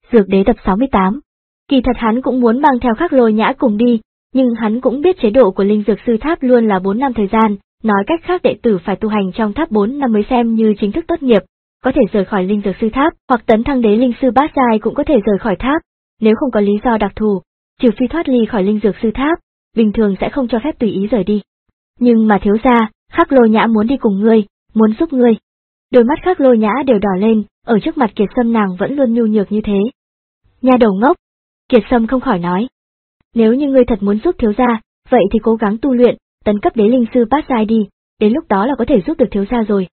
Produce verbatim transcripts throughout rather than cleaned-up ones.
Dược đế tập sáu mươi tám. Kỳ thật hắn cũng muốn mang theo Khắc Lôi Nhã cùng đi, nhưng hắn cũng biết chế độ của linh dược sư tháp luôn là bốn năm thời gian, nói cách khác đệ tử phải tu hành trong tháp bốn năm mới xem như chính thức tốt nghiệp, có thể rời khỏi linh dược sư tháp, hoặc tấn thăng đế linh sư bát giai cũng có thể rời khỏi tháp, nếu không có lý do đặc thù, trừ phi thoát ly khỏi linh dược sư tháp, bình thường sẽ không cho phép tùy ý rời đi. Nhưng mà thiếu gia, Khắc Lôi Nhã muốn đi cùng ngươi, muốn giúp ngươi. Đôi mắt Khắc Lôi Nhã đều đỏ lên, ở trước mặt Kiệt Sâm nàng vẫn luôn nhu nhược như thế. Nha đầu ngốc, Kiệt Sâm không khỏi nói. Nếu như ngươi thật muốn giúp thiếu gia, vậy thì cố gắng tu luyện, tấn cấp đế linh sư bát giai đi, đến lúc đó là có thể giúp được thiếu gia rồi.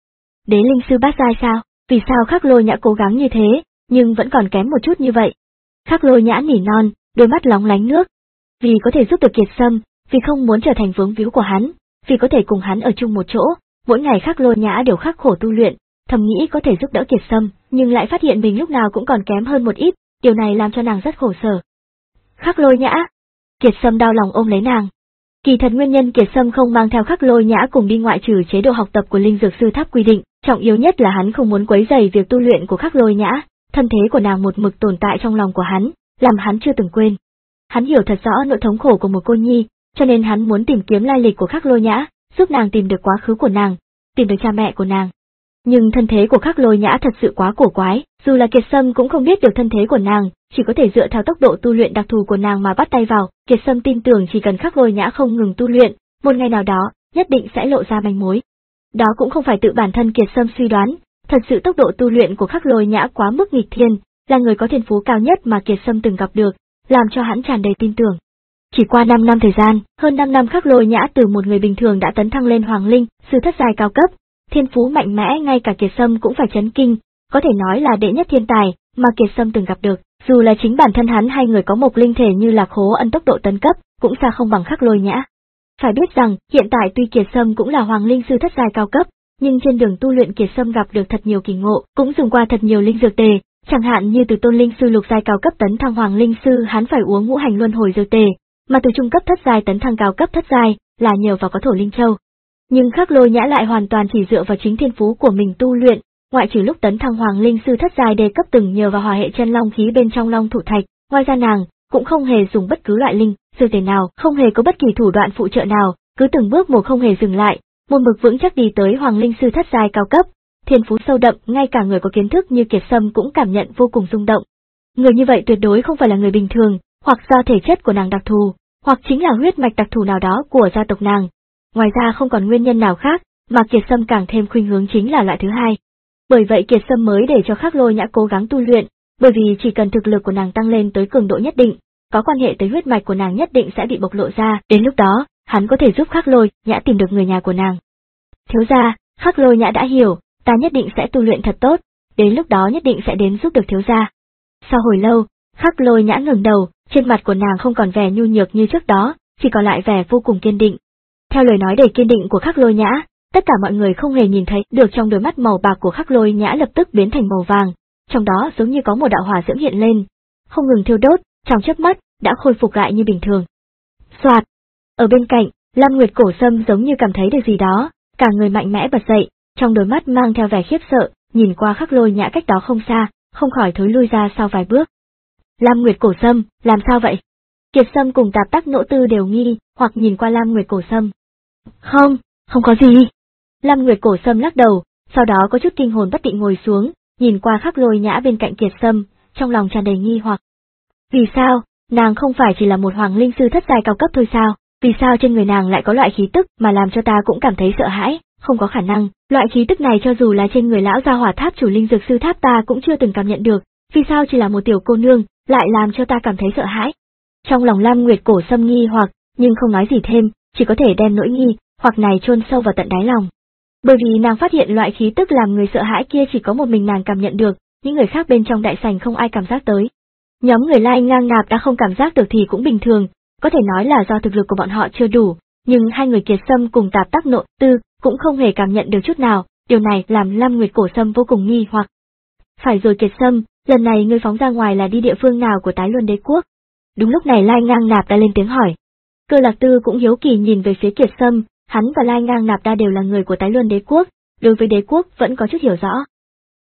Đế linh sư bát giai sao? Vì sao Khắc Lôi Nhã cố gắng như thế, nhưng vẫn còn kém một chút như vậy? Khắc Lôi Nhã nỉ non, đôi mắt lóng lánh nước. Vì có thể giúp được Kiệt Sâm, vì không muốn trở thành vướng víu của hắn, vì có thể cùng hắn ở chung một chỗ, mỗi ngày Khắc Lôi Nhã đều khắc khổ tu luyện, thầm nghĩ có thể giúp đỡ Kiệt Sâm, nhưng lại phát hiện mình lúc nào cũng còn kém hơn một ít, điều này làm cho nàng rất khổ sở. Khắc Lôi Nhã, Kiệt Sâm đau lòng ôm lấy nàng. Kỳ thật nguyên nhân Kiệt Sâm không mang theo Khắc Lôi Nhã cùng đi ngoại trừ chế độ học tập của linh dược sư tháp quy định, trọng yếu nhất là hắn không muốn quấy rầy việc tu luyện của Khắc Lôi Nhã, thân thế của nàng một mực tồn tại trong lòng của hắn, làm hắn chưa từng quên. Hắn hiểu thật rõ nỗi thống khổ của một cô nhi, cho nên hắn muốn tìm kiếm lai lịch của Khắc Lôi Nhã, giúp nàng tìm được quá khứ của nàng, tìm được cha mẹ của nàng. Nhưng thân thế của Khắc Lôi Nhã thật sự quá cổ quái, dù là Kiệt Sâm cũng không biết được thân thế của nàng, chỉ có thể dựa theo tốc độ tu luyện đặc thù của nàng mà bắt tay vào. Kiệt Sâm tin tưởng chỉ cần Khắc Lôi Nhã không ngừng tu luyện, một ngày nào đó, nhất định sẽ lộ ra manh mối. Đó cũng không phải tự bản thân Kiệt Sâm suy đoán, thật sự tốc độ tu luyện của Khắc Lôi Nhã quá mức nghịch thiên, là người có thiên phú cao nhất mà Kiệt Sâm từng gặp được, làm cho hắn tràn đầy tin tưởng. Chỉ qua năm năm thời gian, hơn năm năm Khắc Lôi Nhã từ một người bình thường đã tấn thăng lên Hoàng Linh, sư thất giai cao cấp, thiên phú mạnh mẽ ngay cả Kiệt Sâm cũng phải chấn kinh, có thể nói là đệ nhất thiên tài mà Kiệt Sâm từng gặp được, dù là chính bản thân hắn hay người có một linh thể như Lạc Hố Ân tốc độ tấn cấp, cũng xa không bằng Khắc Lôi Nhã. Phải biết rằng, hiện tại tuy Kiệt Sâm cũng là Hoàng Linh sư thất giai cao cấp, nhưng trên đường tu luyện Kiệt Sâm gặp được thật nhiều kỳ ngộ, cũng dùng qua thật nhiều linh dược tề, chẳng hạn như từ tôn linh sư lục giai cao cấp tấn thăng Hoàng Linh sư hắn phải uống ngũ hành luân hồi dược tề, mà từ trung cấp thất giai tấn thăng cao cấp thất giai là nhờ vào có thổ linh châu. Nhưng Khắc Lôi Nhã lại hoàn toàn chỉ dựa vào chính thiên phú của mình tu luyện, ngoại trừ lúc tấn thăng Hoàng Linh sư thất giai đề cấp từng nhờ vào hỏa hệ chân long khí bên trong long thủ thạch, ngoài ra nàng cũng không hề dùng bất cứ loại linh dược tề nào, không hề có bất kỳ thủ đoạn phụ trợ nào, cứ từng bước một không hề dừng lại, một mực vững chắc đi tới Hoàng Linh sư thất giai cao cấp. Thiên phú sâu đậm, ngay cả người có kiến thức như Kiệt Sâm cũng cảm nhận vô cùng rung động. Người như vậy tuyệt đối không phải là người bình thường, hoặc do thể chất của nàng đặc thù, hoặc chính là huyết mạch đặc thù nào đó của gia tộc nàng. Ngoài ra không còn nguyên nhân nào khác, mà Kiệt Sâm càng thêm khuynh hướng chính là loại thứ hai. Bởi vậy Kiệt Sâm mới để cho Khắc Lôi Nhã cố gắng tu luyện, bởi vì chỉ cần thực lực của nàng tăng lên tới cường độ nhất định, có quan hệ tới huyết mạch của nàng nhất định sẽ bị bộc lộ ra, đến lúc đó, hắn có thể giúp Khắc Lôi Nhã tìm được người nhà của nàng. Thiếu gia, Khắc Lôi Nhã đã hiểu, ta nhất định sẽ tu luyện thật tốt, đến lúc đó nhất định sẽ đến giúp được thiếu gia. Sau hồi lâu, Khắc Lôi Nhã ngẩng đầu, trên mặt của nàng không còn vẻ nhu nhược như trước đó, chỉ còn lại vẻ vô cùng kiên định. Theo lời nói đầy kiên định của Khắc Lôi Nhã, tất cả mọi người không hề nhìn thấy được trong đôi mắt màu bạc của Khắc Lôi Nhã lập tức biến thành màu vàng, trong đó giống như có một đạo hỏa diễm hiện lên, không ngừng thiêu đốt, trong chớp mắt đã khôi phục lại như bình thường. Soạt, ở bên cạnh, Lam Nguyệt Cổ Sâm giống như cảm thấy được gì đó, cả người mạnh mẽ bật dậy, trong đôi mắt mang theo vẻ khiếp sợ, nhìn qua Khắc Lôi Nhã cách đó không xa, không khỏi thối lui ra sau vài bước. Lam Nguyệt Cổ Sâm, làm sao vậy? Kiệt Sâm cùng Tạp Tắc Nỗ Tư đều nghi, hoặc nhìn qua Lam Nguyệt Cổ Sâm. Không, không có gì. Lam Nguyệt Cổ Sâm lắc đầu, sau đó có chút kinh hồn bất định ngồi xuống, nhìn qua Khắc Lôi Nhã bên cạnh Kiệt Sâm, trong lòng tràn đầy nghi hoặc. Vì sao, nàng không phải chỉ là một Hoàng Linh sư thất giai cao cấp thôi sao? Vì sao trên người nàng lại có loại khí tức mà làm cho ta cũng cảm thấy sợ hãi? Không có khả năng, loại khí tức này cho dù là trên người lão gia hỏa tháp chủ linh dược sư tháp ta cũng chưa từng cảm nhận được, vì sao chỉ là một tiểu cô nương, lại làm cho ta cảm thấy sợ hãi? Trong lòng Lam Nguyệt Cổ Sâm nghi hoặc, nhưng không nói gì thêm, chỉ có thể đem nỗi nghi hoặc này chôn sâu vào tận đáy lòng. Bởi vì nàng phát hiện loại khí tức làm người sợ hãi kia chỉ có một mình nàng cảm nhận được, những người khác bên trong đại sảnh không ai cảm giác tới. Nhóm người Lai Ngang Nạp đã không cảm giác được thì cũng bình thường, có thể nói là do thực lực của bọn họ chưa đủ, nhưng hai người Kiệt Sâm cùng Tạp Tắc Nỗ Tư cũng không hề cảm nhận được chút nào, điều này làm Lam Nguyệt Cổ Sâm vô cùng nghi hoặc. Phải rồi Kiệt Sâm, lần này ngươi phóng ra ngoài là đi địa phương nào của Tái Luân Đế Quốc? Đúng lúc này Lai Ngang Nạp đã lên tiếng hỏi. Cơ Lạc Tư cũng hiếu kỳ nhìn về phía Kiệt Sâm, hắn và Lai Ngang Nạp Đa đều là người của Tái Luân Đế Quốc, đối với đế quốc vẫn có chút hiểu rõ.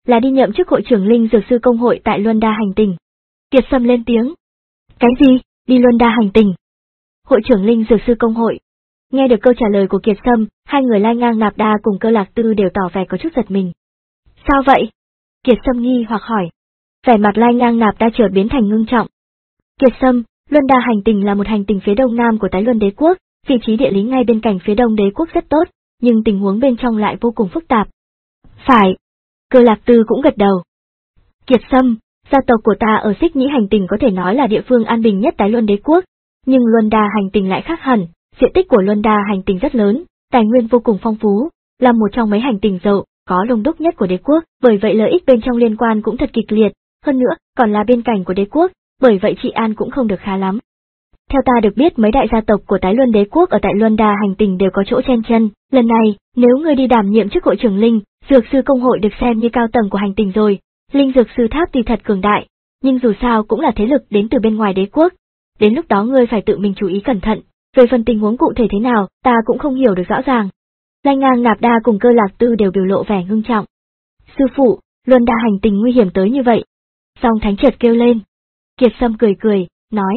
là đi nhậm chức hội trưởng Linh Dược Sư Công hội tại Luân Đa hành tinh. Kiệt Sâm lên tiếng. Cái gì, đi Luân Đa hành tinh? Hội trưởng Linh Dược Sư Công hội. Nghe được câu trả lời của Kiệt Sâm, hai người Lai Ngang Nạp Đa cùng Cơ Lạc Tư đều tỏ vẻ có chút giật mình. Sao vậy? Kiệt Sâm nghi hoặc hỏi. Vẻ mặt Lai Ngang Nạp Đa chợt biến thành ngưng trọng. Kiệt Sâm, Luân Đa hành tinh là một hành tinh phía đông nam của Tái Luân Đế quốc, vị trí địa lý ngay bên cạnh phía đông đế quốc rất tốt, nhưng tình huống bên trong lại vô cùng phức tạp. Phải. Cơ Lạc Tư cũng gật đầu. Kiệt Sâm, gia tộc của ta ở Xích Nhĩ hành tinh có thể nói là địa phương an bình nhất Tái Luân Đế quốc, nhưng Luân Đa hành tinh lại khác hẳn, diện tích của Luân Đa hành tinh rất lớn, tài nguyên vô cùng phong phú, là một trong mấy hành tinh giàu có đông đúc nhất của đế quốc, bởi vậy lợi ích bên trong liên quan cũng thật kịch liệt, hơn nữa, còn là biên cảnh của đế quốc, bởi vậy trị an cũng không được khá lắm. Theo ta được biết mấy đại gia tộc của Tái Luân Đế quốc ở tại Luân Đa hành tinh đều có chỗ chen chân, lần này, nếu ngươi đi đảm nhiệm chức hội trưởng Linh Dược Sư Công hội được xem như cao tầng của hành tinh rồi, Linh Dược Sư Tháp tuy thật cường đại, nhưng dù sao cũng là thế lực đến từ bên ngoài đế quốc, đến lúc đó ngươi phải tự mình chú ý cẩn thận, về phần tình huống cụ thể thế nào, ta cũng không hiểu được rõ ràng. Lai Ngang Nạp Đa cùng Cơ Lạc Tư đều biểu lộ vẻ ngưng trọng. Sư phụ, Luân Đa hành tinh nguy hiểm tới như vậy. Song Thánh chợt kêu lên. Kiệt Sâm cười cười, nói.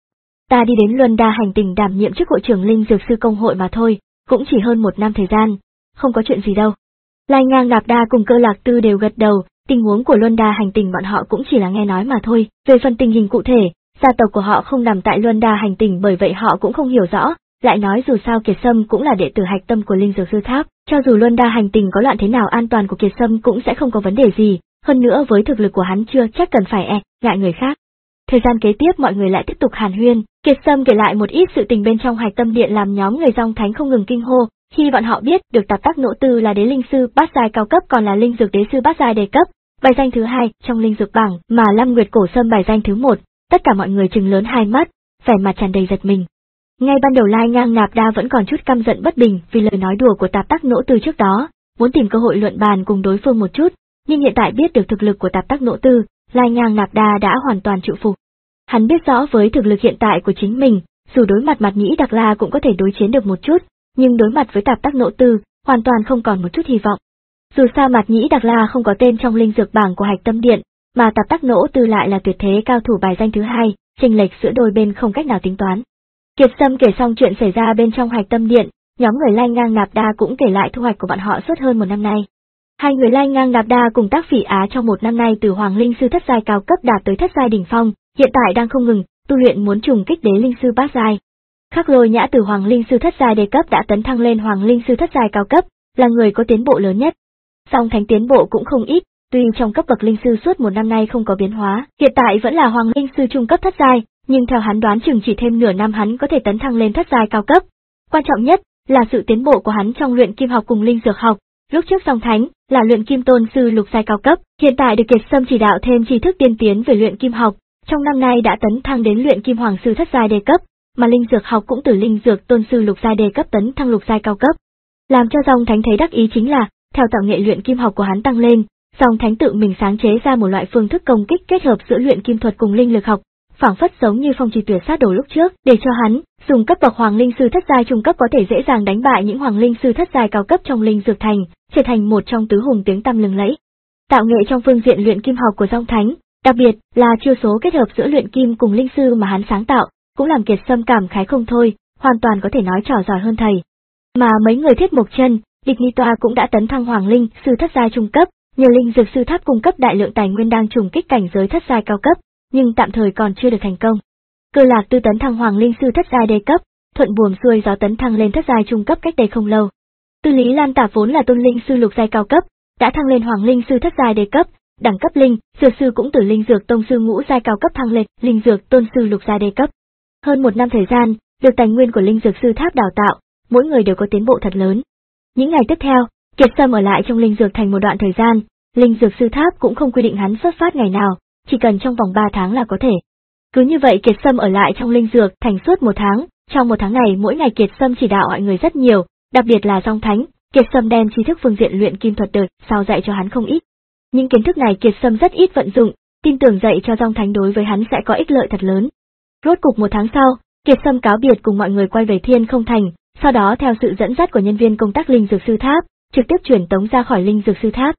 Ta đi đến Luân Đa hành tinh đảm nhiệm chức hội trưởng Linh Dược Sư Công hội mà thôi, cũng chỉ hơn một năm thời gian, không có chuyện gì đâu. Lai Ngang Nạp Đa cùng Cơ Lạc Tư đều gật đầu, tình huống của Luân Đa hành tinh bọn họ cũng chỉ là nghe nói mà thôi, về phần tình hình cụ thể, gia tộc của họ không nằm tại Luân Đa hành tinh bởi vậy họ cũng không hiểu rõ, lại nói dù sao Kiệt Sâm cũng là đệ tử hạch tâm của Linh Dược Sư Tháp, cho dù Luân Đa hành tinh có loạn thế nào an toàn của Kiệt Sâm cũng sẽ không có vấn đề gì, hơn nữa với thực lực của hắn chưa chắc cần phải e, ngại người khác. Thời gian kế tiếp mọi người lại tiếp tục hàn huyên, Kiệt Sâm kể lại một ít sự tình bên trong hạch tâm điện làm nhóm người Dòng Thánh không ngừng kinh hô, khi bọn họ biết được Tạp Tác Nỗ Tư là đế linh sư bát giai cao cấp còn là linh dược đế sư bát giai đề cấp, bài danh thứ hai trong linh dược bảng mà Lam Nguyệt Cổ Sâm bài danh thứ một, tất cả mọi người trừng lớn hai mắt, vẻ mặt tràn đầy giật mình. Ngay ban đầu Lai Ngang Nạp Đa vẫn còn chút căm giận bất bình vì lời nói đùa của Tạp Tác Nỗ Tư trước đó, muốn tìm cơ hội luận bàn cùng đối phương một chút, nhưng hiện tại biết được thực lực của Tạp Tác Nỗ Tư, Lai Ngang Nạp Đa đã hoàn toàn chịu phục. Hắn biết rõ với thực lực hiện tại của chính mình, dù đối mặt Mạt Nhĩ Đặc La cũng có thể đối chiến được một chút, nhưng đối mặt với Tạp Tác Nỗ Tư, hoàn toàn không còn một chút hy vọng. Dù sao Mạt Nhĩ Đặc La không có tên trong linh dược bảng của Hạch Tâm Điện, mà Tạp Tác Nỗ Tư lại là tuyệt thế cao thủ bài danh thứ hai, chênh lệch giữa đôi bên không cách nào tính toán. Kiệt Sâm kể xong chuyện xảy ra bên trong Hạch Tâm Điện, nhóm người Lai Ngang Nạp Đa cũng kể lại thu hoạch của bọn họ suốt hơn một năm nay. Hai người Lai Ngang Nạp Đa cùng Tác Phỉ Á trong một năm nay từ Hoàng Linh Sư thất giai cao cấp đạt tới thất giai đỉnh phong, hiện tại đang không ngừng tu luyện muốn trùng kích đế linh sư bát giai. Khắc Lôi Nhã từ Hoàng Linh Sư thất giai đề cấp đã tấn thăng lên Hoàng Linh Sư thất giai cao cấp, là người có tiến bộ lớn nhất. Song Thánh tiến bộ cũng không ít, tuy trong cấp bậc linh sư suốt một năm nay không có biến hóa, hiện tại vẫn là Hoàng Linh Sư trung cấp thất giai, nhưng theo hắn đoán chừng chỉ thêm nửa năm hắn có thể tấn thăng lên thất giai cao cấp. Quan trọng nhất là sự tiến bộ của hắn trong luyện kim học cùng linh dược học. Lúc trước Song Thánh là luyện kim tôn sư lục giai cao cấp, hiện tại được Kiệt Sâm chỉ đạo thêm tri thức tiên tiến về luyện kim học, trong năm nay đã tấn thăng đến luyện kim hoàng sư thất giai đề cấp, mà linh dược học cũng từ linh dược tôn sư lục giai đề cấp tấn thăng lục giai cao cấp. Làm cho Song Thánh thấy đắc ý chính là, theo tạo nghệ luyện kim học của hắn tăng lên, Song Thánh tự mình sáng chế ra một loại phương thức công kích kết hợp giữa luyện kim thuật cùng linh lực học, phảng phất giống như phong trì tuyệt sát đồ lúc trước, để cho hắn dùng cấp bậc hoàng linh sư thất giai trung cấp có thể dễ dàng đánh bại những hoàng linh sư thất giai cao cấp trong linh dược thành, trở thành một trong tứ hùng tiếng tăm lừng lẫy. Tạo nghệ trong phương diện luyện kim học của Song Thánh, đặc biệt là chiêu số kết hợp giữa luyện kim cùng linh sư mà hắn sáng tạo, cũng làm Kiệt Sâm cảm khái không thôi, hoàn toàn có thể nói trò giỏi hơn thầy. Mà mấy người Thiết Mộc Chân, Địch Ni Toa cũng đã tấn thăng hoàng linh sư thất giai trung cấp, nhờ linh dược sư tháp cung cấp đại lượng tài nguyên đang trùng kích cảnh giới thất giai cao cấp, nhưng tạm thời còn chưa được thành công. Cơ Lạc Tư tấn thăng hoàng linh sư thất giai đề cấp, thuận buồm xuôi gió tấn thăng lên thất giai trung cấp cách đây không lâu. Tư Lý Lan Tả vốn là tôn linh sư lục giai cao cấp, đã thăng lên hoàng linh sư thất giai đề cấp, đẳng cấp linh dược sư cũng từ linh dược tông sư ngũ giai cao cấp thăng lên linh dược tôn sư lục giai đề cấp. Hơn một năm thời gian, được tài nguyên của linh dược sư tháp đào tạo, mỗi người đều có tiến bộ thật lớn. Những ngày tiếp theo, Kiệt Sâm ở lại trong linh dược thành một đoạn thời gian, linh dược sư tháp cũng không quy định hắn xuất phát ngày nào, chỉ cần trong vòng ba tháng là có thể. Cứ như vậy Kiệt Sâm ở lại trong linh dược thành suốt một tháng, trong một tháng này mỗi ngày Kiệt Sâm chỉ đạo mọi người rất nhiều, đặc biệt là Song Thánh, Kiệt Sâm đem tri thức phương diện luyện kim thuật đời sau dạy cho hắn không ít. Những kiến thức này Kiệt Sâm rất ít vận dụng, tin tưởng dạy cho Song Thánh đối với hắn sẽ có ích lợi thật lớn. Rốt cục một tháng sau, Kiệt Sâm cáo biệt cùng mọi người quay về Thiên Không Thành, sau đó theo sự dẫn dắt của nhân viên công tác linh dược sư tháp, trực tiếp chuyển tống ra khỏi linh dược sư tháp.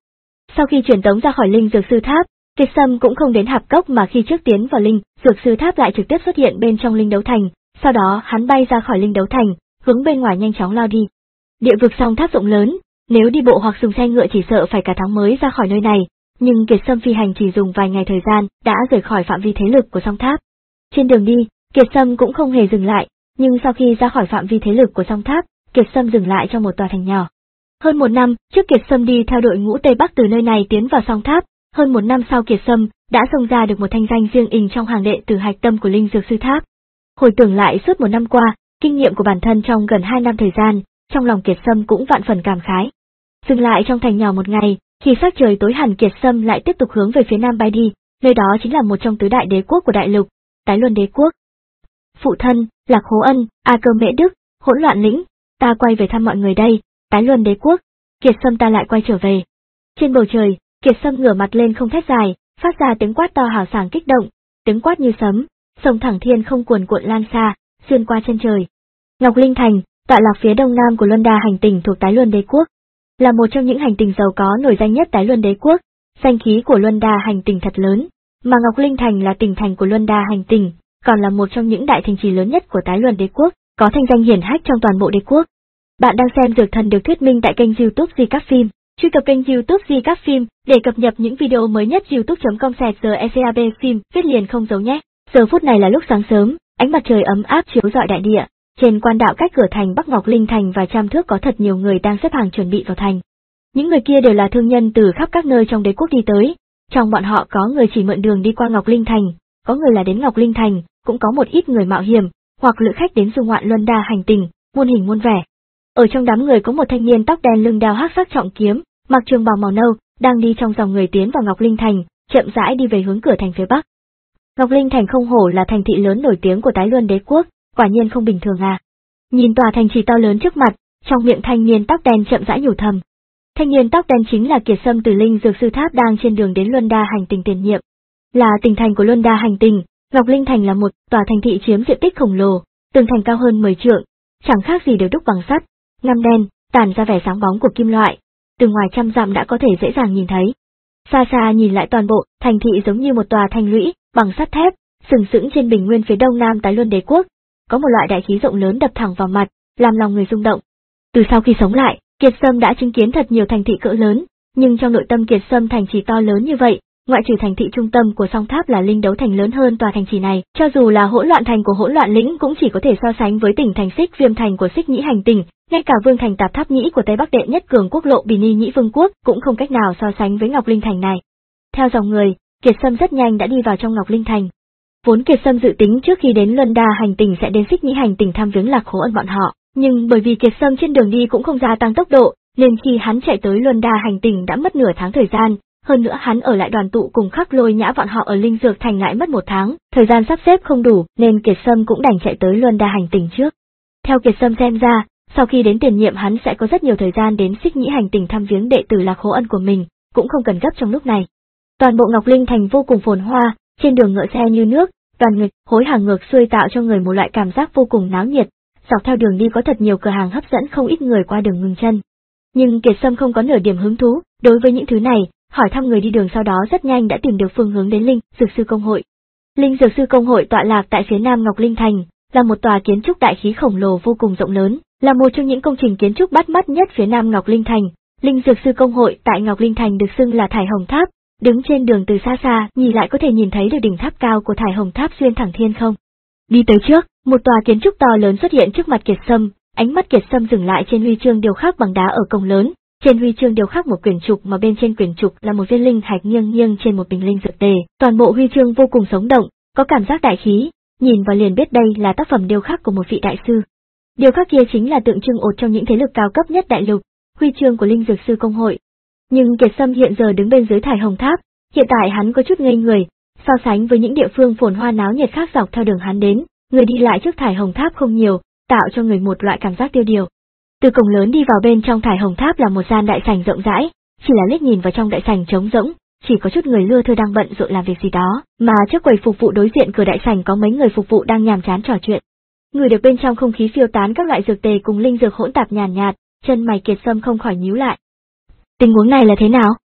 Sau khi truyền tống ra khỏi linh dược sư tháp, Kiệt Sâm cũng không đến hạp cốc mà khi trước tiến vào linh dược sư tháp lại trực tiếp xuất hiện bên trong linh đấu thành, sau đó hắn bay ra khỏi linh đấu thành, hướng bên ngoài nhanh chóng lao đi. Địa vực song tháp rộng lớn, nếu đi bộ hoặc dùng xe ngựa chỉ sợ phải cả tháng mới ra khỏi nơi này, nhưng Kiệt Sâm phi hành chỉ dùng vài ngày thời gian đã rời khỏi phạm vi thế lực của song tháp. Trên đường đi, Kiệt Sâm cũng không hề dừng lại, nhưng sau khi ra khỏi phạm vi thế lực của song tháp, Kiệt Sâm dừng lại trong một tòa thành nhỏ. Hơn một năm trước Kiệt Sâm đi theo đội ngũ Tây Bắc từ nơi này tiến vào song tháp, hơn một năm sau Kiệt Sâm đã xông ra được một thanh danh riêng ình trong hàng đệ tử hạch tâm của linh dược sư tháp. Hồi tưởng lại suốt một năm qua, kinh nghiệm của bản thân trong gần hai năm thời gian, trong lòng Kiệt Sâm cũng vạn phần cảm khái. Dừng lại trong thành nhỏ một ngày, khi sắc trời tối hẳn Kiệt Sâm lại tiếp tục hướng về phía nam bay đi, nơi đó chính là một trong tứ đại đế quốc của đại lục, Tái Luân đế quốc. Phụ thân, Lạc Hố Ân, A Cơ Mễ Đức, Hỗn Loạn Lĩnh, ta quay về thăm mọi người đây, Tái Luân đế quốc. Kiệt Sâm ta lại quay trở về. Trên bầu trời, Kiệt Sâm ngửa mặt lên không thét dài, phát ra tiếng quát to hào sảng kích động, tiếng quát như sấm, sông thẳng thiên không cuồn cuộn lan xa, xuyên qua chân trời. Ngọc Linh Thành, tọa lạc phía đông nam của Luân Đa hành tinh thuộc Tái Luân đế quốc, là một trong những hành tinh giàu có nổi danh nhất Tái Luân đế quốc. Danh khí của Luân Đa hành tinh thật lớn, mà Ngọc Linh Thành là tỉnh thành của Luân Đa hành tinh, còn là một trong những đại thành trì lớn nhất của Tái Luân đế quốc, có thanh danh hiển hách trong toàn bộ đế quốc. Bạn đang xem Dược Thần được thuyết minh tại kênh YouTube Di Các Phim. Truy cập kênh YouTube Di Các Phim để cập nhật những video mới nhất. youtube chấm com slash gcab phim, viết liền không dấu nhé. Giờ phút này là lúc sáng sớm, ánh mặt trời ấm áp chiếu rọi đại địa. Trên quan đạo cách cửa thành Bắc Ngọc Linh Thành và trăm thước có thật nhiều người đang xếp hàng chuẩn bị vào thành. Những người kia đều là thương nhân từ khắp các nơi trong đế quốc đi tới. Trong bọn họ có người chỉ mượn đường đi qua Ngọc Linh Thành, có người là đến Ngọc Linh Thành, cũng có một ít người mạo hiểm hoặc lữ khách đến du ngoạn Luân Đa hành tinh, muôn hình muôn vẻ. Ở trong đám người có một thanh niên tóc đen lưng đeo hắc sắc trọng kiếm, mặc trường bào màu nâu, đang đi trong dòng người tiến vào Ngọc Linh Thành, chậm rãi đi về hướng cửa thành phía bắc. Ngọc Linh Thành không hổ là thành thị lớn nổi tiếng của Tái Luân đế quốc, quả nhiên không bình thường à. Nhìn tòa thành trì to lớn trước mặt, trong miệng thanh niên tóc đen chậm rãi nhủ thầm. Thanh niên tóc đen chính là Kiệt Sâm từ linh dược sư tháp đang trên đường đến Luân Đa hành tinh tiền nhiệm. Là tỉnh thành của Luân Đa hành tinh, Ngọc Linh Thành là một tòa thành thị chiếm diện tích khổng lồ, tường thành cao hơn mười trượng, chẳng khác gì đều đúc bằng sắt, ngăm đen, tản ra vẻ sáng bóng của kim loại, từ ngoài trăm dặm đã có thể dễ dàng nhìn thấy. Xa xa nhìn lại toàn bộ thành thị giống như một tòa thành lũy bằng sắt thép, sừng sững trên bình nguyên phía đông nam Tái Luân đế quốc, có một loại đại khí rộng lớn đập thẳng vào mặt, làm lòng người rung động. Từ sau khi sống lại, Kiệt Sâm đã chứng kiến thật nhiều thành thị cỡ lớn, nhưng trong nội tâm Kiệt Sâm thành trì to lớn như vậy, ngoại trừ thành thị trung tâm của song tháp là linh đấu thành lớn hơn tòa thành trì này, cho dù là Hỗn Loạn Thành của Hỗn Loạn Lĩnh cũng chỉ có thể so sánh với tỉnh thành Xích Viêm Thành của Xích Nhĩ hành tinh, ngay cả Vương Thành Tạp Tháp Nhĩ của Tây Bắc đệ nhất cường quốc Lộ Bì Ni Nhĩ Vương quốc cũng không cách nào so sánh với Ngọc Linh Thành này. Theo dòng người, Kiệt Sâm rất nhanh đã đi vào trong Ngọc Linh Thành. Vốn Kiệt Sâm dự tính trước khi đến Luân Đa hành tinh sẽ đến Xích Nhĩ hành tinh thăm viếng Lạc Hố Ân bọn họ, nhưng bởi vì Kiệt Sâm trên đường đi cũng không gia tăng tốc độ, nên khi hắn chạy tới Luân Đa hành tinh đã mất nửa tháng thời gian. Hơn nữa hắn ở lại đoàn tụ cùng Khắc Lôi Nhã bọn họ ở Linh Dược Thành lại mất một tháng, thời gian sắp xếp không đủ nên Kiệt Sâm cũng đành chạy tới Luân Đa hành tinh trước. Theo Kiệt Sâm xem ra, sau khi đến tiền nhiệm hắn sẽ có rất nhiều thời gian đến Xích Nhĩ hành tinh thăm viếng đệ tử Lạc Hố Ân của mình, cũng không cần gấp trong lúc này. Toàn bộ Ngọc Linh Thành vô cùng phồn hoa, trên đường ngựa xe như nước, đoàn người hối hàng ngược xuôi tạo cho người một loại cảm giác vô cùng náo nhiệt. Dọc theo đường đi có thật nhiều cửa hàng hấp dẫn không ít người qua đường ngừng chân. Nhưng Kiệt Sâm không có nửa điểm hứng thú đối với những thứ này. Hỏi thăm người đi đường sau đó rất nhanh đã tìm được phương hướng đến Linh Dược Sư Công hội. Linh Dược Sư Công hội tọa lạc tại phía nam Ngọc Linh Thành, là một tòa kiến trúc đại khí khổng lồ vô cùng rộng lớn, là một trong những công trình kiến trúc bắt mắt nhất phía nam Ngọc Linh Thành. Linh Dược Sư Công hội tại Ngọc Linh Thành được xưng là Thải Hồng Tháp, đứng trên đường từ xa xa nhìn lại có thể nhìn thấy được đỉnh tháp cao của Thải Hồng Tháp xuyên thẳng thiên không. Đi tới trước, một tòa kiến trúc to lớn xuất hiện trước mặt Kiệt Sâm, ánh mắt Kiệt Sâm dừng lại trên huy chương điêu khắc bằng đá ở cổng lớn. Trên huy chương điêu khắc một quyển trục mà bên trên quyển trục là một viên linh hạch nghiêng nghiêng trên một bình linh dược tề. Toàn bộ huy chương vô cùng sống động, có cảm giác đại khí, nhìn vào liền biết đây là tác phẩm điêu khắc của một vị đại sư. Điêu khắc kia chính là tượng trưng một trong những thế lực cao cấp nhất đại lục, huy chương của Linh Dược Sư Công hội. Nhưng Kiệt Sâm hiện giờ đứng bên dưới Thải Hồng Tháp, hiện tại hắn có chút ngây người, so sánh với những địa phương phồn hoa náo nhiệt khác dọc theo đường hắn đến, người đi lại trước Thải Hồng Tháp không nhiều, tạo cho người một loại cảm giác tiêu điều. Từ cổng lớn đi vào bên trong Thải Hồng Tháp là một gian đại sảnh rộng rãi, chỉ là liếc nhìn vào trong đại sảnh trống rỗng, chỉ có chút người lưa thưa đang bận rộn làm việc gì đó, mà trước quầy phục vụ đối diện cửa đại sảnh có mấy người phục vụ đang nhàm chán trò chuyện. Người được bên trong không khí phiêu tán các loại dược tề cùng linh dược hỗn tạp nhàn nhạt, chân mày Kiệt Sâm không khỏi nhíu lại. Tình huống này là thế nào?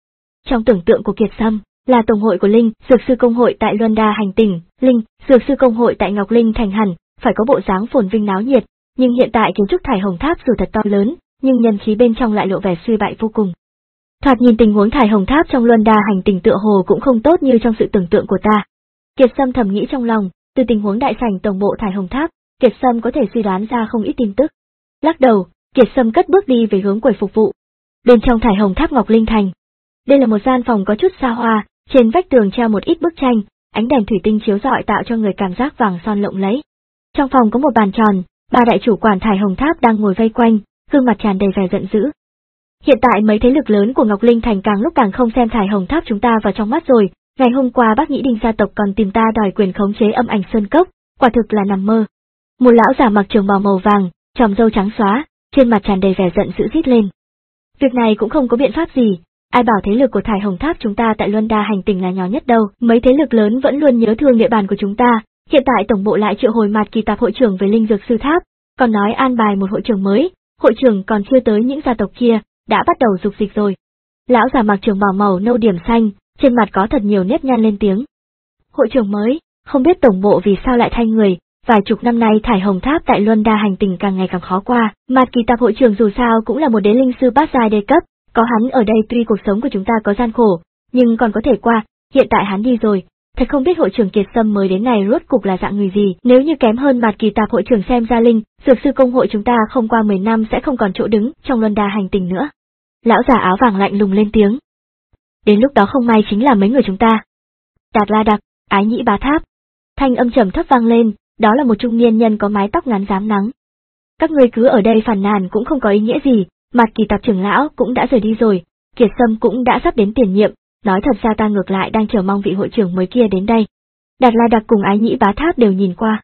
Trong tưởng tượng của Kiệt Sâm, là tổng hội của Linh, Dược sư công hội tại Luân Đa hành tinh, Linh, Dược sư công hội tại Ngọc Linh thành hẳn, phải có bộ dáng phồn vinh náo nhiệt, nhưng hiện tại kiến trúc Thải Hồng Tháp dù thật to lớn, nhưng nhân khí bên trong lại lộ vẻ suy bại vô cùng. Thoạt nhìn tình huống Thải Hồng Tháp trong Luân Đa hành tinh tựa hồ cũng không tốt như trong sự tưởng tượng của ta. Kiệt Sâm thầm nghĩ trong lòng, từ tình huống đại sảnh tổng bộ Thải Hồng Tháp, Kiệt Sâm có thể suy đoán ra không ít tin tức. Lắc đầu, Kiệt Sâm cất bước đi về hướng quầy phục vụ. Bên trong Thải Hồng Tháp Ngọc Linh thành, đây là một gian phòng có chút xa hoa, trên vách tường treo một ít bức tranh, ánh đèn thủy tinh chiếu rọi tạo cho người cảm giác vàng son lộng lẫy. Trong phòng có một bàn tròn, ba đại chủ quản Thải Hồng Tháp đang ngồi vây quanh, gương mặt tràn đầy vẻ giận dữ. Hiện tại mấy thế lực lớn của Ngọc Linh thành càng lúc càng không xem Thải Hồng Tháp chúng ta vào trong mắt rồi, ngày hôm qua bác Nhĩ Đinh gia tộc còn tìm ta đòi quyền khống chế Âm Ảnh Sơn Cốc, quả thực là nằm mơ. Một lão già mặc trường bào màu vàng, tròm râu trắng xóa, trên mặt tràn đầy vẻ giận dữ rít lên. Việc này cũng không có biện pháp gì, ai bảo thế lực của Thải Hồng Tháp chúng ta tại Luân Đa hành tinh là nhỏ nhất đâu, mấy thế lực lớn vẫn luôn nhớ thương địa bàn của chúng ta, hiện tại tổng bộ lại triệu hồi Mạt Kỳ Tạp hội trưởng về Linh Dược Sư Tháp, còn nói an bài một hội trưởng mới, hội trưởng còn chưa tới những gia tộc kia, đã bắt đầu dục dịch rồi. Lão già mặc trường bào màu nâu điểm xanh, trên mặt có thật nhiều nếp nhăn lên tiếng. Hội trưởng mới, không biết tổng bộ vì sao lại thay người, vài chục năm nay Thải Hồng Tháp tại Luân Đa hành tinh càng ngày càng khó qua, Mạt Kỳ Tạp hội trưởng dù sao cũng là một đế linh sư bát giai đề cấp, có hắn ở đây tuy cuộc sống của chúng ta có gian khổ, nhưng còn có thể qua, hiện tại hắn đi rồi, thật không biết hội trưởng Kiệt Sâm mới đến này rốt cục là dạng người gì, nếu như kém hơn Mạt Kỳ Tạp hội trưởng xem ra Linh, Dược sư công hội chúng ta không qua mười năm sẽ không còn chỗ đứng trong Luân Đa hành tinh nữa. Lão già áo vàng lạnh lùng lên tiếng. Đến lúc đó không may chính là mấy người chúng ta. Đạt La Đặc, Ái Nhĩ Bá Tháp. Thanh âm trầm thấp vang lên, đó là một trung niên nhân có mái tóc ngắn rám nắng. Các ngươi cứ ở đây phàn nàn cũng không có ý nghĩa gì, Mạt Kỳ Tạp trưởng lão cũng đã rời đi rồi, Kiệt Sâm cũng đã sắp đến tiền nhiệm, nói thật ra ta ngược lại đang chờ mong vị hội trưởng mới kia đến đây. Đạt La Đặc cùng Ái Nhĩ Bá Tháp đều nhìn qua.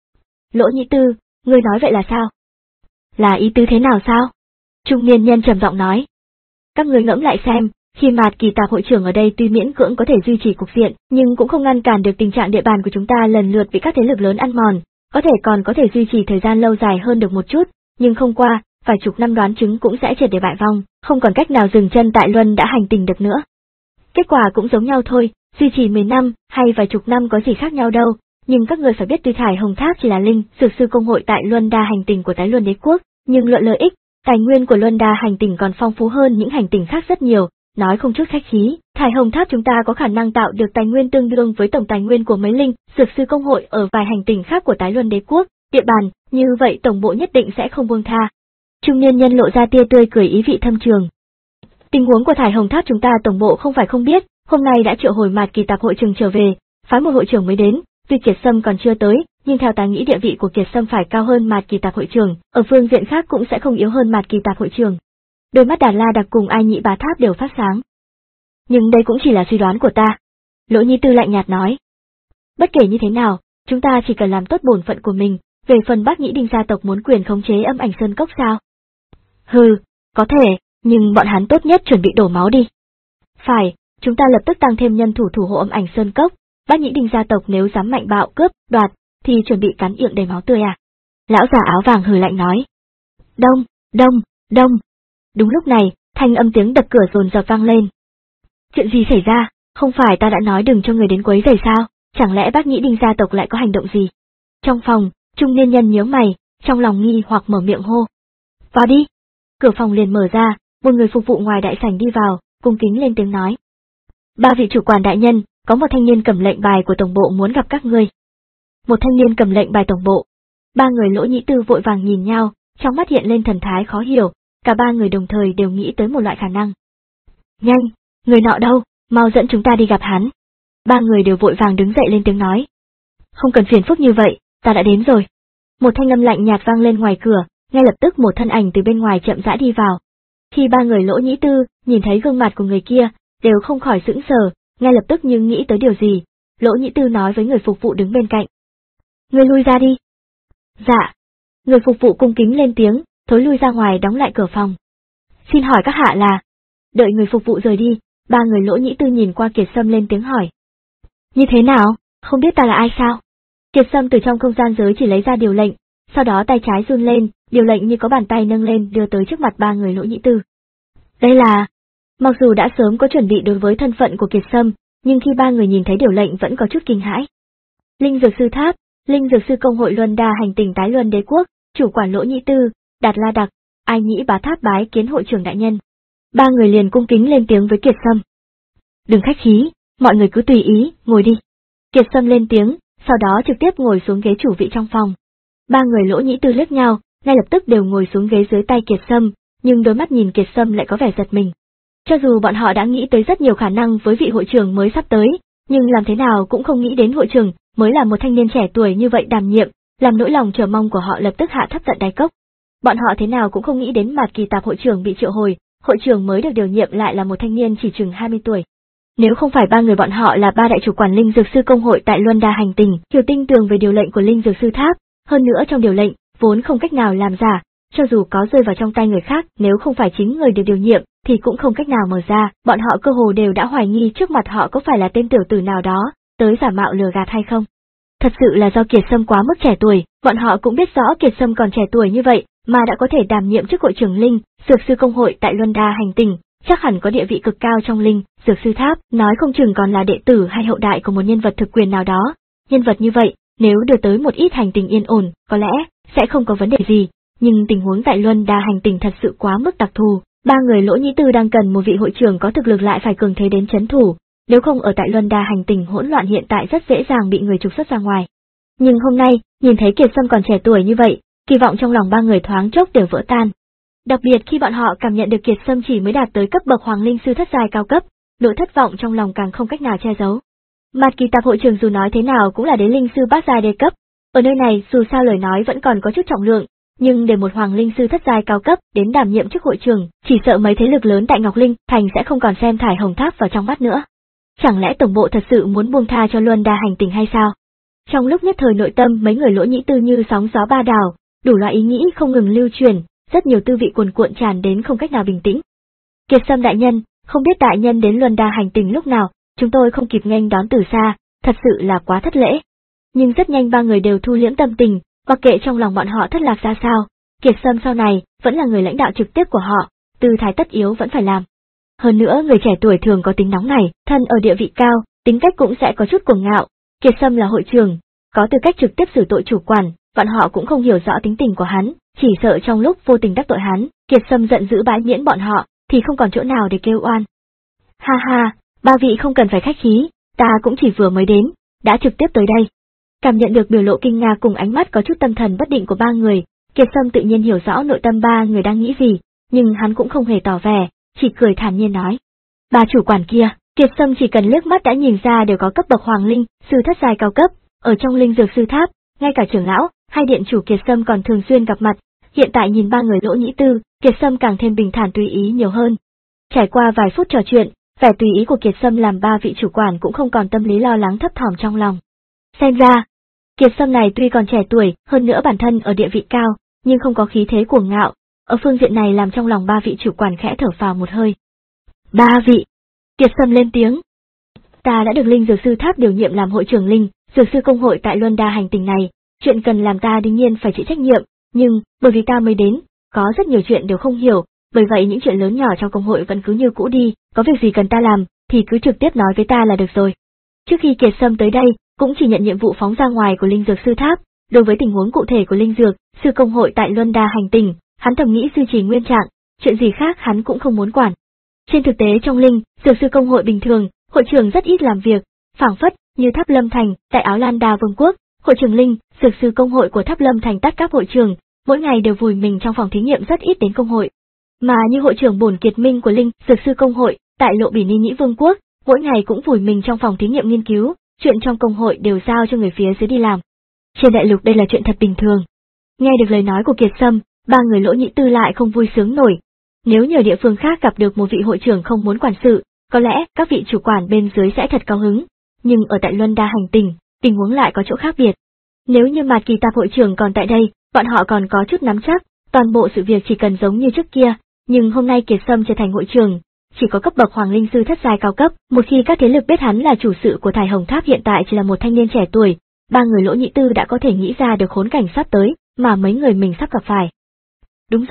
Lỗ Nhĩ Tư, ngươi nói vậy là sao? Là ý tứ thế nào sao? Trung niên nhân trầm giọng nói. Các ngươi ngẫm lại xem, khi Mạt Kỳ Tạp hội trưởng ở đây tuy miễn cưỡng có thể duy trì cục diện, nhưng cũng không ngăn cản được tình trạng địa bàn của chúng ta lần lượt bị các thế lực lớn ăn mòn, có thể còn có thể duy trì thời gian lâu dài hơn được một chút, nhưng không qua, vài chục năm đoán chứng cũng sẽ triệt để bại vong, không còn cách nào dừng chân tại Luân đã hành tinh được nữa. Kết quả cũng giống nhau thôi, duy trì mười năm hay vài chục năm có gì khác nhau đâu, nhưng các người phải biết tuy Thải Hồng Tháp chỉ là Linh, Dược sư công hội tại Luân Đa hành tinh của Tái Luân Đế quốc, nhưng luận lợi ích, tài nguyên của Luân Đa hành tinh còn phong phú hơn những hành tinh khác rất nhiều, nói không chút khách khí, Thải Hồng Tháp chúng ta có khả năng tạo được tài nguyên tương đương với tổng tài nguyên của mấy Linh, Dược sư công hội ở vài hành tinh khác của Tái Luân Đế quốc, địa bàn, như vậy tổng bộ nhất định sẽ không buông tha. Trung niên nhân lộ ra tia tươi cười ý vị thâm trường. Tình huống của Thải Hồng Tháp chúng ta tổng bộ không phải không biết, hôm nay đã triệu hồi Mạt Kỳ Tạp hội trưởng trở về, phái một hội trưởng mới đến, tuy Kiệt Sâm còn chưa tới, nhưng theo ta nghĩ địa vị của Kiệt Sâm phải cao hơn Mạt Kỳ Tạp hội trưởng, ở phương diện khác cũng sẽ không yếu hơn Mạt Kỳ Tạp hội trưởng. Đôi mắt Đạt La Đặc cùng Ái Nhĩ Bá Tháp đều phát sáng. Nhưng đây cũng chỉ là suy đoán của ta. Lỗ Nhĩ Tư lạnh nhạt nói. Bất kể như thế nào, chúng ta chỉ cần làm tốt bổn phận của mình, về phần bác Nhĩ Đinh gia tộc muốn quyền khống chế Âm Ảnh Sơn Cốc sao? Hừ, có thể, nhưng bọn hắn tốt nhất chuẩn bị đổ máu đi. Phải, chúng ta lập tức tăng thêm nhân thủ thủ hộ Âm Ảnh Sơn Cốc, bác Nhĩ Đinh gia tộc nếu dám mạnh bạo cướp, đoạt, thì chuẩn bị cắn miệng đầy máu tươi à? Lão già áo vàng hừ lạnh nói. Đông, đông, đông. Đúng lúc này, thanh âm tiếng đập cửa dồn dập vang lên. Chuyện gì xảy ra, không phải ta đã nói đừng cho người đến quấy rầy sao, chẳng lẽ bác Nhĩ Đinh gia tộc lại có hành động gì? Trong phòng, trung niên nhân nhíu mày, trong lòng nghi hoặc mở miệng hô. Vào đi. Cửa phòng liền mở ra, một người phục vụ ngoài đại sảnh đi vào, cung kính lên tiếng nói. Ba vị chủ quản đại nhân, có một thanh niên cầm lệnh bài của tổng bộ muốn gặp các ngươi. Một thanh niên cầm lệnh bài tổng bộ. Ba người Lỗ Nhĩ Tư vội vàng nhìn nhau, trong mắt hiện lên thần thái khó hiểu, cả ba người đồng thời đều nghĩ tới một loại khả năng. Nhanh, người nọ đâu, mau dẫn chúng ta đi gặp hắn. Ba người đều vội vàng đứng dậy lên tiếng nói. Không cần phiền phức như vậy, ta đã đến rồi. Một thanh âm lạnh nhạt vang lên ngoài cửa, ngay lập tức một thân ảnh từ bên ngoài chậm rãi đi vào. Khi ba người Lỗ Nhĩ Tư nhìn thấy gương mặt của người kia, đều không khỏi sững sờ, ngay lập tức như nghĩ tới điều gì. Lỗ Nhĩ Tư nói với người phục vụ đứng bên cạnh. Người lui ra đi. Dạ. Người phục vụ cung kính lên tiếng, thối lui ra ngoài đóng lại cửa phòng. Xin hỏi các hạ là... Đợi người phục vụ rời đi, ba người Lỗ Nhĩ Tư nhìn qua Kiệt Sâm lên tiếng hỏi. Như thế nào, không biết ta là ai sao? Kiệt Sâm từ trong không gian giới chỉ lấy ra điều lệnh, sau đó tay trái run lên, điều lệnh như có bàn tay nâng lên đưa tới trước mặt ba người Lỗ Nhĩ Tư. Đây là... Mặc dù đã sớm có chuẩn bị đối với thân phận của Kiệt Sâm, nhưng khi ba người nhìn thấy điều lệnh vẫn có chút kinh hãi. Linh Dược Sư Tháp, Linh Dược Sư Công hội Luân Đa hành tinh tái luân đế quốc, chủ quản Lỗ Nhĩ Tư, Đạt La Đặc, Ai Nhĩ Bá Tháp bái kiến hội trưởng đại nhân. Ba người liền cung kính lên tiếng với Kiệt Sâm. Đừng khách khí, mọi người cứ tùy ý, ngồi đi. Kiệt Sâm lên tiếng, sau đó trực tiếp ngồi xuống ghế chủ vị trong phòng. Ba người Lỗ Nhĩ Tư liếc nhau, ngay lập tức đều ngồi xuống ghế dưới tay Kiệt Sâm, nhưng đôi mắt nhìn Kiệt Sâm lại có vẻ giật mình. Cho dù bọn họ đã nghĩ tới rất nhiều khả năng với vị hội trưởng mới sắp tới, nhưng làm thế nào cũng không nghĩ đến hội trưởng mới là một thanh niên trẻ tuổi như vậy đảm nhiệm, làm nỗi lòng chờ mong của họ lập tức hạ thấp tận đáy cốc. Bọn họ thế nào cũng không nghĩ đến Mạt Kỳ Tạp hội trưởng bị triệu hồi, hội trưởng mới được điều nhiệm lại là một thanh niên chỉ chừng hai mươi tuổi. Nếu không phải ba người bọn họ là ba đại chủ quản Linh Dược Sư Công hội tại Luân Đa hành tinh, hiểu tinh tường về điều lệnh của Linh Dược Sư Tháp, hơn nữa trong điều lệnh vốn không cách nào làm giả, cho dù có rơi vào trong tay người khác, nếu không phải chính người được điều nhiệm thì cũng không cách nào mở ra, bọn họ cơ hồ đều đã hoài nghi trước mặt họ có phải là tên tiểu tử nào đó tới giả mạo lừa gạt hay không. Thật sự là do Kiệt Sâm quá mức trẻ tuổi, bọn họ cũng biết rõ Kiệt Sâm còn trẻ tuổi như vậy mà đã có thể đảm nhiệm chức hội trưởng Linh Dược Sư Công hội tại Luân Đa hành tinh, chắc hẳn có địa vị cực cao trong Linh Dược Sư Tháp, nói không chừng còn là đệ tử hay hậu đại của một nhân vật thực quyền nào đó. Nhân vật như vậy, nếu đưa tới một ít hành tinh yên ổn, có lẽ sẽ không có vấn đề gì, nhưng tình huống tại Luân Đa hành tinh thật sự quá mức đặc thù. Ba người Lỗ Nhĩ Tư đang cần một vị hội trưởng có thực lực lại phải cường thế đến chấn thủ, nếu không ở tại Luân Đa hành tinh hỗn loạn hiện tại rất dễ dàng bị người trục xuất ra ngoài. Nhưng hôm nay, nhìn thấy Kiệt Sâm còn trẻ tuổi như vậy, kỳ vọng trong lòng ba người thoáng chốc đều vỡ tan. Đặc biệt khi bọn họ cảm nhận được Kiệt Sâm chỉ mới đạt tới cấp bậc Hoàng Linh Sư thất giai cao cấp, nỗi thất vọng trong lòng càng không cách nào che giấu. Mạt Kỳ Tạp hội trưởng dù nói thế nào cũng là đế linh sư bát giai đê cấp, ở nơi này dù sao lời nói vẫn còn có chút trọng lượng, nhưng để một Hoàng Linh Sư thất giai cao cấp đến đảm nhiệm chức hội trưởng, chỉ sợ mấy thế lực lớn tại Ngọc Linh Thành sẽ không còn xem Thải Hồng Tháp vào trong mắt nữa. Chẳng lẽ tổng bộ thật sự muốn buông tha cho Luân Đa hành tinh hay sao? Trong lúc nhất thời nội tâm mấy người Lỗ Nhĩ Tư như sóng gió ba đảo, đủ loại ý nghĩ không ngừng lưu truyền, rất nhiều tư vị cuồn cuộn tràn đến không cách nào bình tĩnh. Kiệt Sâm đại nhân, không biết đại nhân đến Luân Đa hành tinh lúc nào, chúng tôi không kịp nghênh đón từ xa, thật sự là quá thất lễ. Nhưng rất nhanh ba người đều thu liễm tâm tình, mặc kệ trong lòng bọn họ thất lạc ra sao, Kiệt Sâm sau này vẫn là người lãnh đạo trực tiếp của họ, tư thái tất yếu vẫn phải làm. Hơn nữa người trẻ tuổi thường có tính nóng này, thân ở địa vị cao, tính cách cũng sẽ có chút cuồng ngạo. Kiệt Sâm là hội trưởng, có tư cách trực tiếp xử tội chủ quản, bọn họ cũng không hiểu rõ tính tình của hắn, chỉ sợ trong lúc vô tình đắc tội hắn, Kiệt Sâm giận dữ bãi miễn bọn họ, thì không còn chỗ nào để kêu oan. Ha ha, ba vị không cần phải khách khí, ta cũng chỉ vừa mới đến, đã trực tiếp tới đây. Cảm nhận được biểu lộ kinh ngạc cùng ánh mắt có chút tâm thần bất định của ba người, Kiệt Sâm tự nhiên hiểu rõ nội tâm ba người đang nghĩ gì, nhưng hắn cũng không hề tỏ vẻ, chỉ cười thản nhiên nói. Ba chủ quản kia, Kiệt Sâm chỉ cần liếc mắt đã nhìn ra đều có cấp bậc Hoàng Linh Sư thất giai cao cấp, ở trong Linh Dược Sư Tháp, ngay cả trưởng lão, hai điện chủ Kiệt Sâm còn thường xuyên gặp mặt, hiện tại nhìn ba người Lỗ Nhĩ Tư, Kiệt Sâm càng thêm bình thản tùy ý nhiều hơn. Trải qua vài phút trò chuyện, vẻ tùy ý của Kiệt Sâm làm ba vị chủ quản cũng không còn tâm lý lo lắng thấp thỏm trong lòng. Xem ra, Kiệt Sâm này tuy còn trẻ tuổi, hơn nữa bản thân ở địa vị cao, nhưng không có khí thế cuồng ngạo, ở phương diện này làm trong lòng ba vị chủ quản khẽ thở phào một hơi. Ba vị! Kiệt Sâm lên tiếng. Ta đã được Linh Dược Sư Tháp điều nhiệm làm hội trưởng Linh Dược Sư Công hội tại Luân Đa hành tinh này, chuyện cần làm ta đương nhiên phải chịu trách nhiệm, nhưng, bởi vì ta mới đến, có rất nhiều chuyện đều không hiểu, bởi vậy những chuyện lớn nhỏ trong công hội vẫn cứ như cũ đi, có việc gì cần ta làm, thì cứ trực tiếp nói với ta là được rồi. Trước khi Kiệt Sâm tới đây, cũng chỉ nhận nhiệm vụ phóng ra ngoài của Linh Dược Sư Tháp, đối với tình huống cụ thể của Linh Dược Sư Công hội tại Luân Đa hành tinh, hắn thầm nghĩ duy trì nguyên trạng, chuyện gì khác hắn cũng không muốn quản. Trên thực tế trong Linh Dược Sư Công hội bình thường, hội trưởng rất ít làm việc, phảng phất như Tháp Lâm Thành tại Áo Lan Đa Vương quốc, hội trưởng Linh Dược Sư Công hội của Tháp Lâm Thành tất các hội trưởng, mỗi ngày đều vùi mình trong phòng thí nghiệm rất ít đến công hội. Mà như hội trưởng Bổn Kiệt Minh của Linh Dược Sư Công hội tại Lộ Bỉ Ni Nhĩ Vương quốc, mỗi ngày cũng vùi mình trong phòng thí nghiệm nghiên cứu, chuyện trong công hội đều giao cho người phía dưới đi làm. Trên đại lục đây là chuyện thật bình thường. Nghe được lời nói của Kiệt Sâm, ba người Lỗ Nhĩ Tư lại không vui sướng nổi. Nếu nhờ địa phương khác gặp được một vị hội trưởng không muốn quản sự, có lẽ các vị chủ quản bên dưới sẽ thật cao hứng, nhưng ở tại Luân Đa hành tinh, tình huống lại có chỗ khác biệt. Nếu như Mạt Kỳ Tạp hội trưởng còn tại đây, bọn họ còn có chút nắm chắc, toàn bộ sự việc chỉ cần giống như trước kia, nhưng hôm nay Kiệt Sâm trở thành hội trưởng, chỉ có cấp bậc Hoàng Linh Sư thất giai cao cấp, một khi các thế lực biết hắn là chủ sự của Thải Hồng Tháp hiện tại chỉ là một thanh niên trẻ tuổi, ba người Lỗ Nhĩ Tư đã có thể nghĩ ra được khốn cảnh sắp tới mà mấy người mình sắp gặp phải. Đúng rồi,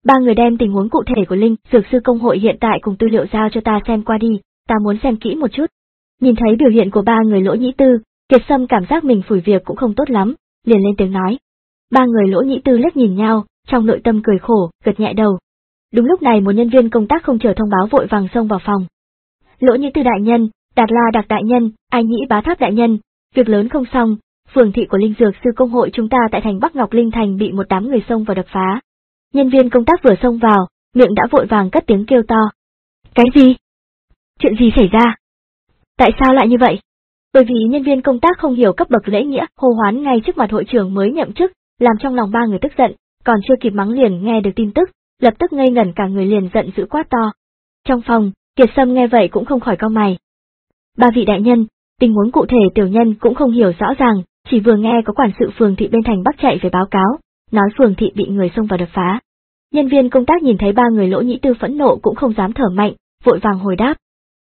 Ba người đem tình huống cụ thể của Linh Dược Sư Công hội hiện tại cùng tư liệu giao cho ta xem qua đi, ta muốn xem kỹ một chút. Nhìn thấy biểu hiện của ba người Lỗ Nhĩ Tư, Kiệt Sâm cảm giác mình phủi việc cũng không tốt lắm, liền lên tiếng nói. Ba người Lỗ Nhĩ Tư liếc nhìn nhau, trong nội tâm cười khổ, gật nhẹ đầu. Đúng lúc này một nhân viên công tác không chờ thông báo vội vàng xông vào phòng. Lỗ Nhĩ Tư đại nhân, Đạt La Đặc đại nhân, Ai Nhĩ Bá Tháp đại nhân, việc lớn không xong, phường thị của Linh Dược Sư Công hội chúng ta tại thành Bắc Ngọc Linh Thành bị một đám người xông vào đập phá. Nhân viên công tác vừa xông vào, miệng đã vội vàng cất tiếng kêu to. Cái gì? Chuyện gì xảy ra? Tại sao lại như vậy? Bởi vì nhân viên công tác không hiểu cấp bậc lễ nghĩa, hô hoán ngay trước mặt hội trưởng mới nhậm chức, làm trong lòng ba người tức giận, còn chưa kịp mắng liền nghe được tin tức, lập tức ngây ngẩn cả người liền giận dữ quát to. Trong phòng, Kiệt Sâm nghe vậy cũng không khỏi cau mày. Ba vị đại nhân, tình huống cụ thể tiểu nhân cũng không hiểu rõ ràng, chỉ vừa nghe có quản sự phường thị bên thành Bắc chạy về báo cáo, nói phường thị bị người xông vào đập phá. Nhân viên công tác nhìn thấy ba người Lỗ Nhĩ Tư phẫn nộ cũng không dám thở mạnh, vội vàng hồi đáp.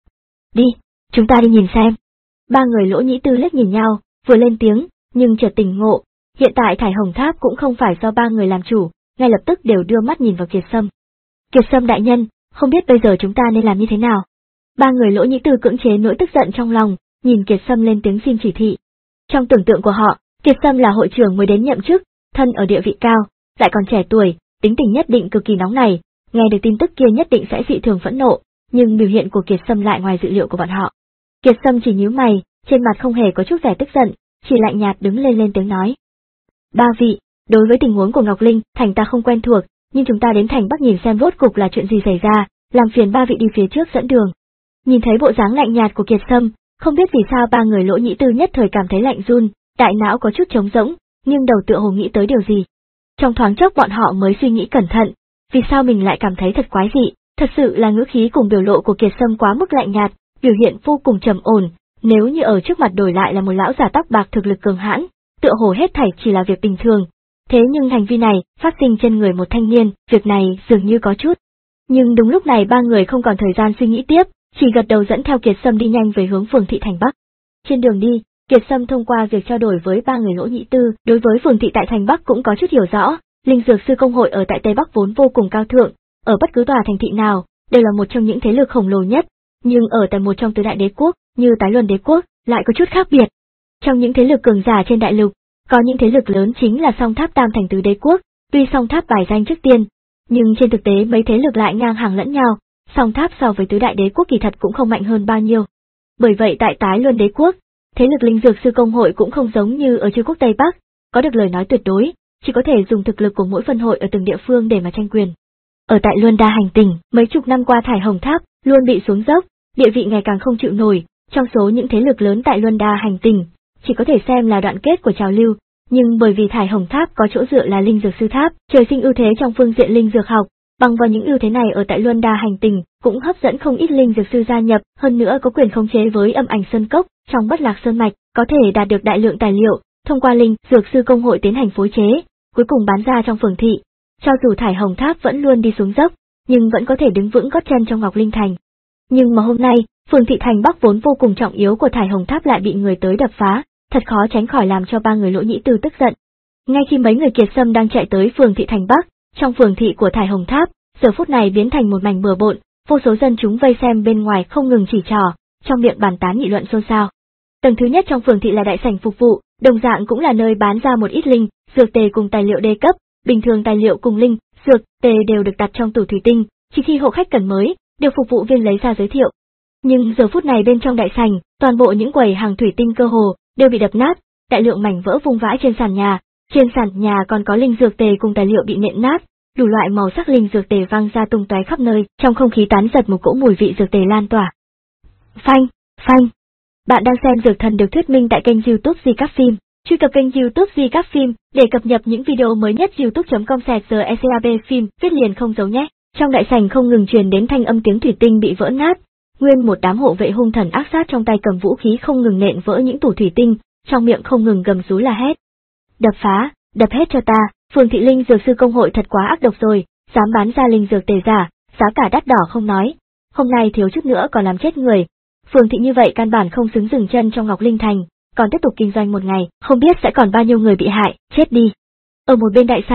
Đi, chúng ta đi nhìn xem. Ba người Lỗ Nhĩ Tư liếc nhìn nhau, vừa lên tiếng, nhưng chợt tỉnh ngộ, hiện tại Thải Hồng Tháp cũng không phải do ba người làm chủ, ngay lập tức đều đưa mắt nhìn vào Kiệt Sâm. Kiệt Sâm đại nhân, không biết bây giờ chúng ta nên làm như thế nào? Ba người Lỗ Nhĩ Tư cưỡng chế nỗi tức giận trong lòng, nhìn Kiệt Sâm lên tiếng xin chỉ thị. Trong tưởng tượng của họ, Kiệt Sâm là hội trưởng mới đến nhậm chức, thân ở địa vị cao, lại còn trẻ tuổi, tính tình nhất định cực kỳ nóng này, nghe được tin tức kia nhất định sẽ dị thường phẫn nộ, nhưng biểu hiện của Kiệt Sâm lại ngoài dự liệu của bọn họ. Kiệt Sâm chỉ nhíu mày, trên mặt không hề có chút vẻ tức giận, chỉ lạnh nhạt đứng lên lên tiếng nói. Ba vị, đối với tình huống của Ngọc Linh, thành ta không quen thuộc, nhưng chúng ta đến thành Bắc nhìn xem rốt cục là chuyện gì xảy ra, làm phiền ba vị đi phía trước dẫn đường. Nhìn thấy bộ dáng lạnh nhạt của Kiệt Sâm, không biết vì sao ba người Lỗ Nhĩ Tư nhất thời cảm thấy lạnh run, đại não có chút trống rỗng, nhưng đầu tựa hồ nghĩ tới điều gì. Trong thoáng chốc bọn họ mới suy nghĩ cẩn thận, vì sao mình lại cảm thấy thật quái dị, thật sự là ngữ khí cùng biểu lộ của Kiệt Sâm quá mức lạnh nhạt, biểu hiện vô cùng trầm ổn, nếu như ở trước mặt đổi lại là một lão già tóc bạc thực lực cường hãn, tựa hồ hết thảy chỉ là việc bình thường. Thế nhưng hành vi này, phát sinh trên người một thanh niên, việc này dường như có chút. Nhưng đúng lúc này ba người không còn thời gian suy nghĩ tiếp, chỉ gật đầu dẫn theo Kiệt Sâm đi nhanh về hướng phường thị thành Bắc. Trên đường đi, Kiệt Sâm thông qua việc trao đổi với ba người Lỗ Nhĩ Tư, đối với phường thị tại thành Bắc cũng có chút hiểu rõ, Linh Dược Sư Công hội ở tại Tây Bắc vốn vô cùng cao thượng, ở bất cứ tòa thành thị nào, đều là một trong những thế lực khổng lồ nhất, nhưng ở tại một trong tứ đại đế quốc, như Tái Luân đế quốc, lại có chút khác biệt. Trong những thế lực cường giả trên đại lục, có những thế lực lớn chính là Song Tháp Tam thành tứ đế quốc, tuy Song Tháp bài danh trước tiên, nhưng trên thực tế mấy thế lực lại ngang hàng lẫn nhau, Song Tháp so với tứ đại đế quốc kỳ thật cũng không mạnh hơn bao nhiêu. Bởi vậy tại Tái Luân đế quốc, thế lực Linh Dược Sư Công hội cũng không giống như ở Chư quốc Tây Bắc, có được lời nói tuyệt đối, chỉ có thể dùng thực lực của mỗi phân hội ở từng địa phương để mà tranh quyền. Ở tại Luân Đa hành tinh, mấy chục năm qua Thải Hồng Tháp luôn bị xuống dốc, địa vị ngày càng không chịu nổi, trong số những thế lực lớn tại Luân Đa hành tinh, chỉ có thể xem là đoạn kết của trào lưu, nhưng bởi vì Thải Hồng Tháp có chỗ dựa là Linh Dược Sư Tháp, trời sinh ưu thế trong phương diện linh dược học, bằng vào những ưu thế này ở tại Luân Đa hành tinh cũng hấp dẫn không ít linh dược sư gia nhập, hơn nữa có quyền khống chế với Âm Ảnh Sơn Cốc, trong Bất Lạc Sơn mạch, có thể đạt được đại lượng tài liệu, thông qua Linh Dược Sư Công hội tiến hành phối chế, cuối cùng bán ra trong phường thị. Cho dù Thải Hồng Tháp vẫn luôn đi xuống dốc, nhưng vẫn có thể đứng vững gót chân trong Ngọc Linh Thành. Nhưng mà hôm nay, phường thị thành Bắc vốn vô cùng trọng yếu của Thải Hồng Tháp lại bị người tới đập phá, thật khó tránh khỏi làm cho ba người Lỗ Nhĩ Tư tức giận. Ngay khi mấy người Kiệt Sâm đang chạy tới phường thị thành Bắc, trong phường thị của Thải Hồng Tháp, giờ phút này biến thành một mảnh bừa bộn, vô số dân chúng vây xem bên ngoài không ngừng chỉ trỏ, trong miệng bàn tán nghị luận xôn xao. Tầng thứ nhất trong phường thị là đại sảnh phục vụ, đồng dạng cũng là nơi bán ra một ít linh dược tề cùng tài liệu đê cấp, bình thường tài liệu cùng linh dược tề đều được đặt trong tủ thủy tinh, chỉ khi hộ khách cần mới, đều phục vụ viên lấy ra giới thiệu. Nhưng giờ phút này bên trong đại sảnh, toàn bộ những quầy hàng thủy tinh cơ hồ đều bị đập nát, đại lượng mảnh vỡ vung vãi trên sàn nhà, trên sàn nhà còn có linh dược tề cùng tài liệu bị nện nát, đủ loại màu sắc linh dược tề văng ra tung tóe khắp nơi, trong không khí tán giật một cỗ mùi vị dược tề lan tỏa. Phanh, phanh. Bạn đang xem Dược Thần được thuyết minh tại kênh YouTube Di Cáp Phim. Truy cập kênh YouTube Di Cáp Phim để cập nhật những video mới nhất. youtube chấm com slash gcab phim, viết liền không dấu nhé. Trong đại sảnh không ngừng truyền đến thanh âm tiếng thủy tinh bị vỡ nát, nguyên một đám hộ vệ hung thần ác sát trong tay cầm vũ khí không ngừng nện vỡ những tủ thủy tinh, trong miệng không ngừng gầm rú la hét. Đập phá, đập hết cho ta, phường thị Linh Dược Sư Công hội thật quá ác độc rồi, dám bán ra linh dược tề giả, giá cả đắt đỏ không nói, hôm nay thiếu chút nữa còn làm chết người. Phường thị như vậy căn bản không xứng dừng chân trong Ngọc Linh Thành, còn tiếp tục kinh doanh một ngày, không biết sẽ còn bao nhiêu người bị hại, chết đi. Ở một bên đại sảnh,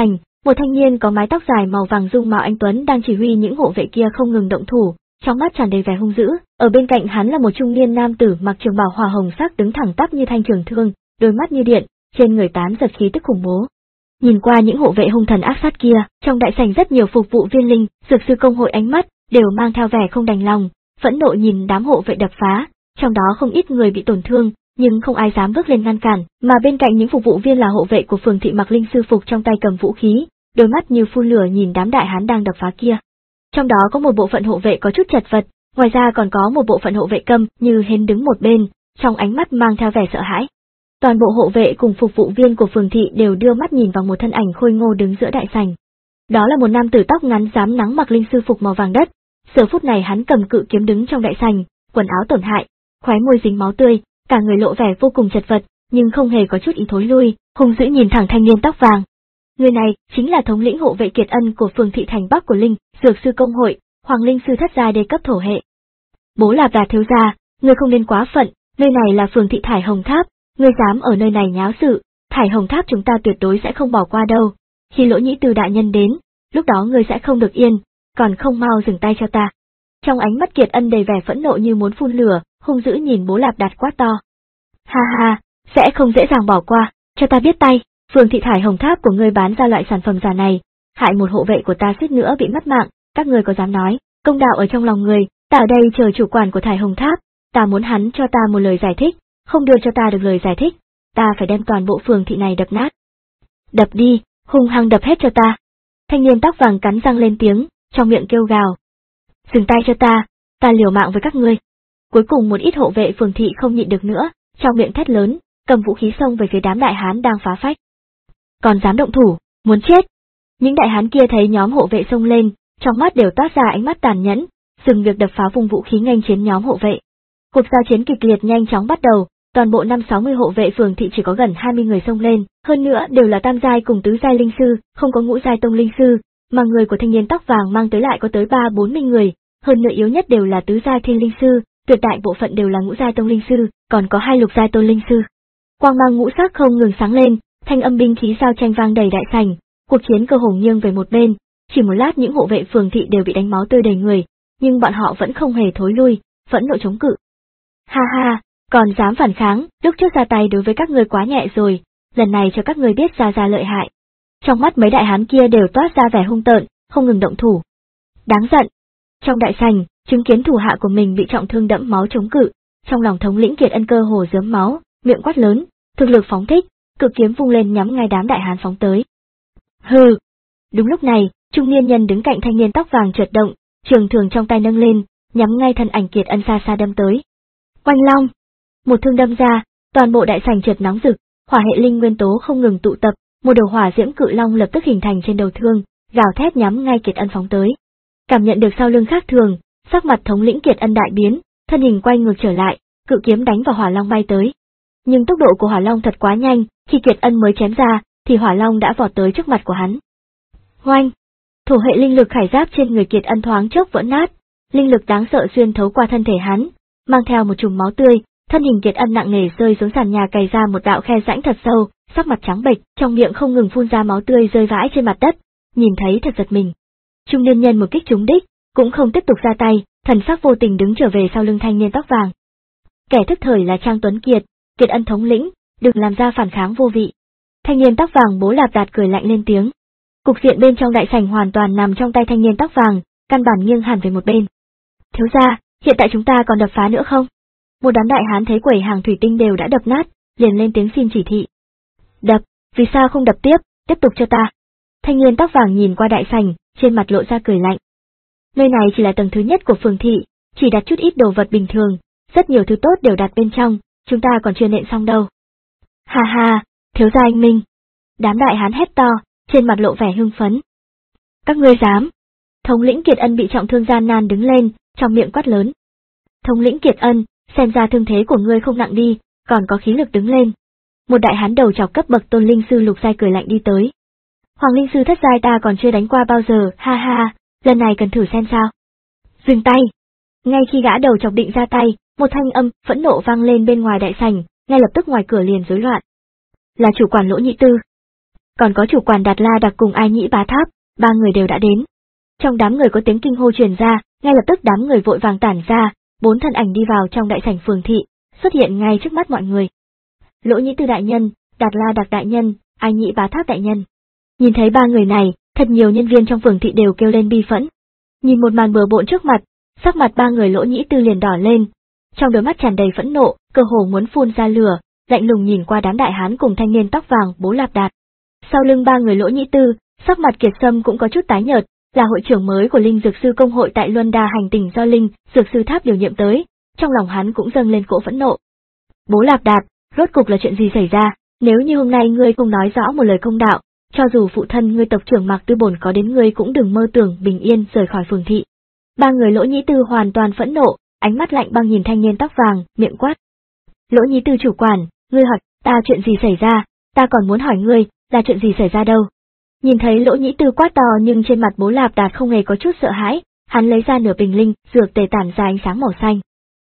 Một thanh niên có mái tóc dài màu vàng dung mạo anh tuấn đang chỉ huy những hộ vệ kia không ngừng động thủ, trong mắt tràn đầy vẻ hung dữ. Ở bên cạnh hắn là một trung niên nam tử mặc trường bào hỏa hồng sắc đứng thẳng tắp như thanh trường thương, đôi mắt như điện, trên người tán giật khí tức khủng bố. Nhìn qua những hộ vệ hung thần ác sát kia, trong đại sảnh rất nhiều phục vụ viên linh, dược sư công hội ánh mắt đều mang theo vẻ không đành lòng, phẫn nộ nhìn đám hộ vệ đập phá, trong đó không ít người bị tổn thương, nhưng không ai dám bước lên ngăn cản, mà bên cạnh những phục vụ viên là hộ vệ của phường thị mặc linh sư phục trong tay cầm vũ khí, đôi mắt như phun lửa nhìn đám đại hán đang đập phá kia. Trong đó có một bộ phận hộ vệ có chút chật vật, ngoài ra còn có một bộ phận hộ vệ câm như hến đứng một bên, trong ánh mắt mang theo vẻ sợ hãi. Toàn bộ hộ vệ cùng phục vụ viên của phường thị đều đưa mắt nhìn vào một thân ảnh khôi ngô đứng giữa đại sảnh. Đó là một nam tử tóc ngắn rám nắng mặc linh sư phục màu vàng đất. Giờ phút này hắn cầm cự kiếm đứng trong đại sảnh, quần áo tổn hại, khóe môi dính máu tươi, cả người lộ vẻ vô cùng chật vật, nhưng không hề có chút ý thối lui, hung dữ nhìn thẳng thanh niên tóc vàng. Người này chính là thống lĩnh hộ vệ Kiệt Ân của phường thị thành Bắc của Linh, Dược sư công hội, Hoàng Linh sư thất giai đề cấp thổ hệ. Bố là Đạt thiếu gia, ngươi không nên quá phận, nơi này là phường thị Thải Hồng Tháp, ngươi dám ở nơi này nháo sự, Thải Hồng Tháp chúng ta tuyệt đối sẽ không bỏ qua đâu. Khi Lỗ Nhĩ Tư đại nhân đến, lúc đó ngươi sẽ không được yên, còn không mau dừng tay cho ta. Trong ánh mắt Kiệt Ân đầy vẻ phẫn nộ như muốn phun lửa, hung dữ nhìn bố Lạp Đạt quát to. Ha ha, sẽ không dễ dàng bỏ qua, cho ta biết tay, phường thị Thải Hồng Tháp của ngươi bán ra loại sản phẩm giả này, hại một hộ vệ của ta suýt nữa bị mất mạng, các ngươi có dám nói, công đạo ở trong lòng người, ta ở đây chờ chủ quản của Thải Hồng Tháp, ta muốn hắn cho ta một lời giải thích, không đưa cho ta được lời giải thích, ta phải đem toàn bộ phường thị này đập nát. Đập đi, hung hăng đập hết cho ta. Thanh niên tóc vàng cắn răng lên tiếng, trong miệng kêu gào. Dừng tay cho ta, ta liều mạng với các ngươi. Cuối cùng một ít hộ vệ phường thị không nhịn được nữa, trong miệng thét lớn, cầm vũ khí xông về phía đám đại hán đang phá phách. Còn dám động thủ, muốn chết. Những đại hán kia thấy nhóm hộ vệ xông lên, trong mắt đều toát ra ánh mắt tàn nhẫn, dừng việc đập phá vùng vũ khí nghênh chiến nhóm hộ vệ. Cuộc giao chiến kịch liệt nhanh chóng bắt đầu, toàn bộ năm sáu mươi hộ vệ phường thị chỉ có gần hai mươi người xông lên, hơn nữa đều là tam giai cùng tứ giai linh sư, không có ngũ giai tông linh sư, mà người của thanh niên tóc vàng mang tới lại có tới ba bốn mươi người, hơn nữa yếu nhất đều là tứ giai thiên linh sư, tuyệt đại bộ phận đều là ngũ giai tông linh sư, còn có hai lục giai tôn linh sư. Quang mang ngũ sắc không ngừng sáng lên, thanh âm binh khí giao tranh vang đầy đại sảnh, cuộc chiến cơ hồ nghiêng về một bên, chỉ một lát những hộ vệ phường thị đều bị đánh máu tươi đầy người, nhưng bọn họ vẫn không hề thối lui, vẫn nộ chống cự. Ha ha, còn dám phản kháng, lúc trước ra tay đối với các ngươi quá nhẹ rồi, lần này cho các ngươi biết ra ra lợi hại. Trong mắt mấy đại hán kia đều toát ra vẻ hung tợn, không ngừng động thủ. Đáng giận. Trong đại sảnh, chứng kiến thủ hạ của mình bị trọng thương đẫm máu chống cự, trong lòng thống lĩnh Kiệt Ân cơ hồ rớm máu, miệng quát lớn, thực lực phóng thích, cự kiếm vung lên nhắm ngay đám đại hán phóng tới. Hừ. Đúng lúc này, trung niên nhân đứng cạnh thanh niên tóc vàng chợt động, trường thường trong tay nâng lên, nhắm ngay thân ảnh Kiệt Ân xa xa đâm tới. Oanh long. Một thương đâm ra, toàn bộ đại sảnh chợt nóng rực, hỏa hệ linh nguyên tố không ngừng tụ tập, một đầu hỏa diễm cự long lập tức hình thành trên đầu thương, gào thét nhắm ngay Kiệt Ân phóng tới. Cảm nhận được sau lưng khác thường, sắc mặt thống lĩnh Kiệt Ân đại biến, thân hình quay ngược trở lại, cự kiếm đánh vào hỏa long bay tới. Nhưng tốc độ của hỏa long thật quá nhanh, khi Kiệt Ân mới chém ra, thì hỏa long đã vọt tới trước mặt của hắn. Oanh! Thổ hệ linh lực khải giáp trên người Kiệt Ân thoáng chốc vỡ nát, linh lực đáng sợ xuyên thấu qua thân thể hắn, mang theo một chùm máu tươi, thân hình Kiệt Ân nặng nề rơi xuống sàn nhà cày ra một đạo khe rãnh thật sâu, sắc mặt trắng bệch, trong miệng không ngừng phun ra máu tươi rơi vãi trên mặt đất, nhìn thấy thật giật mình. Trung niên nhân một kích trúng đích, cũng không tiếp tục ra tay, thần sắc vô tình đứng trở về sau lưng thanh niên tóc vàng. Kẻ thức thời là Trang Tuấn Kiệt, Kiệt Ân thống lĩnh, đừng làm ra phản kháng vô vị. Thanh niên tóc vàng bố Lạp Đạt cười lạnh lên tiếng. Cục diện bên trong đại sảnh hoàn toàn nằm trong tay thanh niên tóc vàng, căn bản nghiêng hẳn về một bên. Thiếu gia, hiện tại chúng ta còn đập phá nữa không? Một đám đại hán thấy quầy hàng thủy tinh đều đã đập nát, liền lên tiếng xin chỉ thị. Đập, vì sao không đập tiếp, tiếp tục cho ta. Thanh niên tóc vàng nhìn qua đại sảnh, trên mặt lộ ra cười lạnh. Nơi này chỉ là tầng thứ nhất của phường thị, chỉ đặt chút ít đồ vật bình thường, rất nhiều thứ tốt đều đặt bên trong, chúng ta còn chưa nện xong đâu. Ha ha, thiếu gia anh minh. Đám đại hán hét to, trên mặt lộ vẻ hưng phấn. Các ngươi dám. Thống lĩnh Kiệt Ân bị trọng thương gian nan đứng lên, trong miệng quát lớn. Thống lĩnh Kiệt Ân, xem ra thương thế của ngươi không nặng đi, còn có khí lực đứng lên. Một đại hán đầu chọc cấp bậc tôn linh sư lục giai cười lạnh đi tới. Hoàng linh sư thất giai ta còn chưa đánh qua bao giờ, ha ha, lần này cần thử xem sao. Dừng tay. Ngay khi gã đầu chọc định ra tay, một thanh âm phẫn nộ vang lên bên ngoài đại sảnh, ngay lập tức ngoài cửa liền rối loạn. Là chủ quản Lỗ Nhĩ Tư. còn có chủ quản Đạt La Đặc cùng Ai Nhĩ Bá Tháp, ba người đều đã đến. Trong đám người có tiếng kinh hô truyền ra, ngay lập tức đám người vội vàng tản ra, bốn thân ảnh đi vào trong đại sảnh phường thị, xuất hiện ngay trước mắt mọi người. Lỗ Nhĩ Tư đại nhân, Đạt La Đặc đại nhân, Ai Nhĩ Bá Tháp đại nhân. Nhìn thấy ba người này, thật nhiều nhân viên trong phường thị đều kêu lên bi phẫn. Nhìn một màn bừa bộn trước mặt, sắc mặt ba người Lỗ Nhĩ Tư liền đỏ lên, trong đôi mắt tràn đầy phẫn nộ, cơ hồ muốn phun ra lửa, lạnh lùng nhìn qua đám đại hán cùng thanh niên tóc vàng Bố Lạp Đạt. Sau lưng ba người Lỗ Nhĩ Tư, sắc mặt Kiệt Sâm cũng có chút tái nhợt, là hội trưởng mới của Linh Dược Sư Công hội tại Luân Đa hành tỉnh do Linh Dược Sư Tháp điều nhiệm tới, trong lòng hắn cũng dâng lên cỗ phẫn nộ. Bố Lạp Đạt, rốt cục là chuyện gì xảy ra? Nếu như hôm nay ngươi không nói rõ một lời công đạo, cho dù phụ thân ngươi tộc trưởng Mạc Tư Bổn có đến ngươi cũng đừng mơ tưởng bình yên rời khỏi phường thị. Ba người Lỗ Nhĩ Tư hoàn toàn phẫn nộ, ánh mắt lạnh băng nhìn thanh niên tóc vàng, miệng quát. Lỗ Nhĩ Tư chủ quản, ngươi hỏi ta chuyện gì xảy ra, ta còn muốn hỏi ngươi, là chuyện gì xảy ra đâu? Nhìn thấy Lỗ Nhĩ Tư quát to nhưng trên mặt Bố Lạp Đạt không hề có chút sợ hãi, hắn lấy ra nửa bình linh dược tề tản ra ánh sáng màu xanh.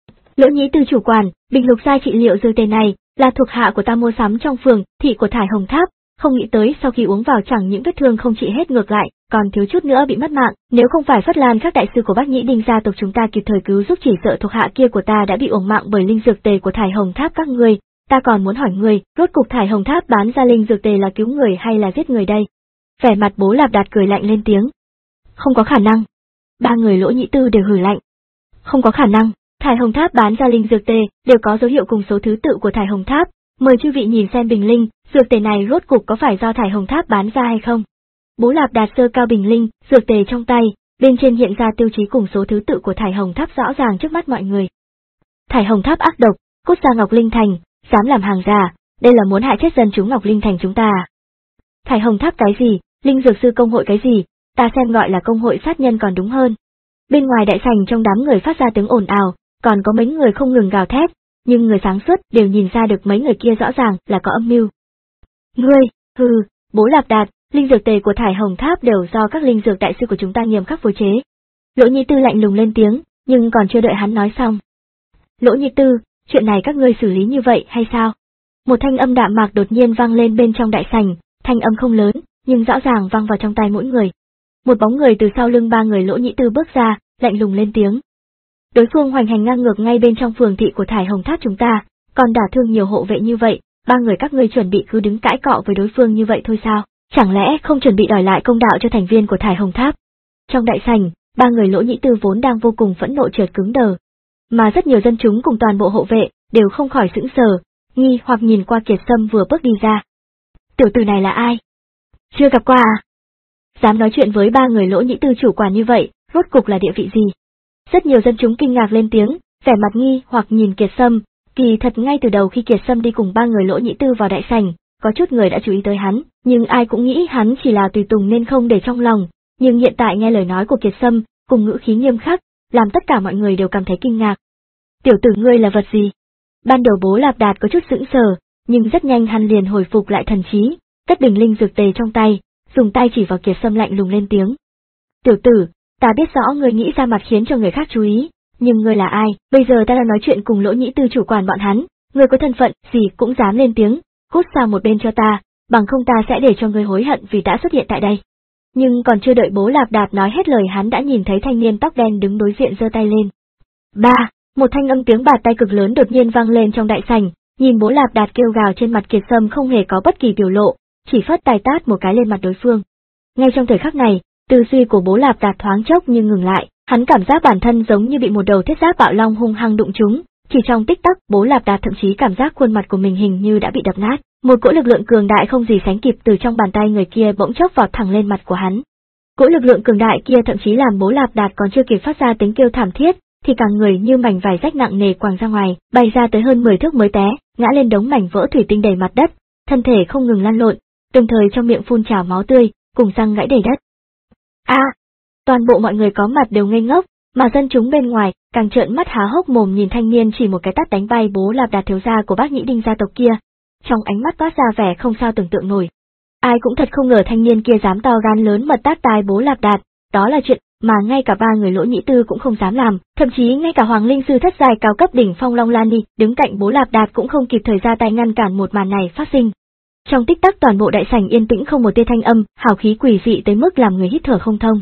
Lỗ Nhĩ Tư chủ quản, bình lục giai trị liệu dược tề này là thuộc hạ của ta mua sắm trong phường thị của Thải Hồng Tháp, không nghĩ tới sau khi uống vào chẳng những vết thương không trị hết ngược lại, còn thiếu chút nữa bị mất mạng, nếu không phải Phất Lan các đại sư của Bác Nhĩ Đinh gia tộc chúng ta kịp thời cứu giúp, chỉ sợ thuộc hạ kia của ta đã bị uổng mạng bởi linh dược tề của Thải Hồng Tháp các ngươi. Ta còn muốn hỏi ngươi, rốt cục Thải Hồng Tháp bán ra linh dược tề là cứu người hay là giết người đây? Vẻ mặt Bố Lạp Đạt cười lạnh lên tiếng. Không có khả năng. Ba người Lỗ Nhĩ Tư đều hừ lạnh. Không có khả năng, Thải Hồng Tháp bán ra linh dược tề đều có dấu hiệu cùng số thứ tự của Thải Hồng Tháp, mời chư vị nhìn xem bình linh dược tề này rốt cục có phải do Thải Hồng Tháp bán ra hay không. Bố Lạp Đạt sơ cao bình linh dược tề trong tay, bên trên hiện ra tiêu chí cùng số thứ tự của Thải Hồng Tháp rõ ràng trước mắt mọi người. Thải Hồng Tháp ác độc, cút ra Ngọc Linh Thành, dám làm hàng giả, đây là muốn hại chết dân chúng Ngọc Linh Thành chúng ta à? Thải Hồng Tháp cái gì, Linh Dược Sư Công hội cái gì, ta xem gọi là công hội sát nhân còn đúng hơn. Bên ngoài đại sảnh trong đám người phát ra tiếng ồn ào, còn có mấy người không ngừng gào thét, nhưng người sáng suốt đều nhìn ra được mấy người kia rõ ràng là có âm mưu. Ngươi, hừ, Bố Lạp Đạt, linh dược tề của Thải Hồng Tháp đều do các linh dược đại sư của chúng ta nghiêm khắc phối chế. Lỗ Nhĩ Tư lạnh lùng lên tiếng, nhưng còn chưa đợi hắn nói xong. Lỗ Nhĩ Tư, chuyện này các ngươi xử lý như vậy hay sao? Một thanh âm đạm mạc đột nhiên vang lên bên trong đại sảnh, thanh âm không lớn, nhưng rõ ràng vang vào trong tai mỗi người. Một bóng người từ sau lưng ba người Lỗ Nhĩ Tư bước ra, lạnh lùng lên tiếng. Đối phương hoành hành ngang ngược ngay bên trong phường thị của Thải Hồng Tháp chúng ta, còn đả thương nhiều hộ vệ như vậy, ba người các ngươi chuẩn bị cứ đứng cãi cọ với đối phương như vậy thôi sao? Chẳng lẽ không chuẩn bị đòi lại công đạo cho thành viên của Thải Hồng Tháp? Trong đại sảnh, ba người Lỗ Nhĩ Tư vốn đang vô cùng phẫn nộ chợt cứng đờ, mà rất nhiều dân chúng cùng toàn bộ hộ vệ đều không khỏi sững sờ, nghi hoặc nhìn qua Kiệt Sâm vừa bước đi ra. Tiểu tử này là ai? Chưa gặp qua à? Dám nói chuyện với ba người Lỗ Nhĩ Tư chủ quản như vậy, rốt cục là địa vị gì? Rất nhiều dân chúng kinh ngạc lên tiếng, vẻ mặt nghi hoặc nhìn Kiệt Sâm. Kỳ thật ngay từ đầu khi Kiệt Sâm đi cùng ba người Lỗ Nhĩ Tư vào đại sảnh, có chút người đã chú ý tới hắn, nhưng ai cũng nghĩ hắn chỉ là tùy tùng nên không để trong lòng, nhưng hiện tại nghe lời nói của Kiệt Sâm, cùng ngữ khí nghiêm khắc, làm tất cả mọi người đều cảm thấy kinh ngạc. Tiểu tử ngươi là vật gì? Ban đầu Bố Lạp Đạt có chút sững sờ, nhưng rất nhanh hắn liền hồi phục lại thần trí, cất bình linh dược tề trong tay, dùng tay chỉ vào Kiệt Sâm lạnh lùng lên tiếng. Tiểu tử, ta biết rõ ngươi nghĩ ra mặt khiến cho người khác chú ý, nhưng ngươi là ai? Bây giờ ta đang nói chuyện cùng Lỗ Nhĩ Tư chủ quản bọn hắn, ngươi có thân phận gì cũng dám lên tiếng, cút sang một bên cho ta, bằng không ta sẽ để cho ngươi hối hận vì đã xuất hiện tại đây. Nhưng còn chưa đợi Bố Lạp Đạt nói hết lời hắn đã nhìn thấy thanh niên tóc đen đứng đối diện giơ tay lên. Ba, một thanh âm tiếng bạt tay cực lớn đột nhiên vang lên trong đại sảnh, nhìn Bố Lạp Đạt kêu gào trên mặt Kiệt Sâm không hề có bất kỳ biểu lộ, chỉ phất tay tát một cái lên mặt đối phương. Ngay trong thời khắc này, tư duy của Bố Lạp Đạt thoáng chốc nhưng ngừng lại, hắn cảm giác bản thân giống như bị một đầu thiết giáp bạo long hung hăng đụng trúng, chỉ trong tích tắc Bố Lạp Đạt thậm chí cảm giác khuôn mặt của mình hình như đã bị đập nát, một cỗ lực lượng cường đại không gì sánh kịp từ trong bàn tay người kia bỗng chốc vọt thẳng lên mặt của hắn. Cỗ lực lượng cường đại kia thậm chí làm Bố Lạp Đạt còn chưa kịp phát ra tiếng kêu thảm thiết, thì cả người như mảnh vải rách nặng nề quàng ra ngoài, bay ra tới hơn mười thước mới té, ngã lên đống mảnh vỡ thủy tinh đầy mặt đất, thân thể không ngừng lăn lộn, đồng thời trong miệng phun trào máu tươi, cùng răng gãy đầy đất. A! À, toàn bộ mọi người có mặt đều ngây ngốc, mà dân chúng bên ngoài càng trợn mắt há hốc mồm nhìn thanh niên chỉ một cái tát đánh bay Bố Lạp Đạt thiếu gia của Bác Nhĩ Đinh gia tộc kia, trong ánh mắt toát ra vẻ không sao tưởng tượng nổi. Ai cũng thật không ngờ thanh niên kia dám to gan lớn mật tát tai Bố Lạp Đạt, đó là chuyện mà ngay cả ba người Lỗ Nhĩ Tư cũng không dám làm, thậm chí ngay cả Hoàng Linh sư thất giai cao cấp đỉnh phong Long Lan đi đứng cạnh Bố Lạp Đạt cũng không kịp thời ra tay ngăn cản một màn này phát sinh. Trong tích tắc toàn bộ đại sảnh yên tĩnh không một tia thanh âm, hào khí quỷ dị tới mức làm người hít thở không thông.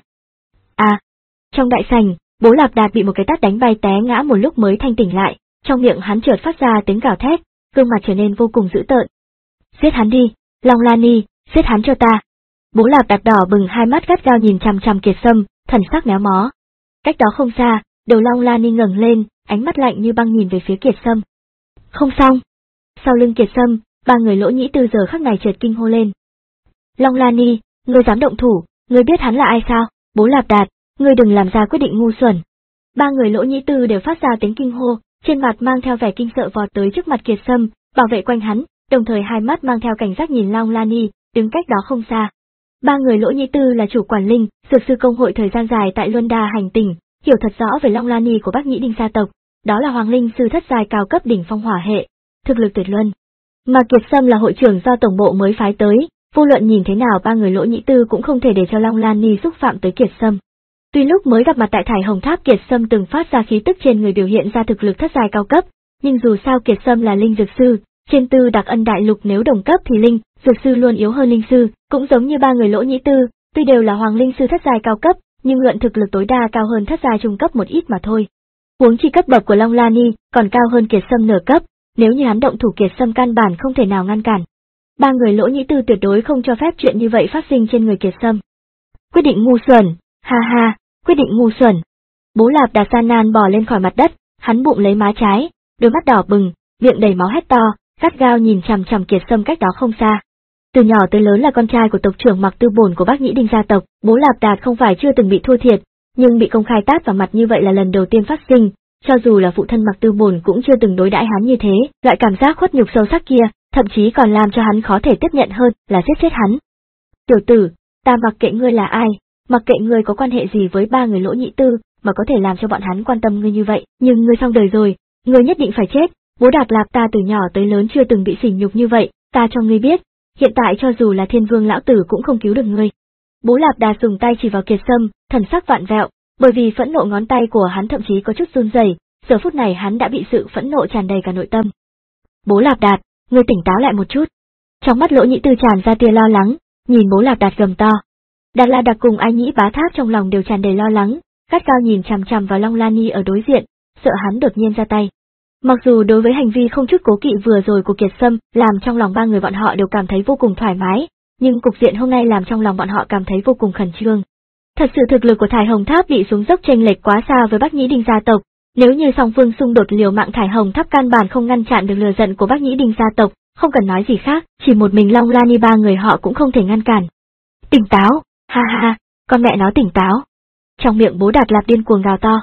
À, trong đại sảnh, Bố Lạp Đạt bị một cái tát đánh bay té ngã một lúc mới thanh tỉnh lại, trong miệng hắn chợt phát ra tiếng gào thét, gương mặt trở nên vô cùng dữ tợn. Giết hắn đi, Long Lani, giết hắn cho ta. Bố Lạp Đạt đỏ bừng hai mắt gắt gao nhìn chằm chằm Kiệt Sâm, thần sắc méo mó. Cách đó không xa, đầu Long Lani ngẩng lên, ánh mắt lạnh như băng nhìn về phía Kiệt Sâm. Không xong. Sau lưng Kiệt Sâm, ba người Lỗ Nhĩ Tư giờ khắc này chợt kinh hô lên. Long Lani, ngươi dám động thủ, ngươi biết hắn là ai sao? Bố Lạp Đạt, ngươi đừng làm ra quyết định ngu xuẩn. Ba người Lỗ Nhĩ Tư đều phát ra tiếng kinh hô, trên mặt mang theo vẻ kinh sợ vọt tới trước mặt Kiệt Sâm, bảo vệ quanh hắn, đồng thời hai mắt mang theo cảnh giác nhìn Long Lani, đứng cách đó không xa. Ba người Lỗ Nhĩ Tư là chủ quản linh, dược sư công hội thời gian dài tại Luân Đa hành tỉnh, hiểu thật rõ về Long Lani của Bắc Nhĩ Đinh gia tộc, đó là hoàng linh sư thất giai cao cấp đỉnh phong hỏa hệ, thực lực tuyệt luân. Mà Kiệt Sâm là hội trưởng do tổng bộ mới phái tới, vô luận nhìn thế nào ba người Lỗ Nhĩ Tư cũng không thể để cho Long Lani xúc phạm tới Kiệt Sâm. Tuy lúc mới gặp mặt tại Thải Hồng Tháp Kiệt Sâm từng phát ra khí tức trên người biểu hiện ra thực lực thất giai cao cấp, nhưng dù sao Kiệt Sâm là linh dược sư, trên Tư Đặc Ân đại lục nếu đồng cấp thì linh dược sư luôn yếu hơn linh sư, cũng giống như ba người Lỗ Nhĩ Tư, tuy đều là hoàng linh sư thất giai cao cấp, nhưng luận thực lực tối đa cao hơn thất giai trung cấp một ít mà thôi. Huống chi cấp bậc của Long Lani còn cao hơn Kiệt Sâm nửa cấp, nếu như hắn động thủ Kiệt Sâm căn bản không thể nào ngăn cản. Ba người Lỗ Nhĩ Tư tuyệt đối không cho phép chuyện như vậy phát sinh trên người Kiệt Sâm. Quyết định ngu xuẩn, ha ha, quyết định ngu xuẩn. Bố Lạp Đạt gian nan bò lên khỏi mặt đất, hắn bụng lấy má trái, đôi mắt đỏ bừng, miệng đầy máu hét to, gắt gao nhìn chằm chằm Kiệt Sâm cách đó không xa. Từ nhỏ tới lớn là con trai của tộc trưởng Mặc Tư Bổn của Bắc Nhĩ Đinh gia tộc, Bố Lạp Đạt không phải chưa từng bị thua thiệt, nhưng bị công khai tát vào mặt như vậy là lần đầu tiên phát sinh, cho dù là phụ thân Mặc Tư Bổn cũng chưa từng đối đãi hắn như thế, loại cảm giác khuất nhục sâu sắc kia, thậm chí còn làm cho hắn khó thể tiếp nhận hơn là giết chết hắn. Tiểu tử, ta mặc kệ ngươi là ai, mặc kệ ngươi có quan hệ gì với ba người Lỗ Nhĩ Tư mà có thể làm cho bọn hắn quan tâm ngươi như vậy, nhưng ngươi xong đời rồi, ngươi nhất định phải chết. Bố Đạt Lạp ta từ nhỏ tới lớn chưa từng bị sỉ nhục như vậy, ta cho ngươi biết, hiện tại cho dù là Thiên Vương lão tử cũng không cứu được ngươi. Bố Lạp Đạt dùng tay chỉ vào Kiệt Sâm, thần sắc vạn vẹo, bởi vì phẫn nộ ngón tay của hắn thậm chí có chút run rẩy, giờ phút này hắn đã bị sự phẫn nộ tràn đầy cả nội tâm. Bố Lạp Đạt, ngươi tỉnh táo lại một chút. Trong mắt Lỗ Nhĩ Tư tràn ra tia lo lắng, nhìn Bố Lạp Đạt gầm to. Đạt La Đặc cùng Ai Nhĩ Bá Tháp trong lòng đều tràn đầy lo lắng, gắt gao nhìn chằm chằm vào Long Lani ở đối diện, sợ hắn đột nhiên ra tay. Mặc dù đối với hành vi không chút cố kỵ vừa rồi của Kiệt Sâm làm trong lòng ba người bọn họ đều cảm thấy vô cùng thoải mái, nhưng cục diện hôm nay làm trong lòng bọn họ cảm thấy vô cùng khẩn trương. Thật sự thực lực của Thải Hồng Tháp bị xuống dốc chênh lệch quá xa với Bắc Nhĩ Đinh gia tộc, nếu như song phương xung đột liều mạng Thải Hồng Tháp căn bản không ngăn chặn được lửa giận của Bắc Nhĩ Đinh gia tộc, không cần nói gì khác, chỉ một mình Long Lani ba người họ cũng không thể ngăn cản. Tỉnh táo, ha ha, con mẹ nó tỉnh táo. Trong miệng Bố Đạt Lạp điên cuồng gào to.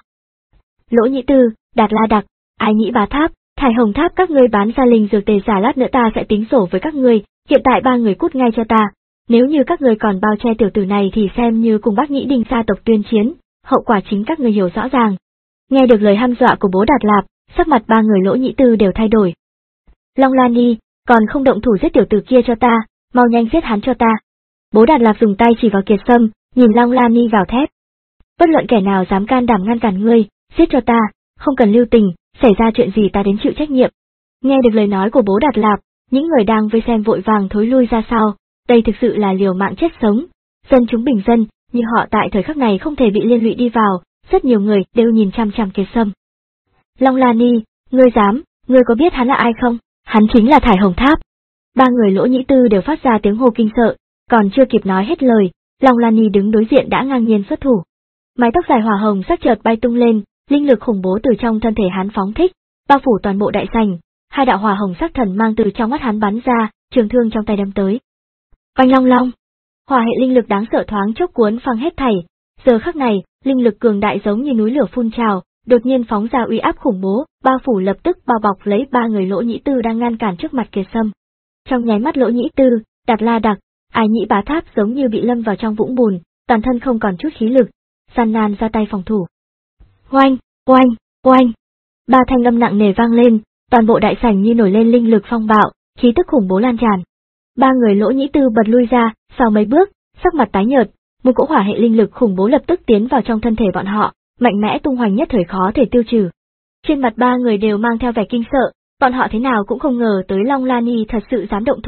Lỗ Nhĩ Tư, Đạt La Đặc, Ai Nhĩ Bá Tháp, Thải Hồng Tháp các ngươi bán ra linh dược tề giả, lát nữa ta sẽ tính sổ với các ngươi, hiện tại ba người cút ngay cho ta, nếu như các ngươi còn bao che tiểu tử này thì xem như cùng Bắc Nhĩ Đinh gia tộc tuyên chiến, hậu quả chính các ngươi hiểu rõ ràng. Nghe được lời hăm dọa của Bố Đạt Lạp, sắc mặt ba người Lỗ Nhĩ Tư đều thay đổi. Long Lani, còn không động thủ giết tiểu tử kia cho ta, mau nhanh giết hắn cho ta. Bố Đạt Lạp dùng tay chỉ vào Kiệt Sâm, nhìn Long Lani gào thét. Bất luận kẻ nào dám can đảm ngăn cản ngươi, giết cho ta, không cần lưu tình, xảy ra chuyện gì ta đến chịu trách nhiệm. Nghe được lời nói của Bố Đạt Lạp, những người đang vây xem vội vàng thối lui ra sau, đây thực sự là liều mạng chết sống. Dân chúng bình dân, như họ tại thời khắc này không thể bị liên lụy đi vào, rất nhiều người đều nhìn chăm chăm Kiệt Sâm. Long Lani, ngươi dám, ngươi có biết hắn là ai không? Hắn chính là Thải Hồng Tháp. Ba người Lỗ Nhĩ Tư đều phát ra tiếng hô kinh sợ, còn chưa kịp nói hết lời, Long Lani đứng đối diện đã ngang nhiên xuất thủ. Mái tóc dài hỏa hồng sắc chợt bay tung lên, linh lực khủng bố từ trong thân thể hắn phóng thích, bao phủ toàn bộ đại sảnh, hai đạo hỏa hồng sắc thần mang từ trong mắt hắn bắn ra, trường thương trong tay đâm tới. Oanh long long, hỏa hệ linh lực đáng sợ thoáng chốc cuốn phăng hết thảy, giờ khắc này, linh lực cường đại giống như núi lửa phun trào, đột nhiên phóng ra uy áp khủng bố, bao phủ lập tức bao bọc lấy ba người Lỗ Nhĩ Tư đang ngăn cản trước mặt Kiệt Sâm. Trong nháy mắt Lỗ Nhĩ Tư, Đạt La Đặc, Ai Nhĩ Bá Tháp giống như bị lâm vào trong vũng bùn, toàn thân không còn chút khí lực, gian nan ra tay phòng thủ. Oanh, oanh, oanh, ba thanh âm nặng nề vang lên, toàn bộ đại sảnh như nổi lên linh lực phong bạo, khí tức khủng bố lan tràn. Ba người Lỗ Nhĩ Tư bật lui ra, sau mấy bước, sắc mặt tái nhợt, một cỗ hỏa hệ linh lực khủng bố lập tức tiến vào trong thân thể bọn họ, mạnh mẽ tung hoành nhất thời khó thể tiêu trừ. Trên mặt ba người đều mang theo vẻ kinh sợ, bọn họ thế nào cũng không ngờ tới Long Lani thật sự dám động thủ,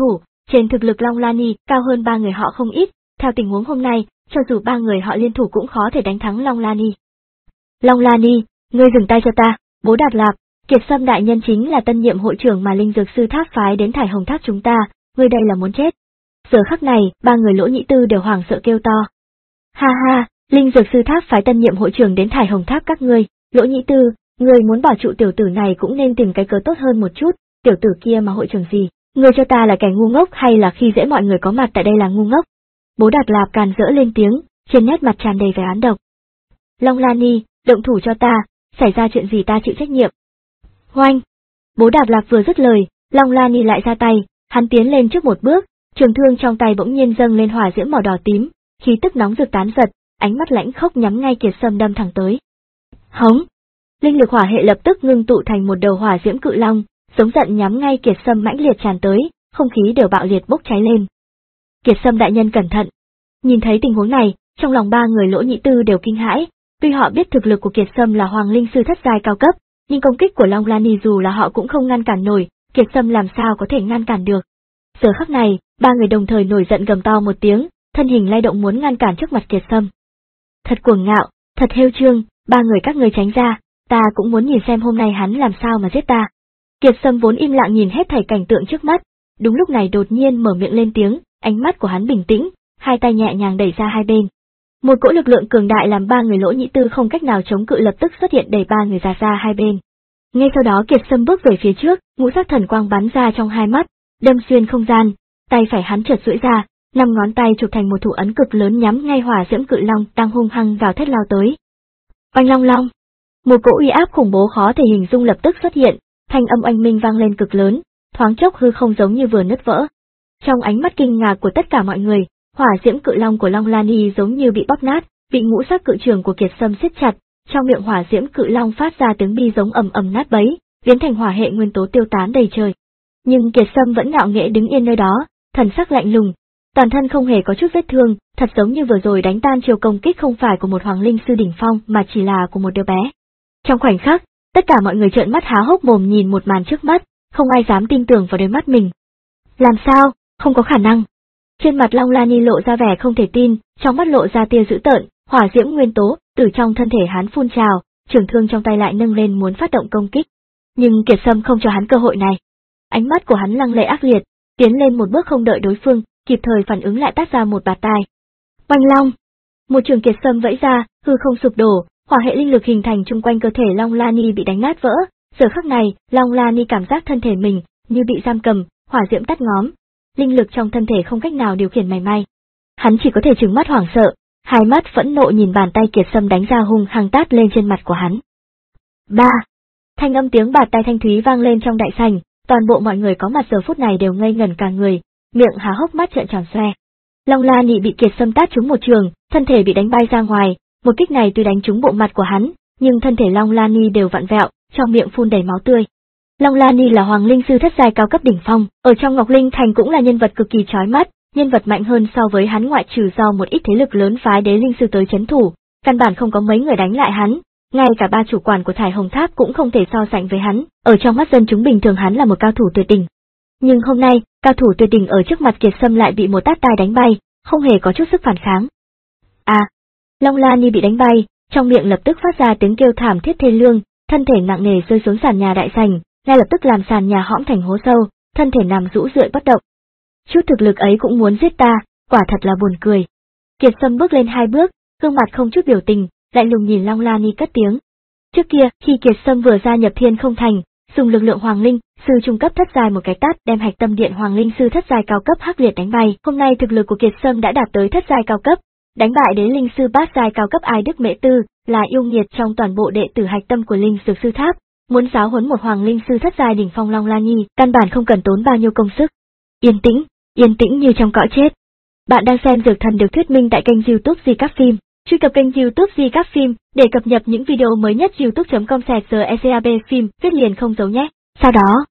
trên thực lực Long Lani cao hơn ba người họ không ít, theo tình huống hôm nay, cho dù ba người họ liên thủ cũng khó thể đánh thắng Long Lani. Long Lani, ngươi dừng tay cho ta, Bố Đạt Lạp, Kiệt Sâm đại nhân chính là tân nhiệm hội trưởng mà Linh Dược Sư Tháp phái đến Thải Hồng Tháp chúng ta, ngươi đây là muốn chết. Giờ khắc này, ba người Lỗ Nhĩ Tư đều hoảng sợ kêu to. Ha ha, Linh Dược Sư Tháp phái tân nhiệm hội trưởng đến Thải Hồng Tháp các ngươi, Lỗ Nhĩ Tư, ngươi muốn bỏ trụ tiểu tử này cũng nên tìm cái cớ tốt hơn một chút, tiểu tử kia mà hội trưởng gì, ngươi cho ta là kẻ ngu ngốc hay là khi dễ mọi người có mặt tại đây là ngu ngốc. Bố Đạt Lạp càn rỡ lên tiếng, trên nét mặt tràn đầy vẻ oán độc. Long Lani, động thủ cho ta, xảy ra chuyện gì ta chịu trách nhiệm. Hoanh! Bố Đạt Lạp vừa dứt lời, Long Lani lại ra tay, hắn tiến lên trước một bước, trường thương trong tay bỗng nhiên dâng lên hỏa diễm màu đỏ tím, khí tức nóng rực tán giật, ánh mắt lãnh khốc nhắm ngay Kiệt Sâm đâm thẳng tới. Hống! Linh lực hỏa hệ lập tức ngưng tụ thành một đầu hỏa diễm cự long, giống giận nhắm ngay Kiệt Sâm mãnh liệt tràn tới, không khí đều bạo liệt bốc cháy lên. Kiệt Sâm đại nhân cẩn thận. Nhìn thấy tình huống này, trong lòng ba người Lỗ Nhĩ Tư đều kinh hãi, tuy họ biết thực lực của Kiệt Sâm là Hoàng Linh Sư thất giai cao cấp, nhưng công kích của Long Lani dù là họ cũng không ngăn cản nổi, Kiệt Sâm làm sao có thể ngăn cản được. Giờ khắc này, ba người đồng thời nổi giận gầm to một tiếng, thân hình lay động muốn ngăn cản trước mặt Kiệt Sâm. Thật cuồng ngạo, thật hêu trương, ba người các ngươi tránh ra, ta cũng muốn nhìn xem hôm nay hắn làm sao mà giết ta. Kiệt Sâm vốn im lặng nhìn hết thảy cảnh tượng trước mắt, đúng lúc này đột nhiên mở miệng lên tiếng, ánh mắt của hắn bình tĩnh, hai tay nhẹ nhàng đẩy ra hai bên. Một cỗ lực lượng cường đại làm ba người Lỗ Nhĩ Tư không cách nào chống cự lập tức xuất hiện đẩy ba người ra ra hai bên. Ngay sau đó Kiệt Sâm bước về phía trước, ngũ sắc thần quang bắn ra trong hai mắt, đâm xuyên không gian, tay phải hắn chợt duỗi ra, năm ngón tay chụp thành một thủ ấn cực lớn nhắm ngay hỏa diễm cự long đang hung hăng gào thét lao tới. Oanh long long, một cỗ uy áp khủng bố khó thể hình dung lập tức xuất hiện, thanh âm oanh minh vang lên cực lớn, thoáng chốc hư không giống như vừa nứt vỡ. Trong ánh mắt kinh ngạc của tất cả mọi người, hỏa diễm cự long của Long Lani giống như bị bóp nát, bị ngũ sắc cự trường của Kiệt Sâm siết chặt, trong miệng hỏa diễm cự long phát ra tiếng bi giống ầm ầm nát bấy, biến thành hỏa hệ nguyên tố tiêu tán đầy trời. Nhưng Kiệt Sâm vẫn ngạo nghễ đứng yên nơi đó, thần sắc lạnh lùng, toàn thân không hề có chút vết thương, thật giống như vừa rồi đánh tan chiều công kích không phải của một hoàng linh sư đỉnh phong mà chỉ là của một đứa bé. Trong khoảnh khắc, tất cả mọi người trợn mắt há hốc mồm nhìn một màn trước mắt, không ai dám tin tưởng vào đôi mắt mình. Làm sao, không có khả năng. Trên mặt Long Lani lộ ra vẻ không thể tin, trong mắt lộ ra tia dữ tợn, hỏa diễm nguyên tố từ trong thân thể hắn phun trào, trường thương trong tay lại nâng lên muốn phát động công kích. Nhưng Kiệt Sâm không cho hắn cơ hội này. Ánh mắt của hắn lăng lệ ác liệt, tiến lên một bước không đợi đối phương kịp thời phản ứng lại tát ra một bạt tai. Oanh long! Một trường Kiệt Sâm vẫy ra, hư không sụp đổ, hỏa hệ linh lực hình thành chung quanh cơ thể Long Lani bị đánh nát vỡ. Giờ khắc này, Long Lani cảm giác thân thể mình như bị giam cầm, hỏa diễm tắt ngóm, linh lực trong thân thể không cách nào điều khiển mảy may. Hắn chỉ có thể trừng mắt hoảng sợ, hai mắt phẫn nộ nhìn bàn tay Kiệt Sâm đánh ra hung hăng tát lên trên mặt của hắn. Ba! Thanh âm tiếng bạt tai thanh thúy vang lên trong đại sảnh, toàn bộ mọi người có mặt giờ phút này đều ngây ngẩn cả người, miệng há hốc mắt trợn tròn xoe. Long Lani bị Kiệt Sâm tát trúng một trường, thân thể bị đánh bay ra ngoài, một kích này tuy đánh trúng bộ mặt của hắn, nhưng thân thể Long Lani đều vặn vẹo, trong miệng phun đầy máu tươi. Long Lani là Hoàng Linh Sư thất giai cao cấp đỉnh phong, ở trong Ngọc Linh Thành cũng là nhân vật cực kỳ chói mắt, nhân vật mạnh hơn so với hắn ngoại trừ do một ít thế lực lớn phái Đế Linh Sư tới chấn thủ, căn bản không có mấy người đánh lại hắn, ngay cả ba chủ quản của Thải Hồng Tháp cũng không thể so sánh với hắn, ở trong mắt dân chúng bình thường hắn là một cao thủ tuyệt đỉnh. Nhưng hôm nay, cao thủ tuyệt đỉnh ở trước mặt Kiệt Sâm lại bị một tát tai đánh bay, không hề có chút sức phản kháng. À, Long Lani bị đánh bay, trong miệng lập tức phát ra tiếng kêu thảm thiết thê lương, thân thể nặng nề rơi xuống sàn nhà đại sảnh, ngay lập tức làm sàn nhà hõm thành hố sâu, thân thể nằm rũ rượi bất động. Chút thực lực ấy cũng muốn giết ta, quả thật là buồn cười. Kiệt Sâm bước lên hai bước, gương mặt không chút biểu tình, lạnh lùng nhìn Long Lani cất tiếng. Trước kia, khi Kiệt Sâm vừa gia nhập Thiên Không Thành, dùng lực lượng Hoàng Linh Sư trung cấp thất giai một cái tát đem hạch tâm điện Hoàng Linh Sư thất giai cao cấp hắc liệt đánh bay. Hôm nay thực lực của Kiệt Sâm đã đạt tới thất giai cao cấp, đánh bại Đế Linh Sư bát giai cao cấp Ai Đức Mễ Tư, là yêu nghiệt trong toàn bộ đệ tử hạch tâm của Linh Dược Sư Tháp. Muốn giáo huấn một Hoàng Linh Sư thất giai đỉnh phong Long Lani, căn bản không cần tốn bao nhiêu công sức. Yên tĩnh, yên tĩnh như trong cõi chết. Bạn đang xem Dược Thần được thuyết minh tại kênh YouTube Di Các Phim. Truy cập kênh YouTube Di Các Phim để cập nhật những video mới nhất. youtube chấm com slash gab phim viết liền không dấu nhé. Sau đó,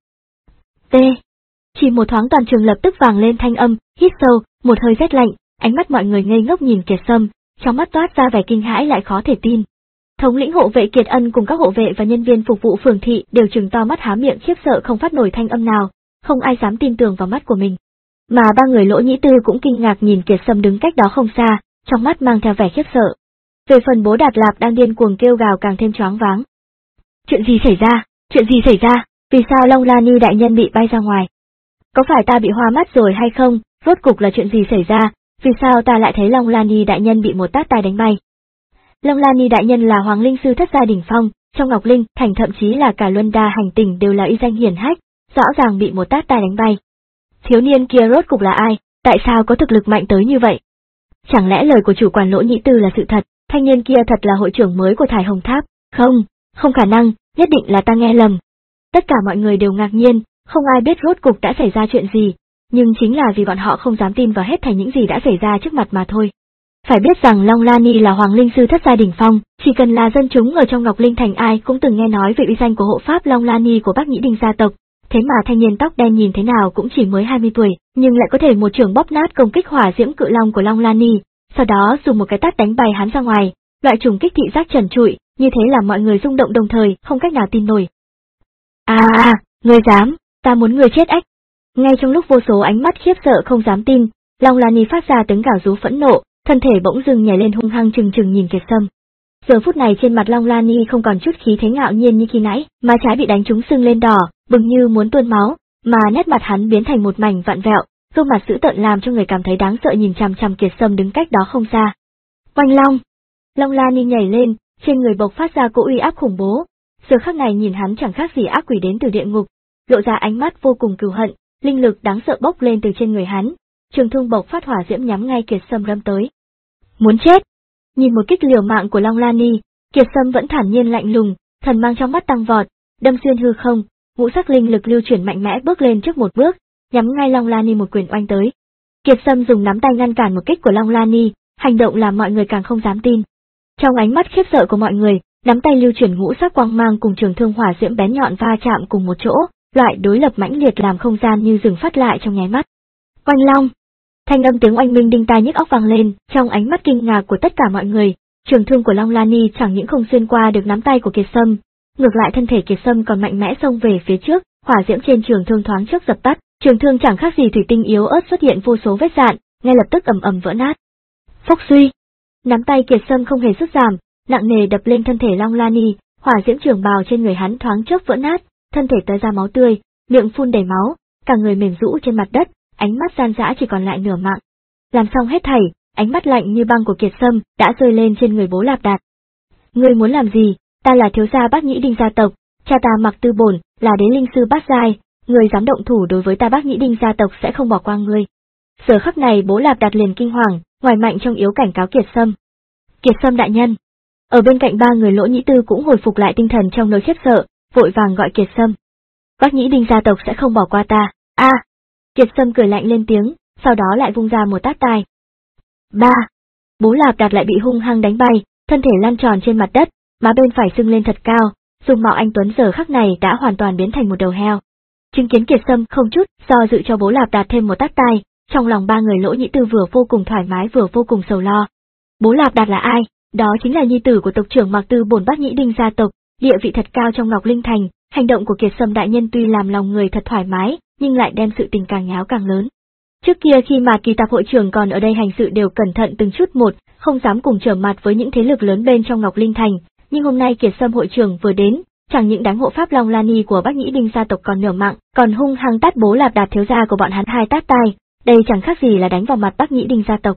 T. Chỉ một thoáng toàn trường lập tức vang lên thanh âm, hít sâu, một hơi rét lạnh, ánh mắt mọi người ngây ngốc nhìn Kiệt Sâm, trong mắt toát ra vẻ kinh hãi lại khó thể tin. Thống lĩnh hộ vệ Kiệt Ân cùng các hộ vệ và nhân viên phục vụ phường thị đều trừng to mắt há miệng khiếp sợ không phát nổi thanh âm nào, không ai dám tin tưởng vào mắt của mình. mà ba người Lỗ Nhĩ Tư cũng kinh ngạc nhìn Kiệt Sâm đứng cách đó không xa, trong mắt mang theo vẻ khiếp sợ. Về phần Bố Đạt Lạp đang điên cuồng kêu gào càng thêm choáng váng. Chuyện gì xảy ra? Chuyện gì xảy ra? Vì sao Long La Ni đại nhân bị bay ra ngoài? Có phải ta bị hoa mắt rồi hay không? Rốt cục là chuyện gì xảy ra? Vì sao ta lại thấy Long La Ni đại nhân bị một tát tai đánh bay? Long La Ni đại nhân là Hoàng Linh Sư thất gia đỉnh phong, trong Ngọc Linh thành thậm chí là cả Luân Đa hành tinh đều là uy danh hiển hách, rõ ràng bị một tát tai đánh bay. Thiếu niên kia rốt cục là ai? Tại sao có thực lực mạnh tới như vậy? Chẳng lẽ lời của chủ quản Lỗ Nhĩ Tư là sự thật? Thanh niên kia thật là hội trưởng mới của Thải Hồng Tháp? Không, không khả năng, nhất định là ta nghe lầm. Tất cả mọi người đều ngạc nhiên, không ai biết rốt cục đã xảy ra chuyện gì, nhưng chính là vì bọn họ không dám tin vào hết thảy những gì đã xảy ra trước mặt mà thôi. Phải biết rằng Long La Ni là Hoàng Linh Sư thất gia đỉnh phong, chỉ cần là dân chúng ở trong Ngọc Linh Thành ai cũng từng nghe nói về uy danh của hộ pháp Long La Ni của Bác Nhĩ Đinh gia tộc. Thế mà thanh niên tóc đen nhìn thế nào cũng chỉ mới hai mươi tuổi, nhưng lại có thể một trường bóp nát công kích hỏa diễm cự long của Long La Ni, sau đó dùng một cái tát đánh bay hắn ra ngoài, loại trùng kích thị giác trần trụi, như thế làm mọi người rung động đồng thời, không cách nào tin nổi. À à, ngươi dám, ta muốn ngươi chết ách. Ngay trong lúc vô số ánh mắt khiếp sợ không dám tin, Long La Ni phát ra tiếng gào rú phẫn nộ, thân thể bỗng dưng nhảy lên hung hăng trừng trừng nhìn Kiệt Sâm. Giờ phút này trên mặt Long La Ni không còn chút khí thế ngạo nhiên như khi nãy, mà trái bị đánh trúng sưng lên đỏ, bừng như muốn tuôn máu, mà nét mặt hắn biến thành một mảnh vặn vẹo, gương mặt dữ tợn làm cho người cảm thấy đáng sợ nhìn chằm chằm Kiệt Sâm đứng cách đó không xa. Oanh Long! Long La Ni nhảy lên, trên người bộc phát ra cỗ uy áp khủng bố. Giờ khắc này nhìn hắn chẳng khác gì ác quỷ đến từ địa ngục, lộ ra ánh mắt vô cùng cừu hận, linh lực đáng sợ bốc lên từ trên người hắn, trường thương bộc phát hỏa diễm nhắm ngay Kiệt Sâm đâm tới. Muốn chết! Nhìn một kích liều mạng của Long La Ni, Kiệt Sâm vẫn thản nhiên lạnh lùng, thần mang trong mắt tăng vọt, đâm xuyên hư không, ngũ sắc linh lực lưu chuyển mạnh mẽ bước lên trước một bước, nhắm ngay Long La Ni một quyền oanh tới. Kiệt Sâm dùng nắm tay ngăn cản một kích của Long La Ni, hành động làm mọi người càng không dám tin. Trong ánh mắt khiếp sợ của mọi người, nắm tay lưu chuyển ngũ sắc quang mang cùng trường thương hỏa diễm bén nhọn va chạm cùng một chỗ, loại đối lập mãnh liệt làm không gian như dừng phát lại trong nháy mắt. Oanh Long! Thanh âm tiếng oanh minh đinh tai nhức óc vang lên, trong ánh mắt kinh ngạc của tất cả mọi người, trường thương của Long La Ni chẳng những không xuyên qua được nắm tay của Kiệt Sâm, ngược lại thân thể Kiệt Sâm còn mạnh mẽ xông về phía trước, hỏa diễm trên trường thương thoáng chốc dập tắt, trường thương chẳng khác gì thủy tinh yếu ớt xuất hiện vô số vết rạn, ngay lập tức ầm ầm vỡ nát. Phốc suy! Nắm tay Kiệt Sâm không hề sút giảm, nặng nề đập lên thân thể Long La Ni, hỏa diễm trường bào trên người hắn thoáng chốc vỡ nát, thân thể tóe ra máu tươi, miệng phun đầy máu, cả người mềm rũ trên mặt đất, ánh mắt gian dã chỉ còn lại nửa mạng. Làm xong hết thảy, ánh mắt lạnh như băng của Kiệt Sâm đã rơi lên trên người Bố Lạp Đạt. Ngươi muốn làm gì? Ta là thiếu gia Bác Nhĩ Đinh gia tộc, cha ta Mặc Tư Bổn là đế linh sư bát giai, ngươi dám động thủ đối với ta Bác Nhĩ Đinh gia tộc sẽ không bỏ qua ngươi. Giờ khắc này Bố Lạp Đạt liền kinh hoàng, ngoài mạnh trong yếu cảnh cáo Kiệt Sâm. Kiệt Sâm đại nhân. Ở bên cạnh ba người Lỗ Nhĩ Tư cũng hồi phục lại tinh thần trong nỗi khiếp sợ, vội vàng gọi Kiệt Sâm. Bác Nhĩ Đinh gia tộc sẽ không bỏ qua ta. A! À, Kiệt Sâm cười lạnh lên tiếng, sau đó lại vung ra một tát tai. Ba! Bố Lạp Đạt lại bị hung hăng đánh bay, thân thể lăn tròn trên mặt đất, má bên phải sưng lên thật cao, dung mạo anh tuấn giờ khắc này đã hoàn toàn biến thành một đầu heo. Chứng kiến Kiệt Sâm không chút do dự cho Bố Lạp Đạt thêm một tát tai, trong lòng ba người Lỗ Nhĩ Tư vừa vô cùng thoải mái vừa vô cùng sầu lo. Bố Lạp Đạt là ai? Đó chính là nhi tử của tộc trưởng Mặc Tư Bổn Bác Nhĩ Đinh gia tộc, địa vị thật cao trong Ngọc Linh Thành. Hành động của Kiệt Sâm đại nhân tuy làm lòng người thật thoải mái, nhưng lại đem sự tình càng nháo càng lớn. Trước kia khi mà Kỳ Tạp hội trưởng còn ở đây hành sự đều cẩn thận từng chút một, không dám cùng trở mặt với những thế lực lớn bên trong Ngọc Linh Thành, nhưng hôm nay Kiệt Sâm hội trưởng vừa đến, chẳng những đánh hộ pháp Long La Ni của Bác Nhĩ Đinh gia tộc còn nửa mạng, còn hung hăng tát Bố Lạp Đạt thiếu gia của bọn hắn hai tát tai, đây chẳng khác gì là đánh vào mặt Bác Nhĩ Đinh gia tộc.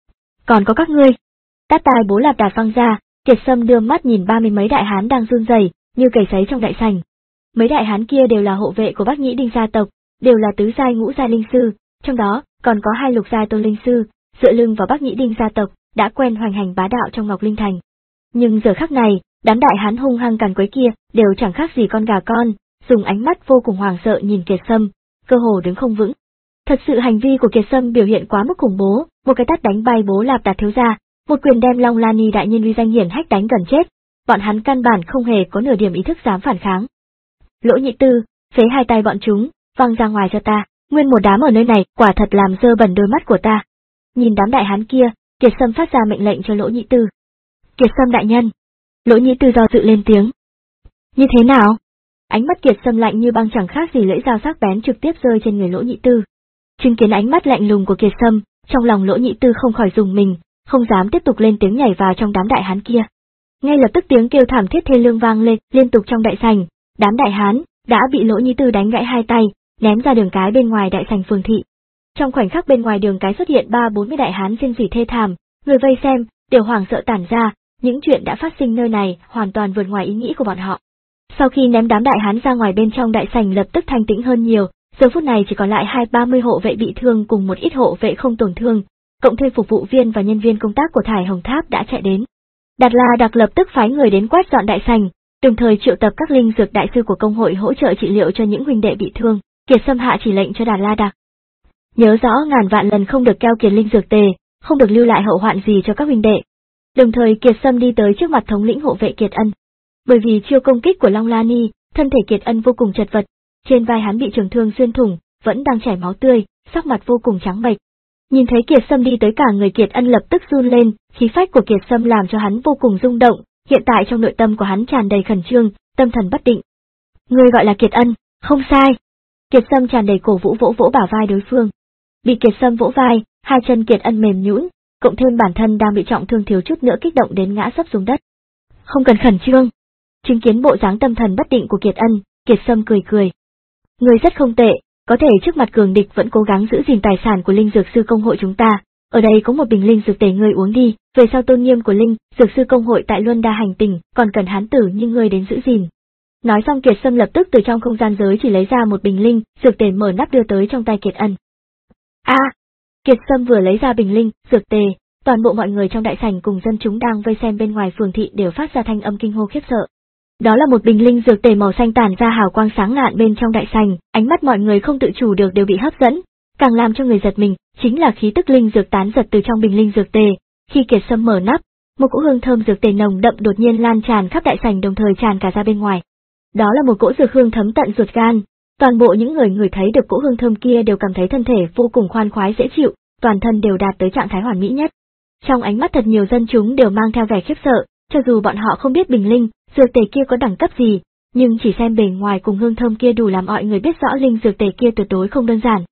Còn có các ngươi. Tát tai Bố Lạp Đạt văng ra, Kiệt Sâm đưa mắt nhìn ba mươi mấy đại hán đang run rẩy, như cầy sấy trong đại sảnh. Mấy đại hán kia đều là hộ vệ của Bác Nhĩ Đinh gia tộc, đều là tứ giai ngũ giai linh sư, trong đó còn có hai lục giai tôn linh sư, dựa lưng vào Bác Nhĩ Đinh gia tộc, đã quen hoành hành bá đạo trong Ngọc Linh Thành. Nhưng giờ khắc này, đám đại hán hung hăng càn quấy kia đều chẳng khác gì con gà con, dùng ánh mắt vô cùng hoảng sợ nhìn Kiệt Sâm, cơ hồ đứng không vững. Thật sự hành vi của Kiệt Sâm biểu hiện quá mức khủng bố, một cái tát đánh bay Bố Lạp Đạt thiếu gia, một quyền đem Long La Ni đại nhân uy danh hiển hách đánh gần chết, bọn hắn căn bản không hề có nửa điểm ý thức dám phản kháng. Lỗ Nhĩ Tư, phế hai tay bọn chúng, văng ra ngoài cho ta, nguyên một đám ở nơi này quả thật làm dơ bẩn đôi mắt của ta. Nhìn đám đại hán kia, Kiệt Sâm phát ra mệnh lệnh cho Lỗ Nhĩ Tư. Kiệt Sâm đại nhân. Lỗ Nhĩ Tư do dự lên tiếng. Như thế nào? Ánh mắt Kiệt Sâm lạnh như băng chẳng khác gì lưỡi dao sắc bén trực tiếp rơi trên người Lỗ Nhĩ Tư. Chứng kiến ánh mắt lạnh lùng của Kiệt Sâm, trong lòng Lỗ Nhĩ Tư không khỏi rùng mình, không dám tiếp tục lên tiếng nhảy vào trong đám đại hán kia. Ngay lập tức tiếng kêu thảm thiết thê lương vang lên liên tục trong đại sảnh, đám đại hán đã bị Lỗ Nhĩ Tư đánh gãy hai tay, ném ra đường cái bên ngoài đại sảnh phường thị. Trong khoảnh khắc bên ngoài đường cái xuất hiện ba bốn mươi đại hán rên rỉ thê thảm, người vây xem đều hoảng sợ tản ra, những chuyện đã phát sinh nơi này hoàn toàn vượt ngoài ý nghĩ của bọn họ. Sau khi ném đám đại hán ra ngoài bên trong đại sảnh lập tức thanh tĩnh hơn nhiều, giờ phút này chỉ còn lại hai ba mươi hộ vệ bị thương cùng một ít hộ vệ không tổn thương, cộng thêm phục vụ viên và nhân viên công tác của Thải Hồng Tháp đã chạy đến. Đạt La Đặc lập tức phái người đến quét dọn đại sảnh, đồng thời triệu tập các linh dược đại sư của công hội hỗ trợ trị liệu cho những huynh đệ bị thương. Kiệt Sâm hạ chỉ lệnh cho Đạt La Đặc. Nhớ rõ ngàn vạn lần không được keo kiệt linh dược tề, không được lưu lại hậu hoạn gì cho các huynh đệ. Đồng thời Kiệt Sâm đi tới trước mặt thống lĩnh hộ vệ Kiệt Ân. Bởi vì chiêu công kích của Long La Ni, thân thể Kiệt Ân vô cùng chật vật, trên vai hắn bị trường thương xuyên thủng, vẫn đang chảy máu tươi, sắc mặt vô cùng trắng bệch. Nhìn thấy Kiệt Sâm đi tới cả người Kiệt Ân lập tức run lên, khí phách của Kiệt Sâm làm cho hắn vô cùng rung động, hiện tại trong nội tâm của hắn tràn đầy khẩn trương, tâm thần bất định. Người gọi là Kiệt Ân, không sai. Kiệt Sâm tràn đầy cổ vũ vỗ vỗ bả vai đối phương. Bị Kiệt Sâm vỗ vai, hai chân Kiệt Ân mềm nhũn, cộng thêm bản thân đang bị trọng thương thiếu chút nữa kích động đến ngã sấp xuống đất. Không cần khẩn trương. Chứng kiến bộ dáng tâm thần bất định của Kiệt Ân, Kiệt Sâm cười cười. Người rất không tệ, có thể trước mặt cường địch vẫn cố gắng giữ gìn tài sản của linh dược sư công hội chúng ta. Ở đây có một bình linh dược tề ngươi uống đi, về sau tôn nghiêm của linh dược sư công hội tại Luân Đa hành tinh còn cần hán tử như ngươi đến giữ gìn. Nói xong Kiệt Sâm lập tức từ trong không gian giới chỉ lấy ra một bình linh dược tề mở nắp đưa tới trong tay Kiệt Ân. A! À, Kiệt Sâm vừa lấy ra bình linh dược tề, toàn bộ mọi người trong đại sảnh cùng dân chúng đang vây xem bên ngoài phường thị đều phát ra thanh âm kinh hô khiếp sợ. Đó là một bình linh dược tề màu xanh tản ra hào quang sáng ngạn bên trong đại sảnh, ánh mắt mọi người không tự chủ được đều bị hấp dẫn, càng làm cho người giật mình, chính là khí tức linh dược tán giật từ trong bình linh dược tề. Khi Kiệt Sâm mở nắp, một cỗ hương thơm dược tề nồng đậm đột nhiên lan tràn khắp đại sảnh đồng thời tràn cả ra bên ngoài. Đó là một cỗ dược hương thấm tận ruột gan, toàn bộ những người người thấy được cỗ hương thơm kia đều cảm thấy thân thể vô cùng khoan khoái dễ chịu, toàn thân đều đạt tới trạng thái hoàn mỹ nhất. Trong ánh mắt thật nhiều dân chúng đều mang theo vẻ khiếp sợ, cho dù bọn họ không biết bình linh dược tề kia có đẳng cấp gì, nhưng chỉ xem bề ngoài cùng hương thơm kia đủ làm mọi người biết rõ linh dược tề kia tuyệt đối không đơn giản.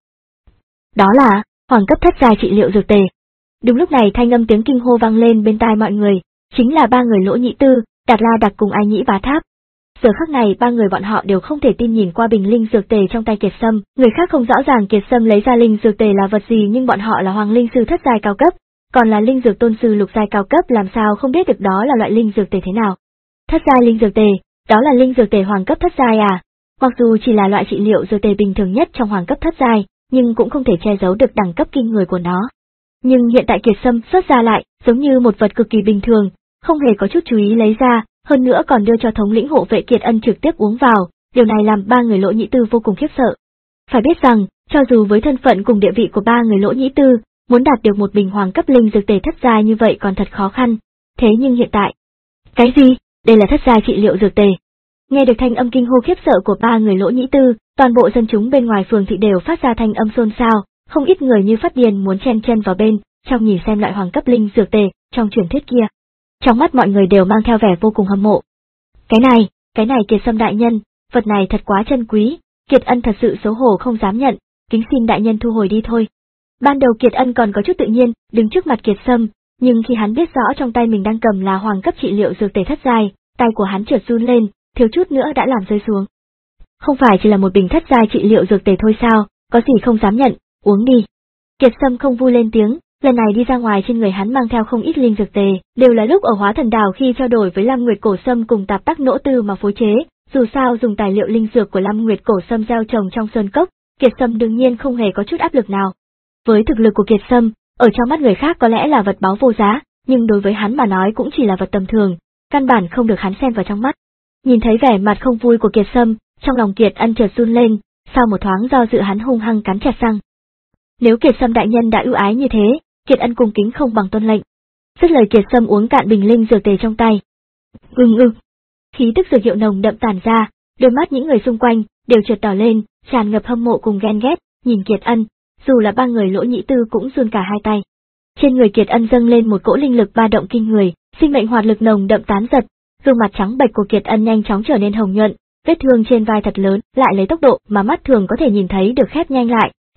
Đó là hoàng cấp thất giai trị liệu dược tề. Đúng lúc này thanh âm tiếng kinh hô vang lên bên tai mọi người, chính là ba người Lỗ Nhĩ Tư, Đạt La Đặc cùng Ai Nhĩ Bá Tháp. Giờ khắc này ba người bọn họ đều không thể tin nhìn qua bình linh dược tề trong tay Kiệt Sâm, người khác không rõ ràng Kiệt Sâm lấy ra linh dược tề là vật gì nhưng bọn họ là hoàng linh sư thất giai cao cấp, còn là linh dược tôn sư lục giai cao cấp làm sao không biết được đó là loại linh dược tề thế nào. Thất giai linh dược tề, đó là linh dược tề hoàng cấp thất giai à? Mặc dù chỉ là loại trị liệu dược tề bình thường nhất trong hoàng cấp thất giai, nhưng cũng không thể che giấu được đẳng cấp kinh người của nó. Nhưng hiện tại Kiệt Sâm xuất ra lại, giống như một vật cực kỳ bình thường, không hề có chút chú ý lấy ra, hơn nữa còn đưa cho thống lĩnh hộ vệ Kiệt Ân trực tiếp uống vào, điều này làm ba người Lỗ Nhĩ Tư vô cùng khiếp sợ. Phải biết rằng, cho dù với thân phận cùng địa vị của ba người Lỗ Nhĩ Tư, muốn đạt được một bình hoàng cấp linh dược tề thất giai như vậy còn thật khó khăn. Thế nhưng hiện tại, cái gì? Đây là thất giai trị liệu dược tề. Nghe được thanh âm kinh hô khiếp sợ của ba người Lỗ Nhĩ Tư, toàn bộ dân chúng bên ngoài phường thị đều phát ra thanh âm xôn xao, không ít người như phát điên muốn chen chân vào bên, trong nhìn xem loại hoàng cấp linh dược tề trong truyền thuyết kia. Trong mắt mọi người đều mang theo vẻ vô cùng hâm mộ. Cái này, cái này Kiệt Sâm đại nhân, vật này thật quá chân quý, Kiệt Ân thật sự xấu hổ không dám nhận, kính xin đại nhân thu hồi đi thôi. Ban đầu Kiệt Ân còn có chút tự nhiên, đứng trước mặt Kiệt Sâm, nhưng khi hắn biết rõ trong tay mình đang cầm là hoàng cấp trị liệu dược tề thất giai, tay của hắn chợt run lên, thiếu chút nữa đã làm rơi xuống. Không phải chỉ là một bình thất giai trị liệu dược tề thôi sao, có gì không dám nhận, uống đi. Kiệt Sâm không vui lên tiếng, lần này đi ra ngoài trên người hắn mang theo không ít linh dược tề, đều là lúc ở Hóa Thần Đảo khi trao đổi với Lam Nguyệt Cổ Sâm cùng Tạp Tắc Nỗ Tư mà phối chế, dù sao dùng tài liệu linh dược của Lam Nguyệt Cổ Sâm gieo trồng trong sơn cốc, Kiệt Sâm đương nhiên không hề có chút áp lực nào. Với thực lực của Kiệt Sâm, ở trong mắt người khác có lẽ là vật báu vô giá, nhưng đối với hắn mà nói cũng chỉ là vật tầm thường, căn bản không được hắn xem vào trong mắt. Nhìn thấy vẻ mặt không vui của Kiệt Sâm, trong lòng Kiệt Ân chợt run lên, sau một thoáng do dự hắn hung hăng cắn chặt răng. Nếu Kiệt Sâm đại nhân đã ưu ái như thế, Kiệt Ân cung kính không bằng tuân lệnh. Dứt lời Kiệt Sâm uống cạn bình linh dược tề trong tay. Ưng ưng. Khí tức dược hiệu nồng đậm tản ra, đôi mắt những người xung quanh đều chợt đỏ lên, tràn ngập hâm mộ cùng ghen ghét, nhìn Kiệt Ân, dù là ba người Lỗ Nhĩ Tư cũng run cả hai tay. Trên người Kiệt Ân dâng lên một cỗ linh lực ba động kinh người, sinh mệnh hoạt lực nồng đậm tán giật, gương mặt trắng bệch của Kiệt Ân nhanh chóng trở nên hồng nhuận, vết thương trên vai thật lớn, lại lấy tốc độ mà mắt thường có thể nhìn thấy được khép nhanh lại,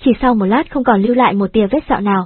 chỉ sau một lát không còn lưu lại một tia vết sẹo nào.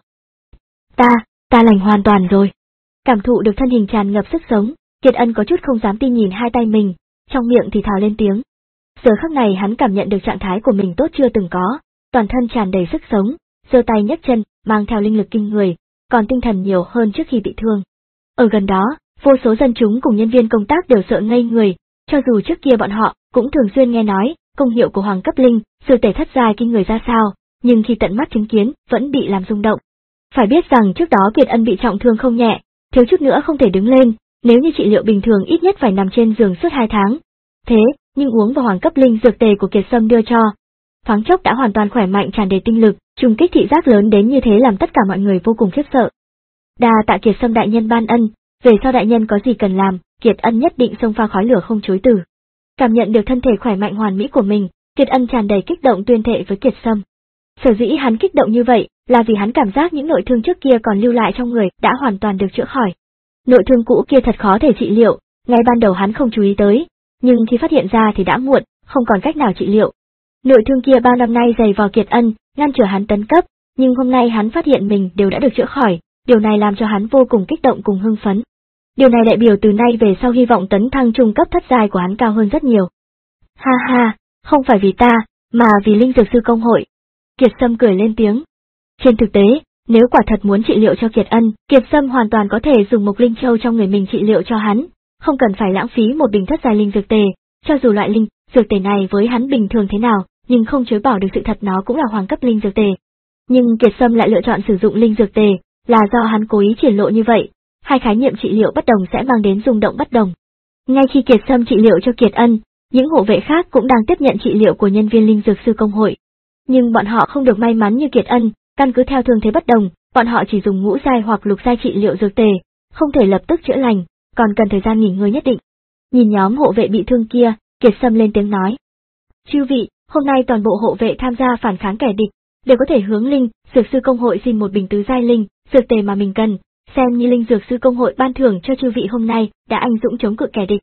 Ta, ta lành hoàn toàn rồi. Cảm thụ được thân hình tràn ngập sức sống, Kiệt Ân có chút không dám tin nhìn hai tay mình, trong miệng thì thào lên tiếng. Giờ khắc này hắn cảm nhận được trạng thái của mình tốt chưa từng có, toàn thân tràn đầy sức sống, giơ tay nhấc chân, mang theo linh lực kinh người, còn tinh thần nhiều hơn trước khi bị thương. Ở gần đó, vô số dân chúng cùng nhân viên công tác đều sợ ngây người, cho dù trước kia bọn họ cũng thường xuyên nghe nói công hiệu của hoàng cấp linh, dược tề thất giai kinh người ra sao, nhưng khi tận mắt chứng kiến vẫn bị làm rung động. Phải biết rằng trước đó Kiệt Ân bị trọng thương không nhẹ, thiếu chút nữa không thể đứng lên, nếu như trị liệu bình thường ít nhất phải nằm trên giường suốt hai tháng. Thế, nhưng uống vào hoàng cấp linh dược tề của Kiệt Sâm đưa cho, thoáng chốc đã hoàn toàn khỏe mạnh tràn đầy tinh lực, trùng kích thị giác lớn đến như thế làm tất cả mọi người vô cùng khiếp sợ. Đa tạ Kiệt Sâm đại nhân ban ân, về sau đại nhân có gì cần làm, Kiệt Ân nhất định xông pha khói lửa không chối từ. Cảm nhận được thân thể khỏe mạnh hoàn mỹ của mình, Kiệt Ân tràn đầy kích động tuyên thệ với Kiệt Sâm. Sở dĩ hắn kích động như vậy, là vì hắn cảm giác những nội thương trước kia còn lưu lại trong người đã hoàn toàn được chữa khỏi. Nội thương cũ kia thật khó thể trị liệu, ngay ban đầu hắn không chú ý tới, nhưng khi phát hiện ra thì đã muộn, không còn cách nào trị liệu. Nội thương kia bao năm nay dày vò Kiệt Ân, ngăn trở hắn tấn cấp, nhưng hôm nay hắn phát hiện mình đều đã được chữa khỏi, điều này làm cho hắn vô cùng kích động cùng hưng phấn. Điều này đại biểu từ nay về sau hy vọng tấn thăng trung cấp thất giai của hắn cao hơn rất nhiều. Ha ha, không phải vì ta, mà vì Linh Dược Sư Công hội. Kiệt Sâm cười lên tiếng. Trên thực tế, nếu quả thật muốn trị liệu cho Kiệt Ân, Kiệt Sâm hoàn toàn có thể dùng một linh châu trong người mình trị liệu cho hắn, không cần phải lãng phí một bình thất giai linh dược tề, cho dù loại linh dược tề này với hắn bình thường thế nào, nhưng không chối bỏ được sự thật nó cũng là hoàng cấp linh dược tề. Nhưng Kiệt Sâm lại lựa chọn sử dụng linh dược tề, là do hắn cố ý triển lộ như vậy, hai khái niệm trị liệu bất đồng sẽ mang đến rung động bất đồng. Ngay khi Kiệt Sâm trị liệu cho Kiệt Ân, những hộ vệ khác cũng đang tiếp nhận trị liệu của nhân viên Linh Dược Sư Công hội. Nhưng bọn họ không được may mắn như Kiệt Ân, căn cứ theo thương thế bất đồng, bọn họ chỉ dùng ngũ giai hoặc lục giai trị liệu dược tề, không thể lập tức chữa lành, còn cần thời gian nghỉ ngơi nhất định. Nhìn nhóm hộ vệ bị thương kia, Kiệt Sâm lên tiếng nói. Chư vị, hôm nay toàn bộ hộ vệ tham gia phản kháng kẻ địch, đều có thể hướng Linh Dược Sư Công hội xin một bình tứ giai linh dược tề mà mình cần, xem như Linh Dược Sư Công hội ban thưởng cho chư vị hôm nay đã anh dũng chống cự kẻ địch.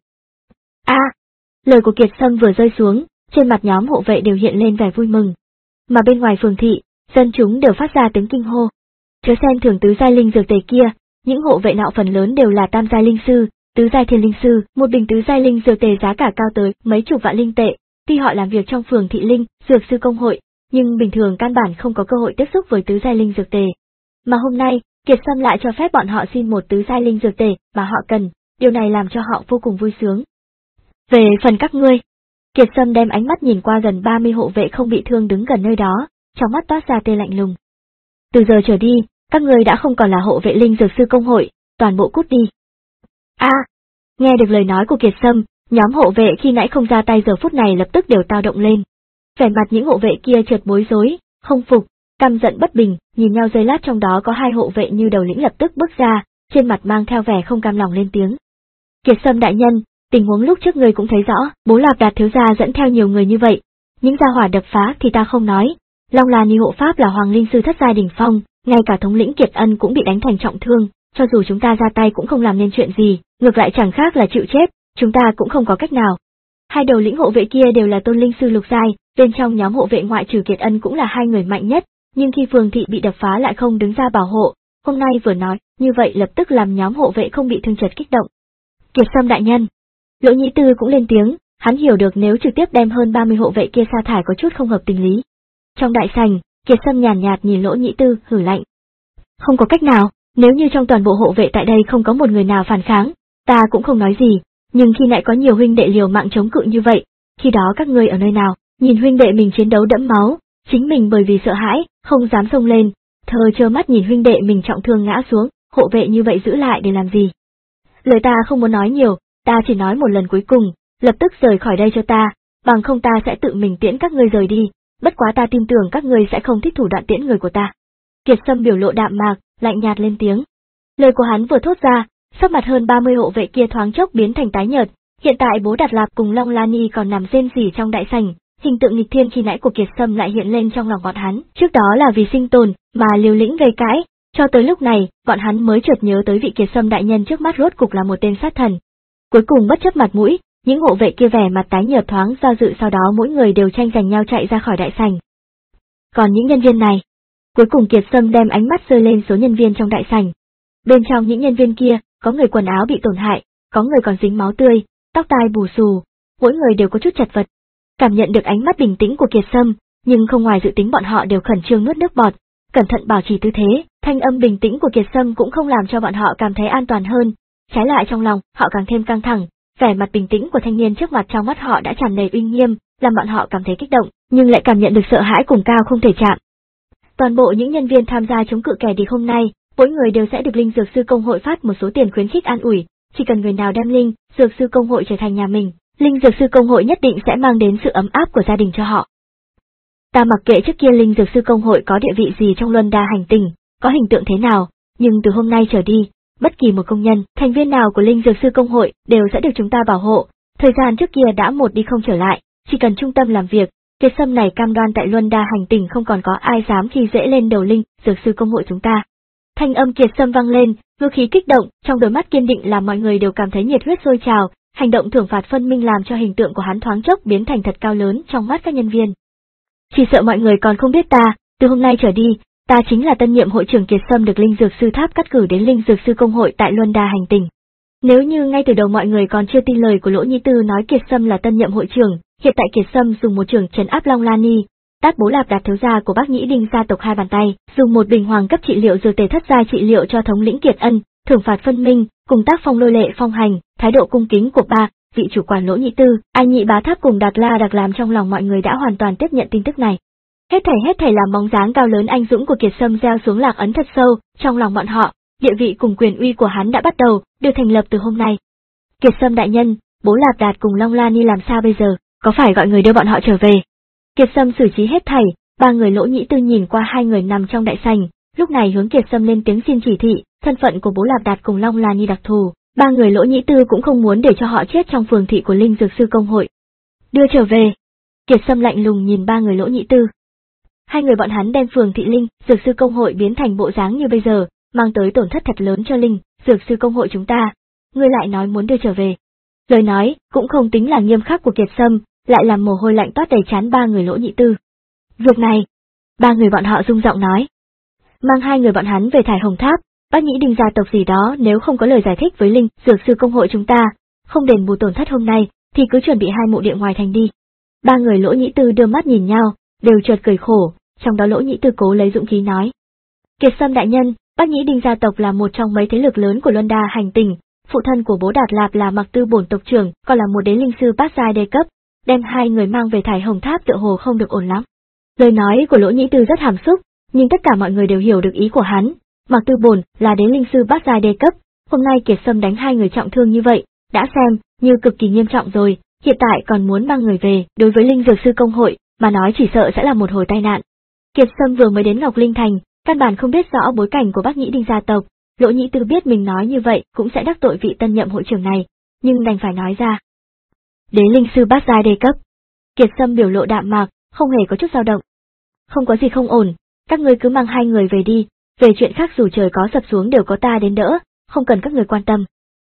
A, à, lời của Kiệt Sâm vừa rơi xuống, trên mặt nhóm hộ vệ đều hiện lên vẻ vui mừng. Mà bên ngoài phường thị, dân chúng đều phát ra tiếng kinh hô. Chớ xem thường tứ giai linh dược tề kia, những hộ vệ nọ phần lớn đều là tam giai linh sư, tứ giai thiên linh sư, một bình tứ giai linh dược tề giá cả cao tới mấy chục vạn linh tệ. Tuy họ làm việc trong phường thị Linh Dược Sư Công hội, nhưng bình thường căn bản không có cơ hội tiếp xúc với tứ giai linh dược tề. Mà hôm nay, Kiệt Sâm lại cho phép bọn họ xin một tứ giai linh dược tề mà họ cần, điều này làm cho họ vô cùng vui sướng. Về phần các ngươi, Kiệt Sâm đem ánh mắt nhìn qua gần ba mươi hộ vệ không bị thương đứng gần nơi đó, trong mắt toát ra tia lạnh lùng. Từ giờ trở đi, các ngươi đã không còn là hộ vệ Linh Dược Sư Công hội, toàn bộ cút đi. A, à, nghe được lời nói của Kiệt Sâm, nhóm hộ vệ khi nãy không ra tay giờ phút này lập tức đều tao động lên. Vẻ mặt những hộ vệ kia chợt bối rối, không phục, căm giận bất bình, nhìn nhau giây lát trong đó có hai hộ vệ như đầu lĩnh lập tức bước ra, trên mặt mang theo vẻ không cam lòng lên tiếng. Kiệt Sâm đại nhân, tình huống lúc trước người cũng thấy rõ, Bố Lạp Đạt thiếu gia dẫn theo nhiều người như vậy, những gia hỏa đập phá thì ta không nói, Long Là Ni hộ pháp là hoàng linh sư thất giai đỉnh phong, ngay cả thống lĩnh Kiệt Ân cũng bị đánh thành trọng thương, cho dù chúng ta ra tay cũng không làm nên chuyện gì, ngược lại chẳng khác là chịu chết, chúng ta cũng không có cách nào. Hai đầu lĩnh hộ vệ kia đều là tôn linh sư lục giai, bên trong nhóm hộ vệ ngoại trừ Kiệt Ân cũng là hai người mạnh nhất, nhưng khi phường thị bị đập phá lại không đứng ra bảo hộ, hôm nay vừa nói, như vậy lập tức làm nhóm hộ vệ không bị thương chật kích động. Kiệt Sâm đại nhân, Lỗ Nhĩ Tư cũng lên tiếng, hắn hiểu được nếu trực tiếp đem hơn ba mươi hộ vệ kia sa thải có chút không hợp tình lý. Trong đại sảnh, Kiệt Sâm nhàn nhạt, nhạt nhìn Lỗ Nhĩ Tư, hử lạnh. Không có cách nào, nếu như trong toàn bộ hộ vệ tại đây không có một người nào phản kháng, ta cũng không nói gì, nhưng khi nãy có nhiều huynh đệ liều mạng chống cự như vậy, khi đó các ngươi ở nơi nào, nhìn huynh đệ mình chiến đấu đẫm máu, chính mình bởi vì sợ hãi, không dám xông lên, thờ trơ mắt nhìn huynh đệ mình trọng thương ngã xuống, hộ vệ như vậy giữ lại để làm gì? Lời ta không muốn nói nhiều, ta chỉ nói một lần cuối cùng, lập tức rời khỏi đây cho ta, bằng không ta sẽ tự mình tiễn các ngươi rời đi, bất quá ta tin tưởng các ngươi sẽ không thích thủ đoạn tiễn người của ta. Kiệt Sâm biểu lộ đạm mạc, lạnh nhạt lên tiếng. Lời của hắn vừa thốt ra, sắc mặt hơn ba mươi hộ vệ kia thoáng chốc biến thành tái nhợt, hiện tại Bố Đạt Lạp cùng Long La Ni còn nằm rên rỉ trong đại sảnh, hình tượng nghịch thiên khi nãy của Kiệt Sâm lại hiện lên trong lòng bọn hắn, trước đó là vì sinh tồn mà liều lĩnh gây cãi, cho tới lúc này, bọn hắn mới chợt nhớ tới vị Kiệt Sâm đại nhân trước mắt rốt cục là một tên sát thần. Cuối cùng bất chấp mặt mũi, những hộ vệ kia vẻ mặt tái nhợt thoáng do dự, sau đó mỗi người đều tranh giành nhau chạy ra khỏi đại sảnh. Còn những nhân viên này, cuối cùng Kiệt Sâm đem ánh mắt rơi lên số nhân viên trong đại sảnh. Bên trong những nhân viên kia, có người quần áo bị tổn hại, có người còn dính máu tươi, tóc tai bù xù, mỗi người đều có chút chật vật. Cảm nhận được ánh mắt bình tĩnh của Kiệt Sâm, nhưng không ngoài dự tính bọn họ đều khẩn trương nuốt nước bọt, cẩn thận bảo trì tư thế, thanh âm bình tĩnh của Kiệt Sâm cũng không làm cho bọn họ cảm thấy an toàn hơn, trái lại trong lòng, họ càng thêm căng thẳng, vẻ mặt bình tĩnh của thanh niên trước mặt trong mắt họ đã tràn đầy uy nghiêm, làm bọn họ cảm thấy kích động, nhưng lại cảm nhận được sợ hãi cùng cao không thể chạm. Toàn bộ những nhân viên tham gia chống cự kẻ địch hôm nay, mỗi người đều sẽ được Linh Dược Sư Công hội phát một số tiền khuyến khích an ủi, chỉ cần người nào đem Linh Dược Sư Công hội trở thành nhà mình, Linh Dược Sư Công hội nhất định sẽ mang đến sự ấm áp của gia đình cho họ. Ta mặc kệ trước kia Linh Dược Sư Công hội có địa vị gì trong luân đa hành tinh, có hình tượng thế nào, nhưng từ hôm nay trở đi, bất kỳ một công nhân, thành viên nào của Linh Dược Sư Công hội đều sẽ được chúng ta bảo hộ. Thời gian trước kia đã một đi không trở lại, chỉ cần trung tâm làm việc, Kiệt Sâm này cam đoan tại luân đa hành tinh không còn có ai dám khi dễ lên đầu Linh Dược Sư Công hội chúng ta. Thanh âm Kiệt Sâm vang lên, ngữ khí kích động, trong đôi mắt kiên định làm mọi người đều cảm thấy nhiệt huyết sôi trào, hành động thưởng phạt phân minh làm cho hình tượng của hắn thoáng chốc biến thành thật cao lớn trong mắt các nhân viên. Chỉ sợ mọi người còn không biết ta, từ hôm nay trở đi, ta chính là tân nhiệm hội trưởng Kiệt Sâm được Linh Dược Sư Tháp cắt cử đến Linh Dược Sư Công hội tại luân đa hành tinh. Nếu như ngay từ đầu mọi người còn chưa tin lời của Lỗ Nhĩ Tư nói Kiệt Sâm là tân nhiệm hội trưởng, hiện tại Kiệt Sâm dùng một trường trấn áp Long Lan Ni, tát Bố Lạp Đạt thiếu gia của Bác Nhĩ Đinh gia tộc hai bàn tay, dùng một bình hoàng cấp trị liệu dược tề thất giai trị liệu cho thống lĩnh Kiệt Ân, thưởng phạt phân minh, cùng tác phong lôi lệ phong hành, thái độ cung kính của ba vị chủ quản Lỗ Nhĩ Tư, Anh Nhị Bá Tháp cùng Đạt La Đặc làm trong lòng mọi người đã hoàn toàn tiếp nhận tin tức này. Hết thảy hết thảy làm bóng dáng cao lớn anh dũng của Kiệt Sâm gieo xuống lạc ấn thật sâu trong lòng bọn họ, địa vị cùng quyền uy của hắn đã bắt đầu được thành lập từ hôm nay. Kiệt Sâm đại nhân, Bố Lạp Đạt cùng Long Lan Ni làm sao bây giờ, có phải gọi người đưa bọn họ trở về? Kiệt Sâm xử trí hết thảy, ba người Lỗ Nhĩ Tư nhìn qua hai người nằm trong đại sảnh, lúc này hướng Kiệt Sâm lên tiếng xin chỉ thị, thân phận của Bố Lạp Đạt cùng Long Lan Ni đặc thù, ba người Lỗ Nhĩ Tư cũng không muốn để cho họ chết trong phường thị của Linh Dược Sư Công hội. Đưa trở về. Kiệt Sâm lạnh lùng nhìn ba người Lỗ Nhĩ Tư. Hai người bọn hắn đem phường thị Linh Dược Sư Công hội biến thành bộ dáng như bây giờ, mang tới tổn thất thật lớn cho Linh Dược Sư Công hội chúng ta. Ngươi lại nói muốn đưa trở về. Lời nói cũng không tính là nghiêm khắc của Kiệt Sâm, lại làm mồ hôi lạnh toát đầy trán ba người Lỗ Nhĩ Tư. Việc này, ba người bọn họ rung giọng nói. Mang hai người bọn hắn về Thải Hồng Tháp, Bác Nhĩ Đinh gia tộc gì đó nếu không có lời giải thích với Linh Dược Sư Công hội chúng ta, không đền bù tổn thất hôm nay, thì cứ chuẩn bị hai mộ địa ngoài thành đi. Ba người Lỗ Nhĩ Tư đưa mắt nhìn nhau, đều chợt cười khổ, trong đó Lỗ Nhĩ Tư cố lấy dũng khí nói. Kiệt Sâm đại nhân, Bác Nhĩ Đinh gia tộc là một trong mấy thế lực lớn của luân đa hành tinh, phụ thân của Bố Đạt Lạp là Mặc Tư bổn tộc trưởng, còn là một đế linh sư bát giai đề cấp, đem hai người mang về Thải Hồng Tháp tựa hồ không được ổn lắm. Lời nói của Lỗ Nhĩ Tư rất hàm xúc, nhưng tất cả mọi người đều hiểu được ý của hắn. Mặc Tư bổn là đế linh sư bát giai đề cấp, hôm nay Kiệt Sâm đánh hai người trọng thương như vậy, đã xem như cực kỳ nghiêm trọng rồi, hiện tại còn muốn mang người về, đối với Linh Dược Sư Công hội mà nói chỉ sợ sẽ là một hồi tai nạn. Kiệt Sâm vừa mới đến Ngọc Linh Thành, căn bản không biết rõ bối cảnh của Bác Nhĩ Đinh gia tộc, Lỗ Nhĩ Tư biết mình nói như vậy cũng sẽ đắc tội vị tân nhậm hội trưởng này, nhưng đành phải nói ra. Đế linh sư bát giai đề cấp. Kiệt Sâm biểu lộ đạm mạc, không hề có chút dao động. Không có gì không ổn, các ngươi cứ mang hai người về đi, về chuyện khác dù trời có sập xuống đều có ta đến đỡ, không cần các người quan tâm.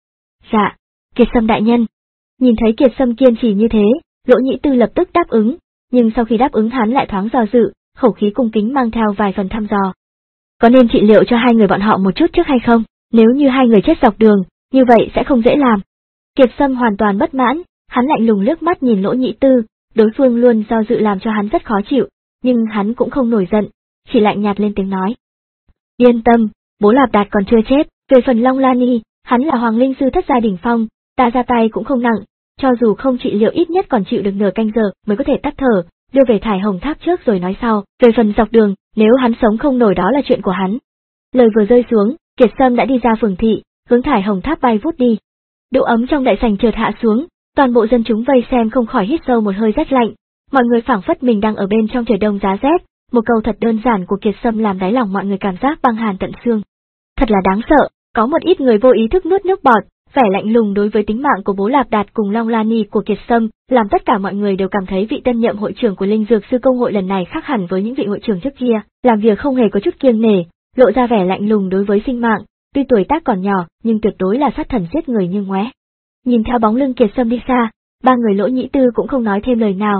Dạ, Kiệt Sâm đại nhân. Nhìn thấy Kiệt Sâm kiên trì như thế, Lỗ Nhĩ Tư lập tức đáp ứng, nhưng sau khi đáp ứng hắn lại thoáng do dự, khẩu khí cung kính mang theo vài phần thăm dò. Có nên trị liệu cho hai người bọn họ một chút trước hay không? Nếu như hai người chết dọc đường, như vậy sẽ không dễ làm. Kiệt Sâm hoàn toàn bất mãn, hắn lạnh lùng liếc mắt nhìn Lỗ Nhĩ Tư, đối phương luôn do dự làm cho hắn rất khó chịu, nhưng hắn cũng không nổi giận, chỉ lạnh nhạt lên tiếng nói. Yên tâm, Bố Lạp Đạt còn chưa chết, về phần Long Lan Ni, hắn là Hoàng Linh Sư thất giai đỉnh phong, ta ra tay cũng không nặng, cho dù không trị liệu ít nhất còn chịu được nửa canh giờ mới có thể tắt thở, đưa về Thải Hồng Tháp trước rồi nói sau, về phần dọc đường, nếu hắn sống không nổi đó là chuyện của hắn. Lời vừa rơi xuống, Kiệt Sâm đã đi ra phường thị, hướng Thải Hồng Tháp bay vút đi. Độ ấm trong đại sảnh chợt hạ xuống, toàn bộ dân chúng vây xem không khỏi hít sâu một hơi rét lạnh, mọi người phảng phất mình đang ở bên trong trời đông giá rét, một câu thật đơn giản của Kiệt Sâm làm đáy lòng mọi người cảm giác băng hàn tận xương. Thật là đáng sợ, có một ít người vô ý thức nuốt nước bọt, vẻ lạnh lùng đối với tính mạng của Bố Lạp Đạt cùng Long Lan Ni của Kiệt Sâm, làm tất cả mọi người đều cảm thấy vị tân nhậm hội trưởng của Linh Dược Sư Công hội lần này khác hẳn với những vị hội trưởng trước kia, làm việc không hề có chút kiêng nể, lộ ra vẻ lạnh lùng đối với sinh mạng, tuy tuổi tác còn nhỏ, nhưng tuyệt đối là sát thần giết người như ngoé. Nhìn theo bóng lưng Kiệt Sâm đi xa, ba người Lỗ Nhĩ Tư cũng không nói thêm lời nào.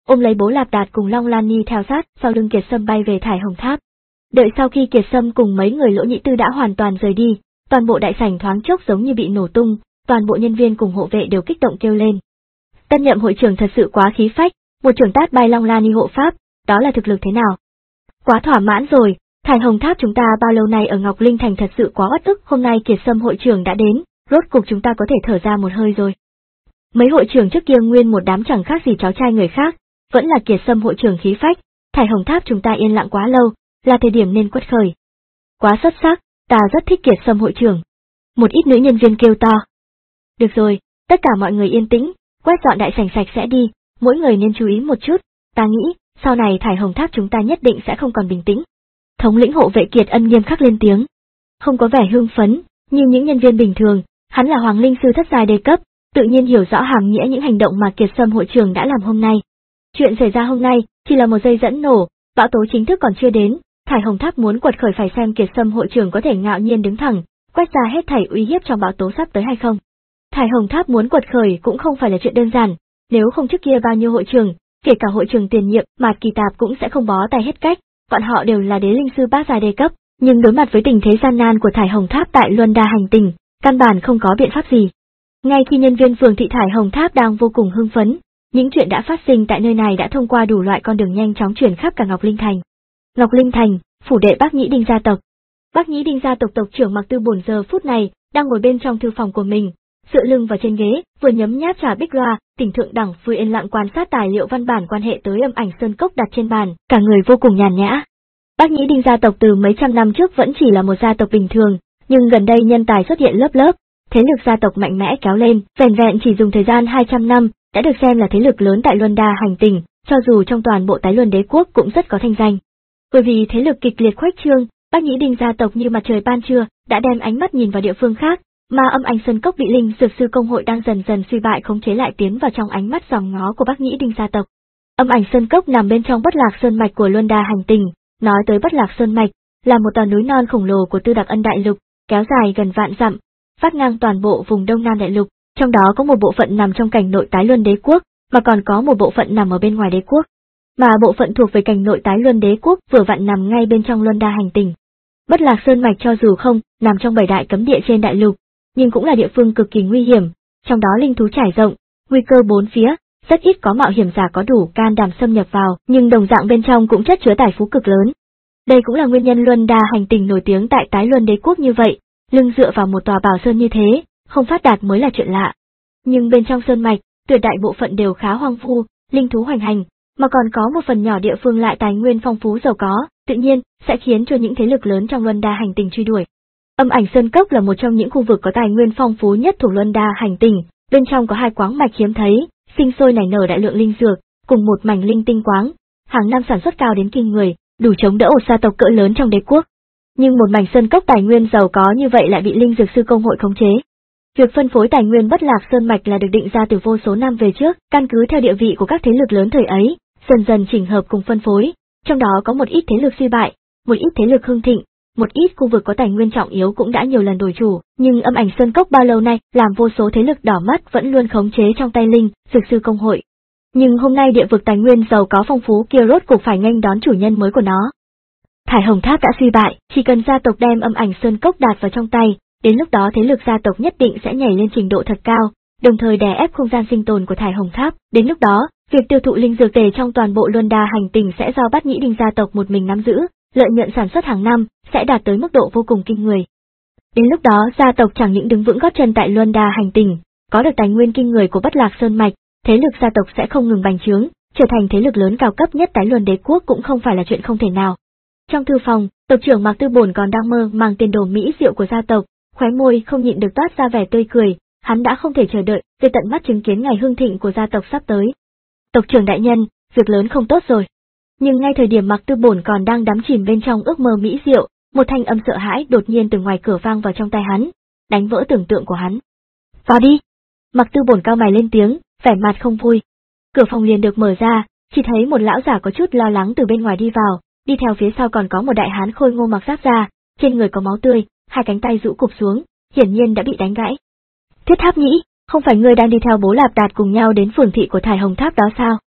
ôm lấy Bố Lạp Đạt cùng Long Lan Nhi theo sát, sau lưng Kiệt Sâm bay về Thải Hồng Tháp. Đợi sau khi Kiệt Sâm cùng mấy người Lỗ Nhĩ Tư đã hoàn toàn rời đi, toàn bộ đại sảnh thoáng chốc giống như bị nổ tung, toàn bộ nhân viên cùng hộ vệ đều kích động kêu lên. Tân nhậm hội trưởng thật sự quá khí phách, một trưởng tát bay Long Lan Nhi hộ pháp, đó là thực lực thế nào? Quá thỏa mãn rồi, Thải Hồng Tháp chúng ta bao lâu nay ở Ngọc Linh Thành thật sự quá uất ức, hôm nay Kiệt Sâm hội trưởng đã đến, rốt cục chúng ta có thể thở ra một hơi rồi. Mấy hội trưởng trước kia nguyên một đám chẳng khác gì cháu trai người khác, vẫn là Kiệt Sâm hội trưởng khí phách, Thải Hồng Tháp chúng ta yên lặng quá lâu, là thời điểm nên quất khởi. Quá xuất sắc, ta rất thích Kiệt Sâm hội trưởng. Một ít nữ nhân viên kêu to. Được rồi, tất cả mọi người yên tĩnh, quét dọn đại sảnh sạch sẽ đi, mỗi người nên chú ý một chút, ta nghĩ, sau này Thải Hồng Tháp chúng ta nhất định sẽ không còn bình tĩnh. Thống lĩnh hộ vệ Kiệt Ân nghiêm khắc lên tiếng. Không có vẻ hưng phấn, như những nhân viên bình thường, hắn là Hoàng Linh Sư thất giai đề cấp, tự nhiên hiểu rõ hàm nghĩa những hành động mà Kiệt Sâm hội trưởng đã làm hôm nay. Chuyện xảy ra hôm nay, chỉ là một dây dẫn nổ, bão tố chính thức còn chưa đến, Thải Hồng Tháp muốn quật khởi phải xem Kiệt Sâm hội trưởng có thể ngạo nhiên đứng thẳng, quét ra hết thảy uy hiếp trong bão tố sắp tới hay không. Thải Hồng Tháp muốn quật khởi cũng không phải là chuyện đơn giản, nếu không trước kia bao nhiêu hội trưởng, kể cả hội trưởng tiền nhiệm, Mạt Kỳ Tạp cũng sẽ không bó tay hết cách, bọn họ đều là đế linh sư bát giai đề cấp, nhưng đối mặt với tình thế gian nan của Thải Hồng Tháp tại Luân Đa hành tinh, căn bản không có biện pháp gì. Ngay khi nhân viên phường thị Thải Hồng Tháp đang vô cùng hưng phấn, những chuyện đã phát sinh tại nơi này đã thông qua đủ loại con đường nhanh chóng truyền khắp cả Ngọc Linh Thành. Ngọc Linh Thành, phủ đệ Bác Nhĩ Đinh gia tộc. Bác Nhĩ Đinh gia tộc tộc trưởng Mạc Tư Bổn giờ phút này đang ngồi bên trong thư phòng của mình, dựa lưng vào trên ghế, vừa nhấm nháp trà bích loa, tỉnh thượng đẳng vừa yên lặng quan sát tài liệu văn bản quan hệ tới Âm Ảnh Sơn Cốc đặt trên bàn, cả người vô cùng nhàn nhã. Bác Nhĩ Đinh gia tộc từ mấy trăm năm trước vẫn chỉ là một gia tộc bình thường, nhưng gần đây nhân tài xuất hiện lớp lớp, thế lực gia tộc mạnh mẽ kéo lên, vẻn vẹn chỉ dùng thời gian hai trăm năm, đã được xem là thế lực lớn tại Luân Đa hành tinh, cho dù trong toàn bộ Tái Luân Đế quốc cũng rất có thanh danh. Bởi vì thế lực kịch liệt khuếch trương, Bác Nhĩ Đinh gia tộc như mặt trời ban trưa, đã đem ánh mắt nhìn vào địa phương khác, mà Âm Ảnh Sơn Cốc bị Linh Dược Sư công hội đang dần dần suy bại khống chế lại tiến vào trong ánh mắt dòm ngó của Bác Nhĩ Đinh gia tộc. Âm Ảnh Sơn Cốc nằm bên trong Bất Lạc Sơn mạch của Luân Đa hành tinh, nói tới Bất Lạc Sơn mạch, là một tòa núi non khổng lồ của Tư Đặc Ân đại lục, kéo dài gần vạn dặm, phát ngang toàn bộ vùng Đông Nam đại lục, trong đó có một bộ phận nằm trong cảnh nội Tái Luân Đế quốc, mà còn có một bộ phận nằm ở bên ngoài đế quốc. Mà bộ phận thuộc về cảnh nội Tái Luân Đế quốc vừa vặn nằm ngay bên trong Luân Đa hành tinh. Bất Lạc Sơn mạch cho dù không nằm trong bảy đại cấm địa trên đại lục, nhưng cũng là địa phương cực kỳ nguy hiểm, trong đó linh thú trải rộng, nguy cơ bốn phía, rất ít có mạo hiểm giả có đủ can đảm xâm nhập vào, nhưng đồng dạng bên trong cũng chất chứa tài phú cực lớn. Đây cũng là nguyên nhân Luân Đa hành tinh nổi tiếng tại Tái Luân Đế quốc như vậy, lưng dựa vào một tòa bảo sơn như thế, không phát đạt mới là chuyện lạ. Nhưng bên trong sơn mạch, tuyệt đại bộ phận đều khá hoang vu, linh thú hoành hành, mà còn có một phần nhỏ địa phương lại tài nguyên phong phú giàu có, tự nhiên sẽ khiến cho những thế lực lớn trong Luân Đa hành tinh truy đuổi. Âm Ảnh Sơn Cốc là một trong những khu vực có tài nguyên phong phú nhất thuộc Luân Đa hành tinh, bên trong có hai quáng mạch hiếm thấy, sinh sôi nảy nở đại lượng linh dược, cùng một mảnh linh tinh quáng, hàng năm sản xuất cao đến kinh người, đủ chống đỡ một gia tộc cỡ lớn trong đế quốc. Nhưng một mảnh sơn cốc tài nguyên giàu có như vậy lại bị Linh Dược Sư công hội khống chế. Việc phân phối tài nguyên Bất Lạc Sơn mạch là được định ra từ vô số năm về trước, căn cứ theo địa vị của các thế lực lớn thời ấy, dần dần chỉnh hợp cùng phân phối, trong đó có một ít thế lực suy bại, một ít thế lực hưng thịnh, một ít khu vực có tài nguyên trọng yếu cũng đã nhiều lần đổi chủ, nhưng Âm Ảnh Sơn Cốc bao lâu nay làm vô số thế lực đỏ mắt vẫn luôn khống chế trong tay Linh Dược Sư công hội. Nhưng hôm nay địa vực tài nguyên giàu có phong phú kia rốt cuộc phải nghênh đón chủ nhân mới của nó. Thải Hồng Tháp đã suy bại, chỉ cần gia tộc đem Âm Ảnh Sơn Cốc đạt vào trong tay, đến lúc đó thế lực gia tộc nhất định sẽ nhảy lên trình độ thật cao, đồng thời đè ép không gian sinh tồn của Thải Hồng Tháp. Đến lúc đó, việc tiêu thụ linh dược tề trong toàn bộ Luân Đa hành tinh sẽ do Bát Nhĩ Đinh gia tộc một mình nắm giữ, lợi nhuận sản xuất hàng năm sẽ đạt tới mức độ vô cùng kinh người. Đến lúc đó, gia tộc chẳng những đứng vững gót chân tại Luân Đa hành tinh, có được tài nguyên kinh người của Bất Lạc Sơn mạch, thế lực gia tộc sẽ không ngừng bành trướng, trở thành thế lực lớn cao cấp nhất Tái Luân Đế quốc cũng không phải là chuyện không thể nào. Trong thư phòng, tộc trưởng Mạc Tư Bổn còn đang mơ mang tiền đồ mỹ diệu của gia tộc, khóe môi không nhịn được toát ra vẻ tươi cười, hắn đã không thể chờ đợi để tận mắt chứng kiến ngày hưng thịnh của gia tộc sắp tới. Tộc trưởng đại nhân, việc lớn không tốt rồi. Nhưng ngay thời điểm Mạc Tư Bổn còn đang đắm chìm bên trong ước mơ mỹ diệu, một thanh âm sợ hãi đột nhiên từ ngoài cửa vang vào trong tai hắn, đánh vỡ tưởng tượng của hắn. Vào đi! Mạc Tư Bổn cao mày lên tiếng, vẻ mặt không vui. Cửa phòng liền được mở ra, chỉ thấy một lão giả có chút lo lắng từ bên ngoài đi vào, đi theo phía sau còn có một đại hán khôi ngô mặc giáp da, trên người có máu tươi, hai cánh tay rũ cụp xuống, hiển nhiên đã bị đánh gãy. Thiết Tháp Nhĩ, không phải ngươi đang đi theo Bố Lạp Đạt cùng nhau đến phường thị của Thải Hồng Tháp đó sao?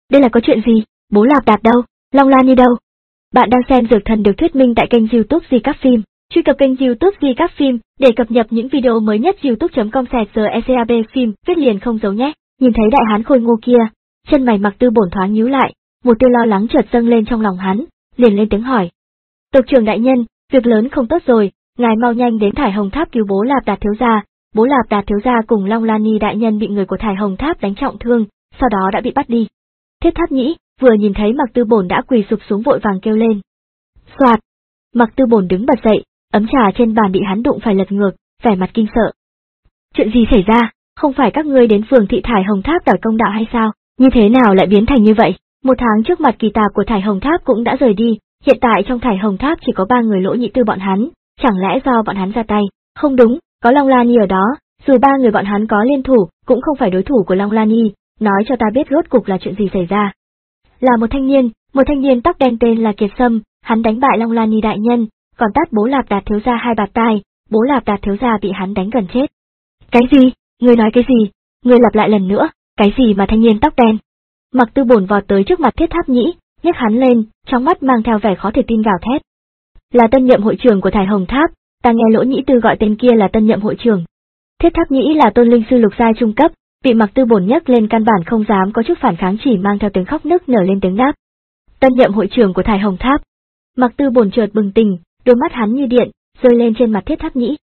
Đây là có chuyện gì? Bố Lạp Đạt đâu? Long Lan Nhi đâu? Bạn đang xem Dược Thần được thuyết minh tại kênh YouTube Recap Phim. Truy cập kênh YouTube Recap Phim để cập nhật những video mới nhất. youtube chấm com slash recap phim, viết liền không giấu nhé. Nhìn thấy đại hán khôi ngô kia, chân mày Mặc Tư Bổn thoáng nhíu lại, một tia lo lắng chợt dâng lên trong lòng hắn, liền lên tiếng hỏi: "Tộc trưởng đại nhân, việc lớn không tốt rồi, ngài mau nhanh đến Thải Hồng Tháp cứu bố Lạp Đạt thiếu gia. Bố Lạp Đạt thiếu gia cùng Long Lan Nhi đại nhân bị người của Thải Hồng Tháp đánh trọng thương, sau đó đã bị bắt đi." Thiết Tháp Nhĩ vừa nhìn thấy Mặc Tư Bổn đã quỳ sụp xuống vội vàng kêu lên. Soạt, Mặc Tư Bổn đứng bật dậy, ấm trà trên bàn bị hắn đụng phải lật ngược, vẻ mặt kinh sợ. "Chuyện gì xảy ra? Không phải các ngươi đến phường thị Thải Hồng Tháp đòi công đạo hay sao? Như thế nào lại biến thành như vậy?" Một tháng trước mặt kỳ tạp của Thải Hồng Tháp cũng đã rời đi, hiện tại trong Thải Hồng Tháp chỉ có ba người Lỗ Nhĩ Tư bọn hắn, chẳng lẽ do bọn hắn ra tay? Không đúng, có Long Lan Nhi ở đó, dù ba người bọn hắn có liên thủ, cũng không phải đối thủ của Long Lan Nhi, nói cho ta biết rốt cục là chuyện gì xảy ra. Là một thanh niên, một thanh niên tóc đen tên là Kiệt Sâm, hắn đánh bại Long Lan Nhi đại nhân, còn tát bố Lạp Đạt thiếu gia hai bạt tai, bố Lạp Đạt thiếu gia bị hắn đánh gần chết. Cái gì? Ngươi nói cái gì? Ngươi lặp lại lần nữa, cái gì mà thanh niên tóc đen? Mặc Tư Bổn vọt tới trước mặt Thiết Tháp Nhĩ, nhấc hắn lên, trong mắt mang theo vẻ khó thể tin gào thét. Là tân nhậm hội trưởng của Thải Hồng Tháp, ta nghe Lỗ Nhĩ Tư gọi tên kia là tân nhậm hội trưởng. Thiết Tháp Nhĩ là tôn linh sư lục giai trung cấp, bị Mặc Tư Bổn nhấc lên căn bản không dám có chút phản kháng, chỉ mang theo tiếng khóc nức nở lên tiếng đáp. Tân nhậm hội trưởng của Thải Hồng Tháp. Mặc Tư Bổn chợt bừng tỉnh, đôi mắt hắn như điện, rơi lên trên mặt Thiết Tháp Nhĩ.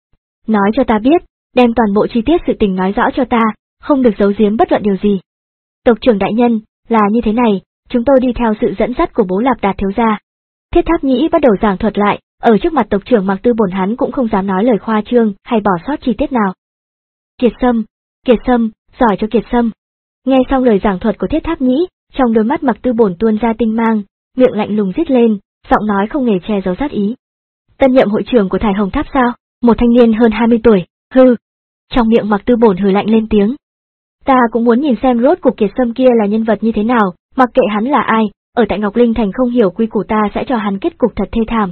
Nói cho ta biết, đem toàn bộ chi tiết sự tình nói rõ cho ta, không được giấu giếm bất luận điều gì. Tộc trưởng đại nhân, là như thế này, chúng tôi đi theo sự dẫn dắt của bố Lạp Đạt thiếu gia. Thiết Tháp Nhĩ bắt đầu giảng thuật lại, ở trước mặt tộc trưởng Mặc Tư Bổn hắn cũng không dám nói lời khoa trương hay bỏ sót chi tiết nào. Kiệt Sâm, Kiệt Sâm, giỏi cho Kiệt Sâm. Nghe xong lời giảng thuật của Thiết Tháp Nhĩ, trong đôi mắt Mặc Tư Bổn tuôn ra tinh mang, miệng lạnh lùng rít lên, giọng nói không hề che giấu sát ý. Tân nhậm hội trưởng của Thải Hồng Tháp sao? Một thanh niên hơn hai mươi tuổi, hư. Trong miệng Mặc Tư Bổn hừ lạnh lên tiếng. Ta cũng muốn nhìn xem rốt cuộc Kiệt Sâm kia là nhân vật như thế nào, mặc kệ hắn là ai, ở tại Ngọc Linh Thành không hiểu quy củ ta sẽ cho hắn kết cục thật thê thảm.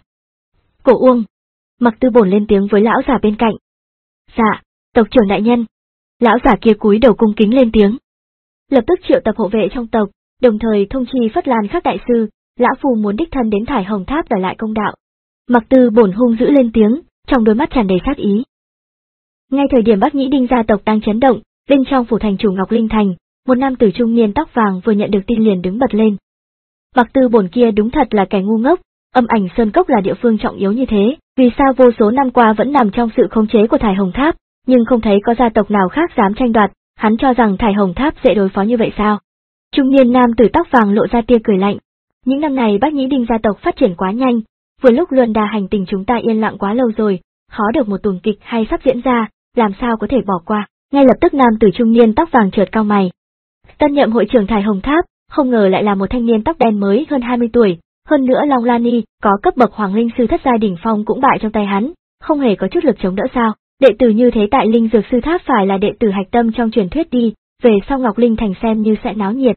Cổ Uông. Mặc Tư Bổn lên tiếng với lão giả bên cạnh. Dạ, tộc trưởng đại nhân. Lão giả kia cúi đầu cung kính lên tiếng. Lập tức triệu tập hộ vệ trong tộc, đồng thời thông chi Phất Lan Khắc đại sư, lão phù muốn đích thân đến Thải Hồng Tháp đòi lại công đạo. Mặc Tư Bổn hung dữ lên tiếng, trong đôi mắt tràn đầy sát ý. Ngay thời điểm Bắc Nhĩ Đinh gia tộc đang chấn động, bên trong phủ thành chủ Ngọc Linh Thành, một nam tử trung niên tóc vàng vừa nhận được tin liền đứng bật lên. Mặc Tư Bổn kia đúng thật là kẻ ngu ngốc, Âm Ảnh Sơn Cốc là địa phương trọng yếu như thế, vì sao vô số năm qua vẫn nằm trong sự khống chế của Thải Hồng Tháp, nhưng không thấy có gia tộc nào khác dám tranh đoạt, hắn cho rằng Thải Hồng Tháp dễ đối phó như vậy sao? Trung niên nam tử tóc vàng lộ ra tia cười lạnh. Những năm này Bắc Nhĩ Đinh gia tộc phát triển quá nhanh, vừa lúc luân đà hành tình chúng ta yên lặng quá lâu rồi, khó được một tuồng kịch hay sắp diễn ra, làm sao có thể bỏ qua. Ngay lập tức nam tử trung niên tóc vàng chợt cau mày. Tân nhậm hội trưởng Thải Hồng Tháp, không ngờ lại là một thanh niên tóc đen mới hơn hai mươi tuổi, hơn nữa Long Lan Nhi có cấp bậc hoàng linh sư thất giai đỉnh phong cũng bại trong tay hắn, không hề có chút lực chống đỡ sao? Đệ tử như thế tại Linh Dược Sư Tháp phải là đệ tử hạch tâm trong truyền thuyết đi, về sau Ngọc Linh Thành xem như sẽ náo nhiệt.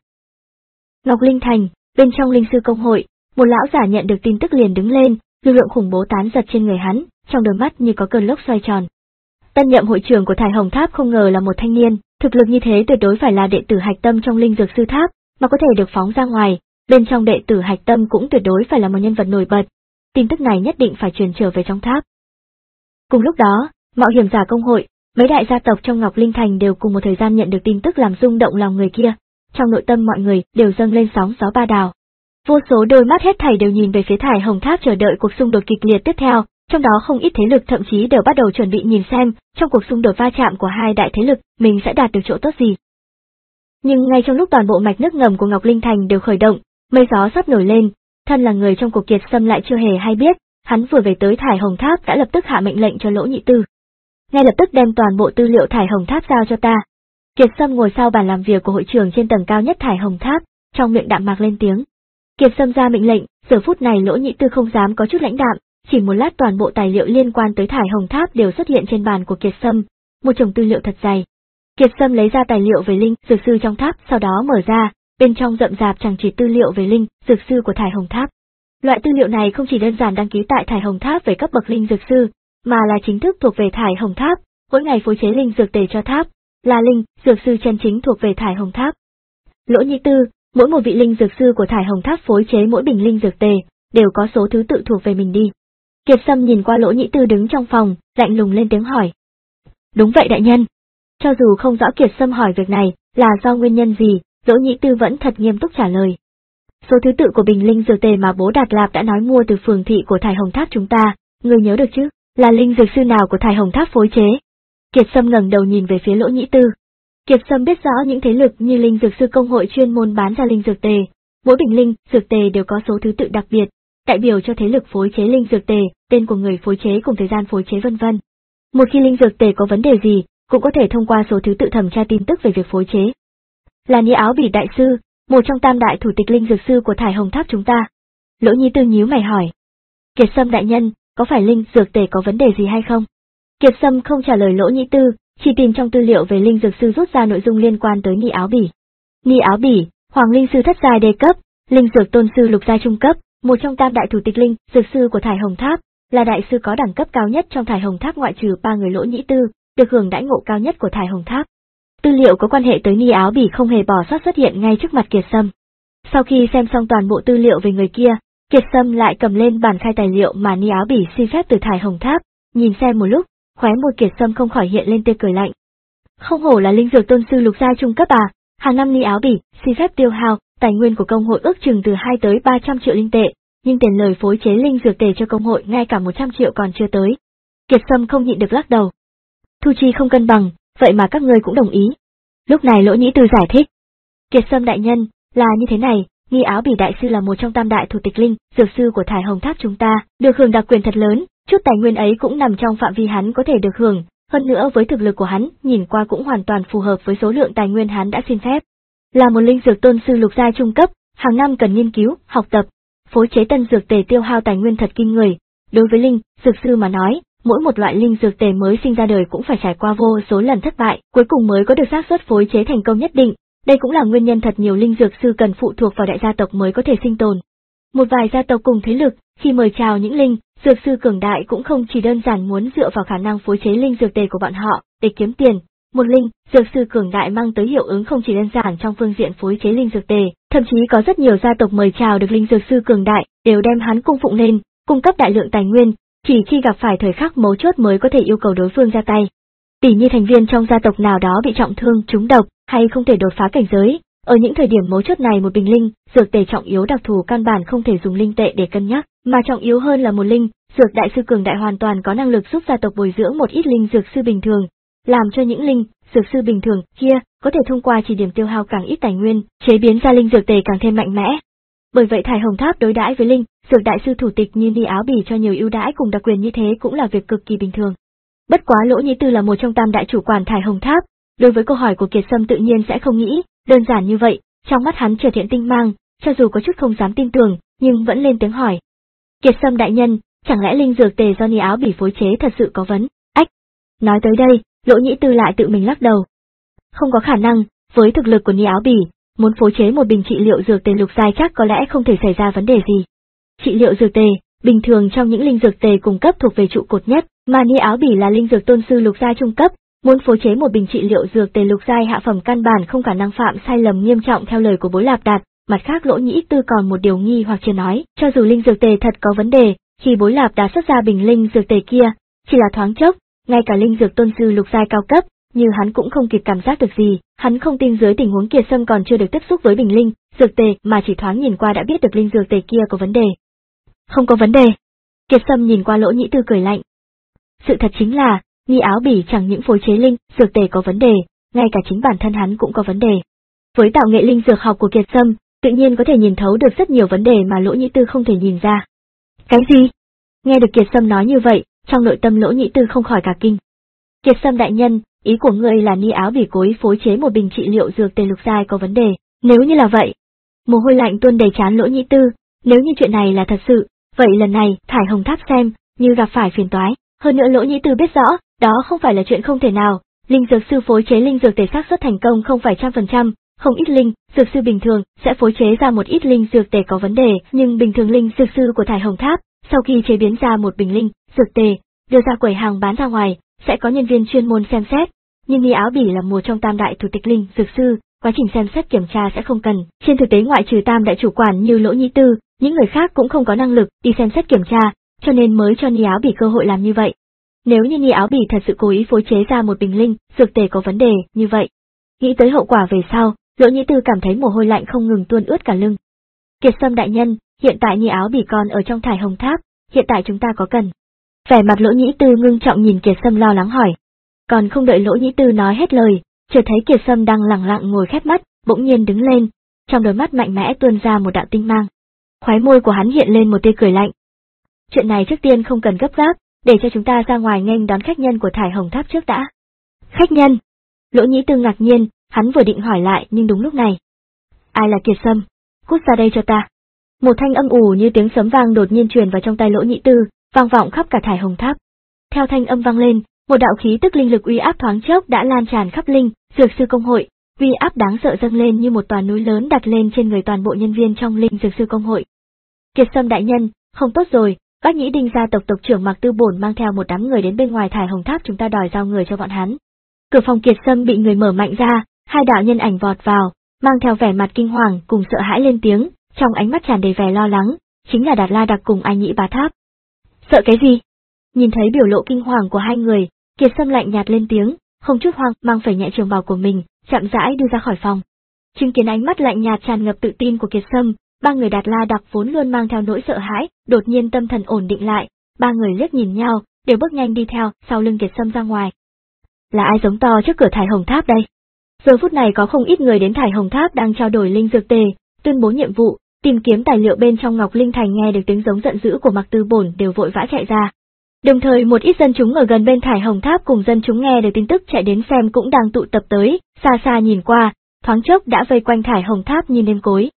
Ngọc Linh Thành, bên trong linh sư công hội, một lão giả nhận được tin tức liền đứng lên, lực lượng khủng bố tán giật trên người hắn, trong đôi mắt như có cơn lốc xoay tròn. Tân nhậm hội trưởng của Thải Hồng Tháp không ngờ là một thanh niên, thực lực như thế tuyệt đối phải là đệ tử hạch tâm trong Linh Dược Sư Tháp, mà có thể được phóng ra ngoài, bên trong đệ tử hạch tâm cũng tuyệt đối phải là một nhân vật nổi bật. Tin tức này nhất định phải truyền trở về trong tháp. Cùng lúc đó, mạo hiểm giả công hội, mấy đại gia tộc trong Ngọc Linh Thành đều cùng một thời gian nhận được tin tức làm rung động lòng người kia, trong nội tâm mọi người đều dâng lên sóng gió ba đào. Vô số đôi mắt hết thảy đều nhìn về phía Thải Hồng Tháp chờ đợi cuộc xung đột kịch liệt tiếp theo. Trong đó không ít thế lực thậm chí đều bắt đầu chuẩn bị nhìn xem, trong cuộc xung đột va chạm của hai đại thế lực, mình sẽ đạt được chỗ tốt gì. Nhưng ngay trong lúc toàn bộ mạch nước ngầm của Ngọc Linh Thành đều khởi động, mây gió sắp nổi lên, thân là người trong cuộc Kiệt Sâm lại chưa hề hay biết, hắn vừa về tới Thải Hồng Tháp đã lập tức hạ mệnh lệnh cho Lỗ Nhĩ Tư. Ngay lập tức đem toàn bộ tư liệu Thải Hồng Tháp giao cho ta. Kiệt Sâm ngồi sau bàn làm việc của hội trưởng trên tầng cao nhất Thải Hồng Tháp, trong miệng đạm mạc lên tiếng. Kiệt Sâm ra mệnh lệnh, giờ phút này Lỗ Nhĩ Tư không dám có chút lãnh đạm. Chỉ một lát toàn bộ tài liệu liên quan tới Thải Hồng Tháp đều xuất hiện trên bàn của Kiệt Sâm, một chồng tư liệu thật dày. Kiệt Sâm lấy ra tài liệu về linh dược sư trong tháp, sau đó mở ra, bên trong rậm rạp chằng chịt tư liệu về linh dược sư của Thải Hồng Tháp. Loại tư liệu này không chỉ đơn giản đăng ký tại Thải Hồng Tháp về cấp bậc linh dược sư, mà là chính thức thuộc về Thải Hồng Tháp, mỗi ngày phối chế linh dược tề cho tháp, là linh dược sư chân chính thuộc về Thải Hồng Tháp. Lỗ Nhĩ Tư, Mỗi một vị linh dược sư của Thải Hồng Tháp phối chế mỗi bình linh dược tề, đều có số thứ tự thuộc về mình đi. Kiệt Sâm nhìn qua Lỗ Nhĩ Tư đứng trong phòng, lạnh lùng lên tiếng hỏi. Đúng vậy đại nhân. Cho dù không rõ Kiệt Sâm hỏi việc này là do nguyên nhân gì, Lỗ Nhĩ Tư vẫn thật nghiêm túc trả lời. Số thứ tự của bình linh dược tề mà bố Đạt Lạp đã nói mua từ phường thị của Thải Hồng Tháp chúng ta, ngươi nhớ được chứ? Là linh dược sư nào của Thải Hồng Tháp phối chế? Kiệt Sâm ngẩng đầu nhìn về phía Lỗ Nhĩ Tư. Kiệt Sâm biết rõ những thế lực như linh dược sư công hội chuyên môn bán ra linh dược tề, mỗi bình linh dược tề đều có số thứ tự đặc biệt, đại biểu cho thế lực phối chế linh dược tề, tên của người phối chế cùng thời gian phối chế vân vân. Một khi linh dược tề có vấn đề gì, cũng có thể thông qua số thứ tự thẩm tra tin tức về việc phối chế. Là Ni Áo Bỉ đại sư, một trong tam đại thủ tịch linh dược sư của Thải Hồng Tháp chúng ta. Lỗ Nhĩ Tư nhíu mày hỏi. Kiệt Sâm đại nhân, có phải linh dược tề có vấn đề gì hay không? Kiệt Sâm không trả lời Lỗ Nhĩ Tư, chỉ tìm trong tư liệu về linh dược sư rút ra nội dung liên quan tới Ni Áo Bỉ. Ni Áo Bỉ, Hoàng linh sư thất giai đê cấp, linh dược tôn sư lục giai trung cấp, một trong tam đại thủ tịch linh dược sư của Thải Hồng Tháp, là đại sư có đẳng cấp cao nhất trong Thải Hồng Tháp ngoại trừ ba người Lỗ Nhĩ Tư, được hưởng đãi ngộ cao nhất của Thải Hồng Tháp. Tư liệu có quan hệ tới Ni Áo Bỉ không hề bỏ sót xuất hiện ngay trước mặt Kiệt Sâm. Sau khi xem xong toàn bộ tư liệu về người kia, Kiệt Sâm lại cầm lên bản khai tài liệu mà Ni Áo Bỉ xin phép từ Thải Hồng Tháp, nhìn xem một lúc, khóe môi Kiệt Sâm không khỏi hiện lên tia cười lạnh. Không hổ là linh dược tôn sư lục giai trung cấp à, hàng năm Ni Áo Bỉ xin phép tiêu hao tài nguyên của công hội ước chừng từ hai tới ba trăm triệu linh tệ, nhưng tiền lời phối chế linh dược tề cho công hội ngay cả một trăm triệu còn chưa tới. Kiệt Sâm không nhịn được lắc đầu. Thu chi không cân bằng, vậy mà các ngươi cũng đồng ý. Lúc này Lỗ Nhĩ Tư giải thích. Kiệt Sâm đại nhân, là như thế này, Ni Áo Bỉ đại sư là một trong tam đại thủ tịch linh dược sư của Thải Hồng Tháp chúng ta, được hưởng đặc quyền thật lớn, chút tài nguyên ấy cũng nằm trong phạm vi hắn có thể được hưởng, hơn nữa với thực lực của hắn, nhìn qua cũng hoàn toàn phù hợp với số lượng tài nguyên hắn đã xin phép. Là một linh dược tôn sư lục giai trung cấp, hàng năm cần nghiên cứu, học tập, phối chế tân dược tề tiêu hao tài nguyên thật kinh người. Đối với linh dược sư mà nói, mỗi một loại linh dược tề mới sinh ra đời cũng phải trải qua vô số lần thất bại, cuối cùng mới có được xác suất phối chế thành công nhất định. Đây cũng là nguyên nhân thật nhiều linh dược sư cần phụ thuộc vào đại gia tộc mới có thể sinh tồn. Một vài gia tộc cùng thế lực, khi mời chào những linh dược sư cường đại cũng không chỉ đơn giản muốn dựa vào khả năng phối chế linh dược tề của bọn họ để kiếm tiền. Một linh dược sư cường đại mang tới hiệu ứng không chỉ đơn giản trong phương diện phối chế linh dược tề, thậm chí có rất nhiều gia tộc mời chào được linh dược sư cường đại, đều đem hắn cung phụng lên, cung cấp đại lượng tài nguyên, chỉ khi gặp phải thời khắc mấu chốt mới có thể yêu cầu đối phương ra tay. Tỷ như thành viên trong gia tộc nào đó bị trọng thương, trúng độc, hay không thể đột phá cảnh giới, ở những thời điểm mấu chốt này một bình linh dược tề trọng yếu đặc thù căn bản không thể dùng linh tệ để cân nhắc, mà trọng yếu hơn là một linh dược đại sư cường đại hoàn toàn có năng lực giúp gia tộc bồi dưỡng một ít linh dược sư bình thường, làm cho những linh dược sư bình thường kia có thể thông qua chỉ điểm tiêu hao càng ít tài nguyên, chế biến ra linh dược tề càng thêm mạnh mẽ. Bởi vậy Thải Hồng Tháp đối đãi với linh dược đại sư thủ tịch như Ni Áo Bỉ cho nhiều ưu đãi cùng đặc quyền như thế cũng là việc cực kỳ bình thường. Bất quá Lỗ Nhĩ Tư là một trong tam đại chủ quản Thải Hồng Tháp, đối với câu hỏi của Kiệt Sâm tự nhiên sẽ không nghĩ đơn giản như vậy, trong mắt hắn chợt hiện tinh mang, cho dù có chút không dám tin tưởng, nhưng vẫn lên tiếng hỏi. Kiệt Sâm đại nhân, chẳng lẽ linh dược tề do Ni Áo Bỉ phối chế thật sự có vấn? Ách! Nói tới đây, Lỗ Nhĩ Tư lại tự mình lắc đầu. Không có khả năng, với thực lực của Ni Áo Bỉ, muốn phối chế một bình trị liệu dược tề lục giai chắc có lẽ không thể xảy ra vấn đề gì. Trị liệu dược tề, bình thường trong những linh dược tề cung cấp thuộc về trụ cột nhất, mà Ni Áo Bỉ là linh dược tôn sư lục giai trung cấp, muốn phối chế một bình trị liệu dược tề lục giai hạ phẩm căn bản không khả năng phạm sai lầm nghiêm trọng theo lời của Bối Lạp Đạt. Mặt khác Lỗ Nhĩ Tư còn một điều nghi hoặc chưa nói, cho dù linh dược tề thật có vấn đề, khi Bối Lạp Đạt xuất ra bình linh dược tề kia, chỉ là thoáng chốc, ngay cả linh dược tôn sư lục giai cao cấp, như hắn cũng không kịp cảm giác được gì, hắn không tin dưới tình huống Kiệt Sâm còn chưa được tiếp xúc với bình linh dược tề mà chỉ thoáng nhìn qua đã biết được linh dược tề kia có vấn đề. Không có vấn đề. Kiệt Sâm nhìn qua Lỗ Nhĩ Tư cười lạnh. Sự thật chính là, Ni Áo Bỉ chẳng những phối chế linh dược tề có vấn đề, ngay cả chính bản thân hắn cũng có vấn đề. Với tạo nghệ linh dược học của Kiệt Sâm, tự nhiên có thể nhìn thấu được rất nhiều vấn đề mà Lỗ Nhĩ Tư không thể nhìn ra. Cái gì? Nghe được Kiệt Sâm nói như vậy, trong nội tâm Lỗ Nhĩ Tư không khỏi cả kinh. Kiệt Sâm đại nhân, ý của ngươi là Ni Áo Bỉ cố ý phối chế một bình trị liệu dược tề lục giai có vấn đề, nếu như là vậy. Mồ hôi lạnh tuôn đầy trán Lỗ Nhĩ Tư, nếu như chuyện này là thật sự, vậy lần này Thải Hồng Tháp xem như gặp phải phiền toái. Hơn nữa Lỗ Nhĩ Tư biết rõ, đó không phải là chuyện không thể nào, linh dược sư phối chế linh dược tề xác suất thành công không phải trăm phần trăm, không ít linh dược sư bình thường sẽ phối chế ra một ít linh dược tề có vấn đề, nhưng bình thường linh dược sư của Thải Hồng Tháp, sau khi chế biến ra một bình linh dược tề, đưa ra quầy hàng bán ra ngoài, sẽ có nhân viên chuyên môn xem xét, nhưng Ni Áo Bỉ là một trong tam đại thủ tịch linh dược sư, quá trình xem xét kiểm tra sẽ không cần. Trên thực tế ngoại trừ tam đại chủ quản như Lỗ Nhĩ Tư, những người khác cũng không có năng lực đi xem xét kiểm tra, cho nên mới cho Ni Áo Bỉ cơ hội làm như vậy. Nếu như Ni Áo Bỉ thật sự cố ý phối chế ra một bình linh, dược tề có vấn đề như vậy, nghĩ tới hậu quả về sau, Lỗ Nhĩ Tư cảm thấy mồ hôi lạnh không ngừng tuôn ướt cả lưng. Kiệt Sâm đại nhân, hiện tại Ni Áo Bỉ còn ở trong Thải Hồng Tháp, hiện tại chúng ta có cần. Vẻ mặt Lỗ Nhĩ Tư ngưng trọng nhìn Kiệt Sâm lo lắng hỏi. Còn không đợi Lỗ Nhĩ Tư nói hết lời, chợt thấy Kiệt Sâm đang lẳng lặng ngồi khép mắt, bỗng nhiên đứng lên, trong đôi mắt mạnh mẽ tuôn ra một đạo tinh mang. Khóe môi của hắn hiện lên một tia cười lạnh. Chuyện này trước tiên không cần gấp gáp, để cho chúng ta ra ngoài nghênh đón khách nhân của Thải Hồng Tháp trước đã. Khách nhân? Lỗ Nhĩ Tư ngạc nhiên, hắn vừa định hỏi lại nhưng đúng lúc này. Ai là Kiệt Sâm? Cút ra đây cho ta. Một thanh âm ù như tiếng sấm vang đột nhiên truyền vào trong tai Lỗ Nhĩ Tư, vang vọng khắp cả Thải Hồng Tháp. Theo thanh âm vang lên, một đạo khí tức linh lực uy áp thoáng chốc đã lan tràn khắp linh, dược sư công hội, uy áp đáng sợ dâng lên như một tòa núi lớn đặt lên trên người toàn bộ nhân viên trong linh dược sư công hội. Kiệt Sâm đại nhân, không tốt rồi, Bác Nhĩ Đinh gia tộc tộc trưởng Mạc Tư Bổn mang theo một đám người đến bên ngoài Thải Hồng Tháp, chúng ta đòi giao người cho bọn hắn. Cửa phòng Kiệt Sâm bị người mở mạnh ra, hai đạo nhân ảnh vọt vào, mang theo vẻ mặt kinh hoàng cùng sợ hãi lên tiếng, trong ánh mắt tràn đầy vẻ lo lắng, chính là Đạt La Đặc cùng Ai Nhĩ Bá Tháp. Sợ cái gì? Nhìn thấy biểu lộ kinh hoàng của hai người, Kiệt Sâm lạnh nhạt lên tiếng, không chút hoang mang phẩy nhẹ trường bào của mình, chậm rãi đưa ra khỏi phòng. Chứng kiến ánh mắt lạnh nhạt tràn ngập tự tin của Kiệt Sâm, ba người Đạt La Đặc vốn luôn mang theo nỗi sợ hãi, đột nhiên tâm thần ổn định lại, ba người liếc nhìn nhau, đều bước nhanh đi theo sau lưng Kiệt Sâm ra ngoài. Là ai giống to trước cửa Thải Hồng Tháp đây? Giờ phút này có không ít người đến Thải Hồng Tháp đang trao đổi linh dược tề, tuyên bố nhiệm vụ, tìm kiếm tài liệu bên trong Ngọc Linh Thành. Nghe được tiếng giống giận dữ của Mạc Tư Bổn đều vội vã chạy ra. Đồng thời một ít dân chúng ở gần bên Thải Hồng Tháp cùng dân chúng nghe được tin tức chạy đến xem cũng đang tụ tập tới, xa xa nhìn qua, thoáng chốc đã vây quanh Thải Hồng Tháp như nêm cối.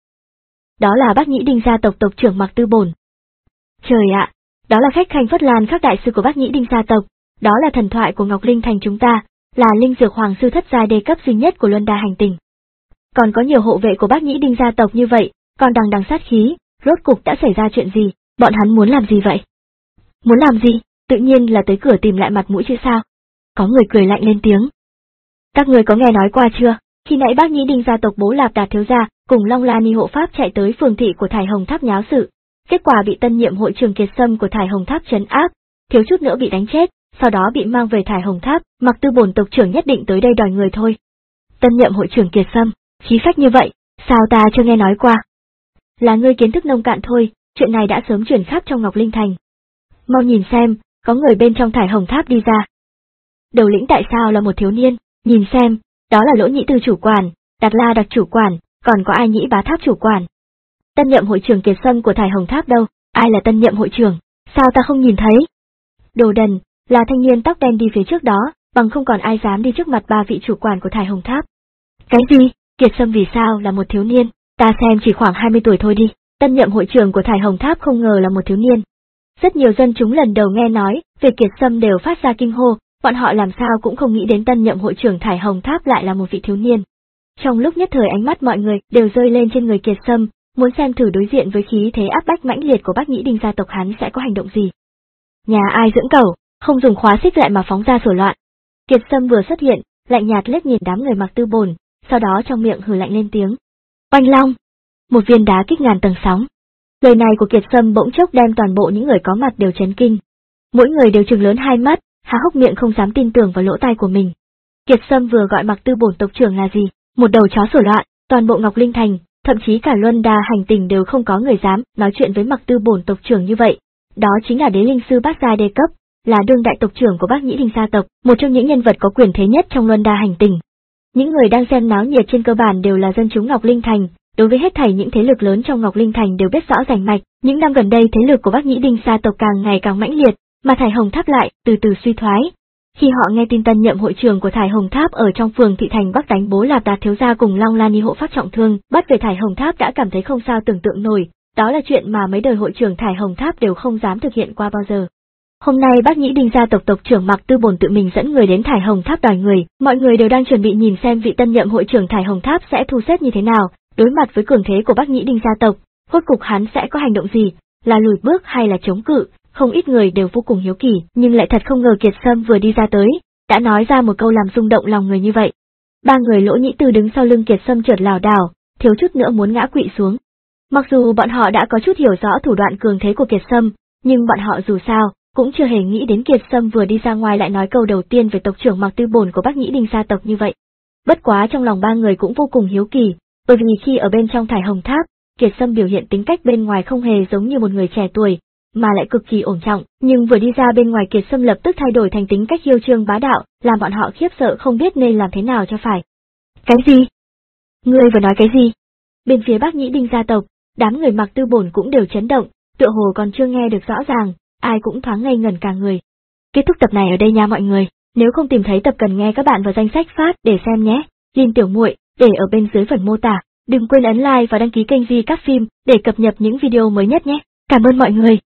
Đó là Bác Nhĩ Đinh gia tộc tộc trưởng Mạc Tư Bổn. Trời ạ, đó là khách khanh Phất Lan Khắc đại sư của Bác Nhĩ Đinh gia tộc, đó là thần thoại của Ngọc Linh Thành chúng ta, là linh dược hoàng sư thất giai đề cấp duy nhất của Luân Đa hành tinh. Còn có nhiều hộ vệ của Bác Nhĩ Đinh gia tộc như vậy, còn đằng đằng sát khí, rốt cục đã xảy ra chuyện gì, bọn hắn muốn làm gì vậy? Muốn làm gì? Tự nhiên là tới cửa tìm lại mặt mũi chứ sao? Có người cười lạnh lên tiếng. Các người có nghe nói qua chưa? Khi nãy Bác Nhĩ Đinh gia tộc Bố Lạp Đạt thiếu gia cùng Long La Ni hộ pháp chạy tới phường thị của Thải Hồng Tháp nháo sự, kết quả bị tân nhiệm hội trưởng Kiệt Sâm của Thải Hồng Tháp trấn áp, thiếu chút nữa bị đánh chết, sau đó bị mang về Thải Hồng Tháp. Mạc Tư Bổn tộc trưởng nhất định tới đây đòi người thôi. Tân nhiệm hội trưởng Kiệt Sâm, khí phách như vậy, sao ta chưa nghe nói qua? Là ngươi kiến thức nông cạn thôi, chuyện này đã sớm truyền khắp trong Ngọc Linh Thành. Mau nhìn xem, có người bên trong Thải Hồng Tháp đi ra. Đầu lĩnh tại sao là một thiếu niên, nhìn xem, đó là Lỗ Nhĩ Tư chủ quản, Đạt La Đặc chủ quản, còn có Ai Nhĩ Bá Tháp chủ quản. Tân nhiệm hội trưởng Kiệt Sâm của Thải Hồng Tháp đâu, ai là tân nhiệm hội trưởng, sao ta không nhìn thấy? Đồ đần, là thanh niên tóc đen đi phía trước đó, bằng không còn ai dám đi trước mặt ba vị chủ quản của Thải Hồng Tháp. Cái gì? Kiệt Sâm vì sao là một thiếu niên, ta xem chỉ khoảng hai mươi tuổi thôi đi, tân nhiệm hội trưởng của Thải Hồng Tháp không ngờ là một thiếu niên. Rất nhiều dân chúng lần đầu nghe nói về Kiệt Sâm đều phát ra kinh hô, bọn họ làm sao cũng không nghĩ đến tân nhậm hội trưởng Thải Hồng Tháp lại là một vị thiếu niên. Trong lúc nhất thời ánh mắt mọi người đều rơi lên trên người Kiệt Sâm, muốn xem thử đối diện với khí thế áp bách mãnh liệt của Bác Nhĩ Đinh gia tộc hắn sẽ có hành động gì. Nhà ai dưỡng cẩu, không dùng khóa xích lại mà phóng ra sổ loạn. Kiệt Sâm vừa xuất hiện, lạnh nhạt liếc nhìn đám người Mạc Tư Bổn, sau đó trong miệng hừ lạnh lên tiếng. Oanh long! Một viên đá kích ngàn tầng sóng. Lời này của Kiệt Sâm bỗng chốc đem toàn bộ những người có mặt đều chấn kinh. Mỗi người đều trừng lớn hai mắt, há hốc miệng không dám tin tưởng vào lỗ tai của mình. Kiệt Sâm vừa gọi Mạc Tư Bổn tộc trưởng là gì? Một đầu chó sổ loạn, toàn bộ Ngọc Linh Thành, thậm chí cả Luân Đa hành tinh đều không có người dám nói chuyện với Mạc Tư Bổn tộc trưởng như vậy. Đó chính là đế linh sư bát giai đề cấp, là đương đại tộc trưởng của Bác Nhĩ Đinh gia tộc, một trong những nhân vật có quyền thế nhất trong Luân Đa hành tinh. Những người đang xem náo nhiệt trên cơ bản đều là dân chúng Ngọc Linh Thành, đối với hết thảy những thế lực lớn trong Ngọc Linh Thành đều biết rõ rành mạch. Những năm gần đây thế lực của Bác Nhĩ Đinh gia tộc càng ngày càng mãnh liệt, mà Thải Hồng Tháp lại từ từ suy thoái. Khi họ nghe tin tân nhậm hội trưởng của Thải Hồng Tháp ở trong phường thị thành Bắc đánh Bố Lạp Đạt thiếu gia cùng Long La Ni hộ pháp trọng thương, bắt về Thải Hồng Tháp đã cảm thấy không sao tưởng tượng nổi, đó là chuyện mà mấy đời hội trưởng Thải Hồng Tháp đều không dám thực hiện qua bao giờ. Hôm nay Bác Nhĩ Đinh gia tộc tộc trưởng Mạc Tư Bổn tự mình dẫn người đến Thải Hồng Tháp đòi người, mọi người đều đang chuẩn bị nhìn xem vị tân nhậm hội trưởng Thải Hồng Tháp sẽ thu xếp như thế nào, đối mặt với cường thế của Bác Nhĩ Đinh gia tộc, rốt cục hắn sẽ có hành động gì, là lùi bước hay là chống cự. Không ít người đều vô cùng hiếu kỳ, nhưng lại thật không ngờ Kiệt Sâm vừa đi ra tới, đã nói ra một câu làm rung động lòng người như vậy. Ba người Lỗ Nhĩ Tư đứng sau lưng Kiệt Sâm trượt lảo đảo, thiếu chút nữa muốn ngã quỵ xuống. Mặc dù bọn họ đã có chút hiểu rõ thủ đoạn cường thế của Kiệt Sâm, nhưng bọn họ dù sao cũng chưa hề nghĩ đến Kiệt Sâm vừa đi ra ngoài lại nói câu đầu tiên về tộc trưởng Mạc Tư Bồn của Bắc Nhĩ Đinh gia tộc như vậy. Bất quá trong lòng ba người cũng vô cùng hiếu kỳ, bởi vì khi ở bên trong Thải Hồng Tháp, Kiệt Sâm biểu hiện tính cách bên ngoài không hề giống như một người trẻ tuổi, mà lại cực kỳ ổn trọng, nhưng vừa đi ra bên ngoài Kiệt Sâm lập tức thay đổi thành tính cách hiêu trương bá đạo, làm bọn họ khiếp sợ không biết nên làm thế nào cho phải. Cái gì? Ngươi vừa nói cái gì? Bên phía Bắc Nhĩ Đinh gia tộc, đám người Mạc Tư Bồn cũng đều chấn động, tựa hồ còn chưa nghe được rõ ràng, ai cũng thoáng ngây ngẩn cả người. Kết thúc tập này ở đây nha mọi người, nếu không tìm thấy tập cần nghe các bạn vào danh sách phát để xem nhé. Link tiểu muội để ở bên dưới phần mô tả, đừng quên ấn like và đăng ký kênh Vi Các Phim để cập nhật những video mới nhất nhé. Cảm ơn mọi người.